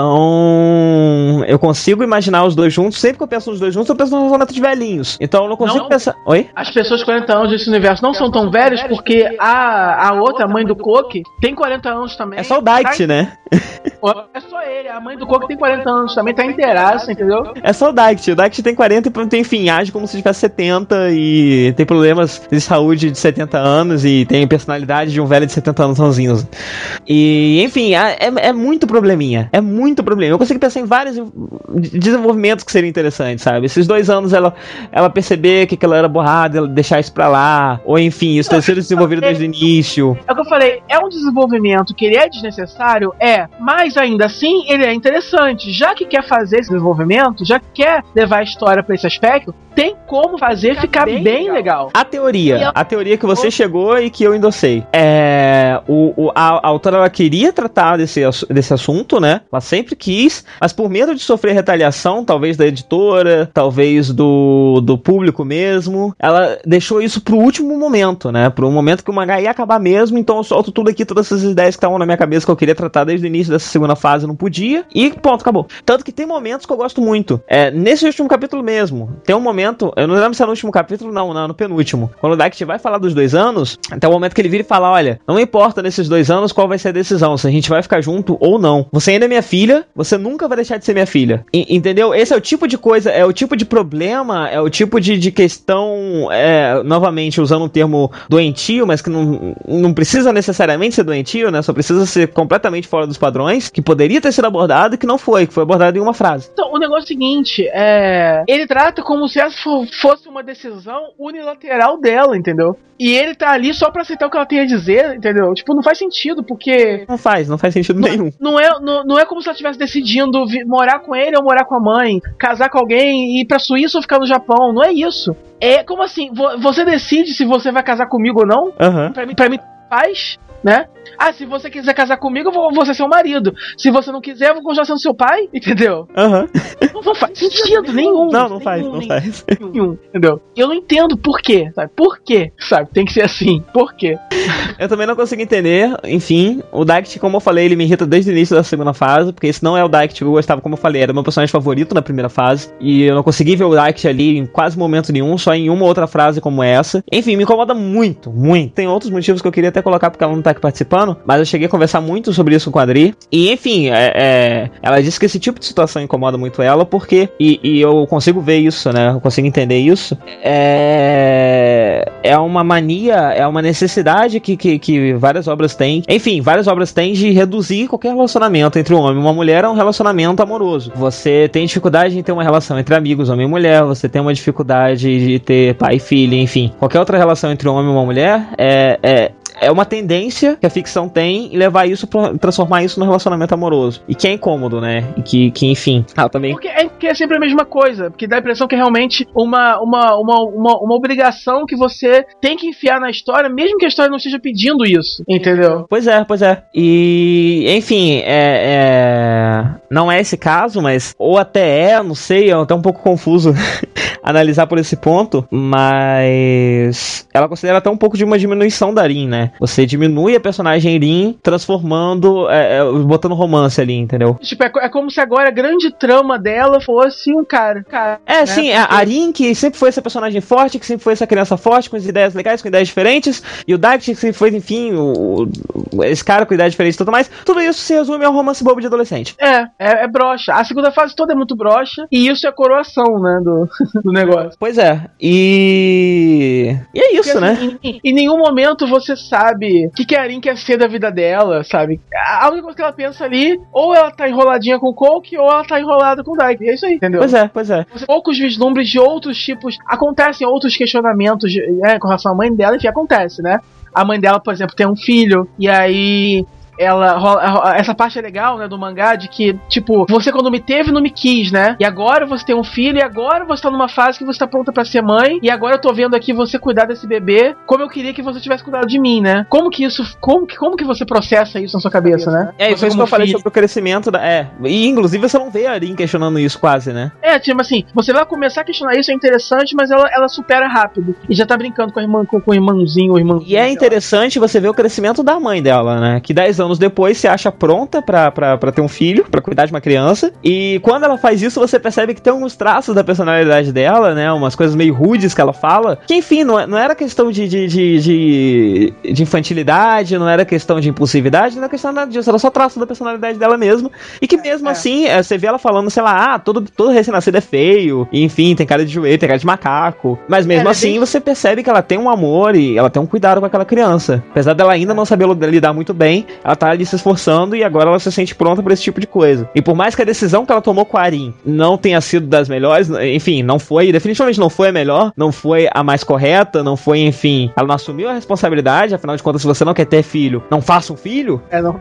Então, eu consigo imaginar os dois juntos. Sempre que eu penso nos dois juntos, eu penso no relacionamento de velhinhos. Então, eu não consigo Não. pensar... Oi? As pessoas de quarenta anos desse universo não são tão velhas porque a, a outra, a mãe do Coque, tem quarenta anos também. É só o Daikt, tá, né? É só ele, a mãe do Coque tem quarenta anos também, tá inteiraça, entendeu? É só o Daikt. O Daikt tem quarenta e, enfim, age como se tivesse setenta e tem problemas de saúde de setenta anos e tem personalidade de um velho de setenta anos ranzinhos. E E, enfim, é, é muito probleminha. É muito probleminha. Eu consigo pensar em vários desenvolvimentos que seriam interessantes, sabe? Esses dois anos ela, ela perceber que ela era borrada, ela deixar isso pra lá. Ou enfim, isso ter sido desenvolvido desde o início. É o que eu falei, é um desenvolvimento que ele é desnecessário, é, mas ainda assim ele é interessante. Já que quer fazer esse desenvolvimento, já que quer levar a história pra esse aspecto, tem como fazer ficar bem, bem legal. legal. A teoria, a teoria que você chegou e que eu endossei. É, o, o, a, a autora ela queria tratar desse, desse assunto, né? Ela sempre quis, mas por medo de sofrer retaliação, talvez da editora, talvez do, do público mesmo, ela deixou isso pro último momento, né? Pro momento que o mangá ia acabar mesmo, então eu solto tudo aqui, todas essas ideias que estavam na minha cabeça que eu queria tratar desde o início dessa segunda fase, não podia, e ponto, acabou. Tanto que tem momentos que eu gosto muito. É, nesse último capítulo mesmo, tem um momento, eu não lembro se é no último capítulo, não, não, no penúltimo. Quando o Daikichi vai falar dos dois anos, até o momento que ele vira e fala, olha, não importa nesses dois anos qual vai ser a decisão, se a gente vai ficar junto ou não. Você ainda é minha filha, você nunca vai deixar de ser minha filha. E, entendeu? Esse é o tipo de coisa, é o tipo de problema, é o tipo de, de questão, é, novamente, usando um termo doentio, mas que não, não precisa necessariamente ser doentio, né? Só precisa ser completamente fora dos padrões, que poderia ter sido abordado e que não foi, que foi abordado em uma frase. Então, o negócio é o seguinte, é... ele trata como se essa fosse uma decisão unilateral dela, entendeu? E ele tá ali só pra aceitar o que ela tem a dizer, entendeu? Tipo, não faz sentido, porque... Não faz, não faz sentido não, nenhum. Não é, não, não é como se ela estivesse decidindo vi- morar com ele ou morar com a mãe, casar com alguém, ir pra Suíça ou ficar no Japão, não é isso. É como assim, vo- você decide se você vai casar comigo ou não? Uhum. Pra mim, pra mim faz, né? Ah, se você quiser casar comigo, eu vou, vou ser seu marido. Se você não quiser, eu vou continuar sendo seu pai, entendeu? Aham. Não, não faz sentido nenhum. Não, não nenhum, faz, não nenhum, faz. Nenhum, entendeu? Eu não entendo por quê, sabe? Por quê, sabe? Tem que ser assim. Por quê? Eu também não consigo entender, enfim, o Daikichi, como eu falei, ele me irrita desde o início da segunda fase, porque esse não é o Daikichi que eu gostava, como eu falei, era meu personagem favorito na primeira fase, e eu não consegui ver o Daikichi ali em quase momento nenhum, só em uma outra frase como essa. Enfim, me incomoda muito, muito. Tem outros motivos que eu queria até colocar porque ela não tá aqui participando, mas eu cheguei a conversar muito sobre isso com a Adri, e enfim, é, é, ela disse que esse tipo de situação incomoda muito ela, porque, e, e eu consigo ver isso, né, eu consigo entender isso, é, é uma mania, é uma necessidade que, que, que várias obras têm, enfim, várias obras têm de reduzir qualquer relacionamento entre um homem e uma mulher a um relacionamento amoroso. Você tem dificuldade em ter uma relação entre amigos, homem e mulher, você tem uma dificuldade de ter pai e filha, enfim, qualquer outra relação entre um homem e uma mulher é, é é uma tendência que a ficção tem em levar isso pra transformar isso num relacionamento amoroso. E que é incômodo, né? E que, que enfim. Ah, também. Porque é, porque é sempre a mesma coisa. Porque dá a impressão que é realmente uma, uma, uma, uma, uma obrigação que você tem que enfiar na história, mesmo que a história não esteja pedindo isso. Entendeu? Pois é, pois é. E, enfim, é, é... não é esse caso, mas... Ou até é, não sei, é até um pouco confuso analisar por esse ponto, mas... Ela considera até um pouco de uma diminuição da Rin, né? Você diminui a personagem Rin, transformando, é, é, botando romance ali, entendeu? Tipo, é, é como se agora a grande trama dela fosse um cara. cara é, né? sim, a, a Rin, que sempre foi essa personagem forte, que sempre foi essa criança forte, com as ideias legais, com ideias diferentes, e o Daikichi, que sempre foi, enfim, o, o, esse cara com ideias diferentes e tudo mais, tudo isso se resume ao romance bobo de adolescente. É, é, é broxa. A segunda fase toda é muito broxa, e isso é a coroação, né, do, do negócio. Pois é, e... E é isso, Porque, né? Assim, em, em nenhum momento você sabe o que, que a Rin quer ser da vida dela, sabe? A única coisa que ela pensa ali, ou ela tá enroladinha com o Coke, ou ela tá enrolada com o Daiki. É isso aí, entendeu? Pois é, pois é. Poucos vislumbres de outros tipos. Acontecem outros questionamentos, né, com relação à mãe dela, enfim, acontece, né? A mãe dela, por exemplo, tem um filho, e aí... ela essa parte é legal, né, do mangá, de que, tipo, você quando me teve não me quis, né, e agora você tem um filho, e agora você tá numa fase que você tá pronta pra ser mãe, e agora eu tô vendo aqui você cuidar desse bebê como eu queria que você tivesse cuidado de mim, né, como que isso, como que, como que você processa isso na sua cabeça, né? É, e foi isso que eu falei sobre o crescimento da... É, e inclusive você não vê a Rin questionando isso quase, né? É, tipo assim, você vai começar a questionar isso, é interessante, mas ela, ela supera rápido, e já tá brincando com, a irmã, com, com o irmãozinho, o irmãozinho. E é interessante você ver o crescimento da mãe dela, né, que dez anos depois se acha pronta pra, pra, pra ter um filho, pra cuidar de uma criança, e quando ela faz isso você percebe que tem alguns traços da personalidade dela, né, umas coisas meio rudes que ela fala, que enfim, não, não era questão de, de, de, de, de infantilidade, não era questão de impulsividade, não era questão nada disso, era só traço da personalidade dela mesmo, e que mesmo é. assim, você vê ela falando, sei lá, ah, todo, todo recém-nascido é feio, e enfim, tem cara de joelho, tem cara de macaco, mas mesmo é, assim bem... você percebe que ela tem um amor e ela tem um cuidado com aquela criança, apesar dela ainda não saber lidar muito bem, ela ela tá ali se esforçando e agora ela se sente pronta pra esse tipo de coisa. E por mais que a decisão que ela tomou com a Arin não tenha sido das melhores, enfim, não foi, definitivamente não foi a melhor, não foi a mais correta, não foi, enfim, ela não assumiu a responsabilidade, afinal de contas, se você não quer ter filho, não faça um filho, É, não.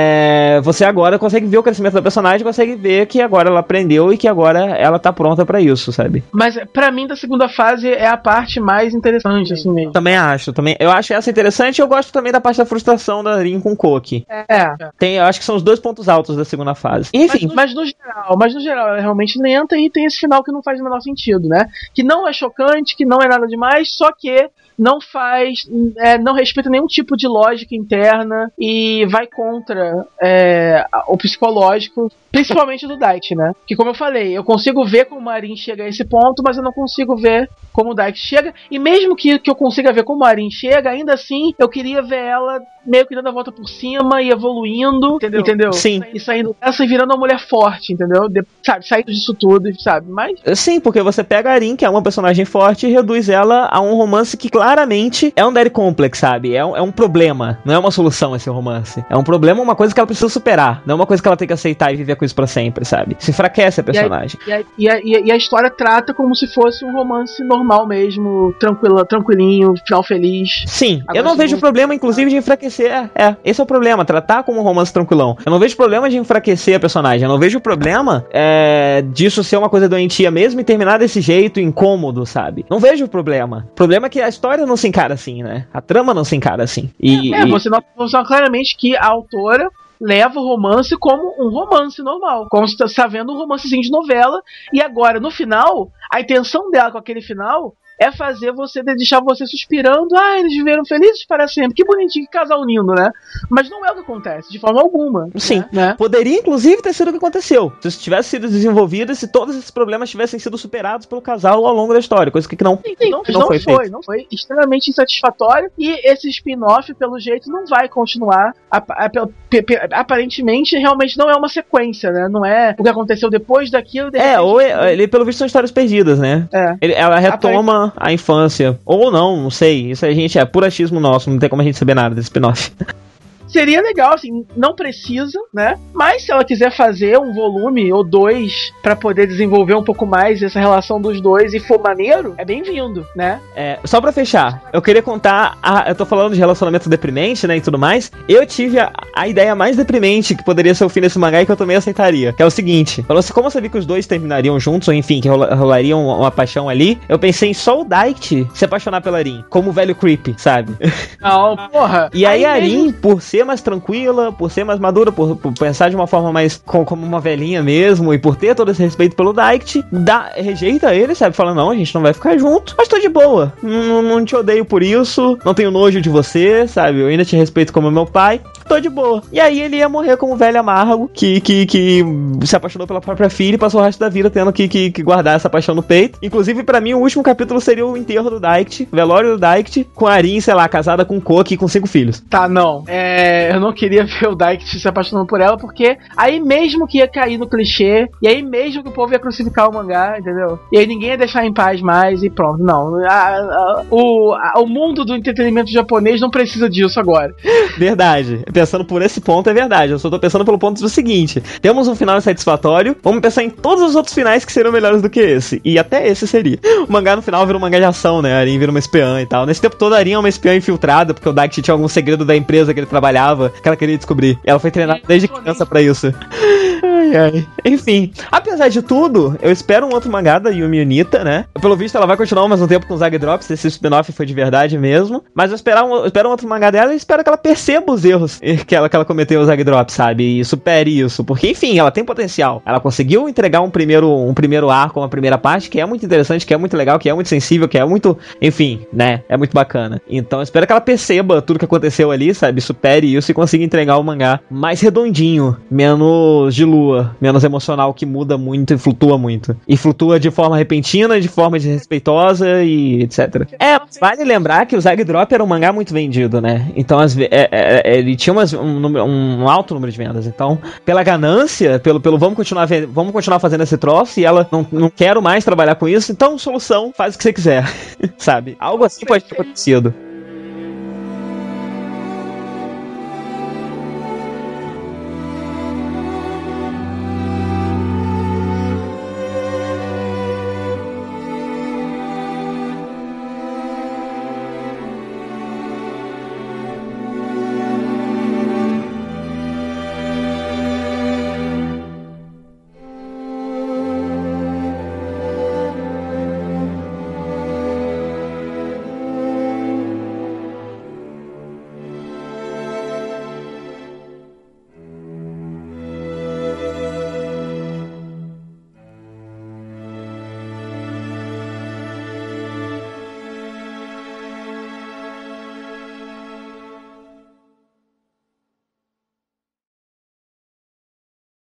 é, você agora consegue ver o crescimento da personagem, consegue ver que agora ela aprendeu e que agora ela tá pronta pra isso, sabe? Mas pra mim, da segunda fase é a parte mais interessante, assim mesmo. Também acho, também, eu acho essa interessante e eu gosto também da parte da frustração da Arin com o Koki. É. Tem, eu acho que são os dois pontos altos da segunda fase. Enfim. Mas, mas no geral, mas no geral, ela é realmente lenta e tem esse final que não faz o menor sentido, né? Que não é chocante, que não é nada demais, só que não faz, é, não respeita nenhum tipo de lógica interna e vai contra é, o psicológico, principalmente do Daichi, né? Que como eu falei, eu consigo ver como a Arin chega a esse ponto, mas eu não consigo ver como o Daichi chega, e mesmo que, que eu consiga ver como a Arin chega, ainda assim, eu queria ver ela meio que dando a volta por cima e evoluindo, entendeu? entendeu? Sim. E saindo dessa e virando uma mulher forte, entendeu? De, sabe, saindo disso tudo, sabe? Mas... Sim, porque você pega a Arin, que é uma personagem forte, e reduz ela a um romance que claramente é um daddy complex, sabe? É um, é um problema, não é uma solução esse romance. É um problema, uma coisa que ela precisa superar, não é uma coisa que ela tem que aceitar e viver com isso pra sempre, sabe? Se enfraquece a personagem. E a, e a, e a, e a história trata como se fosse um romance normal mesmo, tranquilo, tranquilinho, final feliz. Sim, Agora, eu não vejo se- problema, inclusive, de enfraquecer. É, é, esse é o problema, tratar como um romance tranquilão. Eu não vejo problema de enfraquecer a personagem. Eu não vejo problema é, disso ser uma coisa doentia mesmo e terminar desse jeito incômodo, sabe? Não vejo problema. O problema é que a história não se encara assim, né? A trama não se encara assim. E, É, e- você nota, você nota claramente que a autora leva o romance como um romance normal, como se está vendo um romancezinho de novela, e agora, no final, a intenção dela com aquele final é fazer você, deixar você suspirando, ah, eles viveram felizes para sempre, que bonitinho, que casal lindo, né? Mas não é o que acontece, de forma alguma. Sim. Né? Poderia, inclusive, ter sido o que aconteceu. Se isso tivesse sido desenvolvido e se todos esses problemas tivessem sido superados pelo casal ao longo da história. Coisa que não, Sim, não, que não, não foi, foi, feito. não foi extremamente insatisfatório, e esse spin-off, pelo jeito, não vai continuar. Ap- ap- pe- pe- aparentemente, realmente não é uma sequência, né? Não é o que aconteceu depois daquilo. De É, repente- ou é- ele, pelo visto, são histórias perdidas, né? É. Ele- ela retoma a infância. Ou não, não sei. Isso a gente é puro achismo nosso, não tem como a gente saber nada desse spin-off. Seria legal, assim, não precisa, né? Mas se ela quiser fazer um volume ou dois pra poder desenvolver um pouco mais essa relação dos dois e for maneiro, é bem-vindo, né? É, só pra fechar, eu queria contar. A, eu tô falando de relacionamento deprimente, né? E tudo mais. Eu tive a, a ideia mais deprimente que poderia ser o fim desse mangá e que eu também aceitaria. Que é o seguinte: falou assim, como eu sabia que os dois terminariam juntos, ou enfim, que rola, rolaria uma, uma paixão ali, eu pensei em só o Daichi se apaixonar pela Arin, como o velho creep, sabe? Não, porra. E aí, a mesmo- Arin, por ser mais tranquila, por ser mais madura, por, por pensar de uma forma mais com- como uma velhinha mesmo, e por ter todo esse respeito pelo Daichi, dá, rejeita ele, sabe? Fala, não, a gente não vai ficar junto, mas tô de boa. Não, não te odeio por isso, não tenho nojo de você, sabe? Eu ainda te respeito como meu pai, tô de boa. E aí ele ia morrer como velho amargo, que, que, que se apaixonou pela própria filha e passou o resto da vida tendo que, que, que guardar essa paixão no peito. Inclusive, pra mim, o último capítulo seria o enterro do Daichi, o velório do Daichi, com a Arin, sei lá, casada com o Koki e com cinco filhos. Tá, não. É, eu não queria ver o Daichi se apaixonando por ela, porque aí mesmo que ia cair no clichê, e aí mesmo que o povo ia crucificar o mangá, entendeu? E aí ninguém ia deixar em paz mais e pronto. Não. A- a- o, a- o mundo do entretenimento japonês não precisa disso agora. Verdade. Pensando por esse ponto, é verdade. Eu só tô pensando pelo ponto do seguinte: temos um final insatisfatório, vamos pensar em todos os outros finais que seriam melhores do que esse. E até esse seria. O mangá no final vira um mangá de ação, né? A Arin vira uma espiã e tal. Nesse tempo todo, a Arin é uma espiã infiltrada, porque o Daichi tinha algum segredo da empresa que ele trabalhava, que ela queria descobrir. Ela foi treinada desde criança pra isso. Ai, ai. Enfim, apesar de tudo, eu espero um outro mangá da Yumi Unita, né? Pelo visto, ela vai continuar mais um tempo com os Zag Drops. Esse spin-off foi de verdade mesmo. Mas eu espero um, eu espero um outro mangá dela e espero que ela perceba os erros que ela, que ela cometeu os Zag Drops, sabe? E supere isso. Porque, enfim, ela tem potencial. Ela conseguiu entregar um primeiro, um primeiro arco, uma primeira parte, que é muito interessante, que é muito legal, que é muito sensível, que é muito. Enfim, né? É muito bacana. Então eu espero que ela perceba tudo que aconteceu ali, sabe? Supere isso e consiga entregar o mangá mais redondinho, menos de lua, menos emocional, que muda muito e flutua muito. E flutua de forma repentina, de forma desrespeitosa e etcétera. É, vale lembrar que o Zag Drop era um mangá muito vendido, né? Então as, ve- é, é, é, ele tinha umas- um, número- um alto número de vendas. Então, pela ganância, pelo, pelo vamos continuar ve- vamos continuar fazendo esse troço, e ela não, não quero mais trabalhar com isso, então solução, faz o que você quiser. Sabe? Algo assim pode ter acontecido.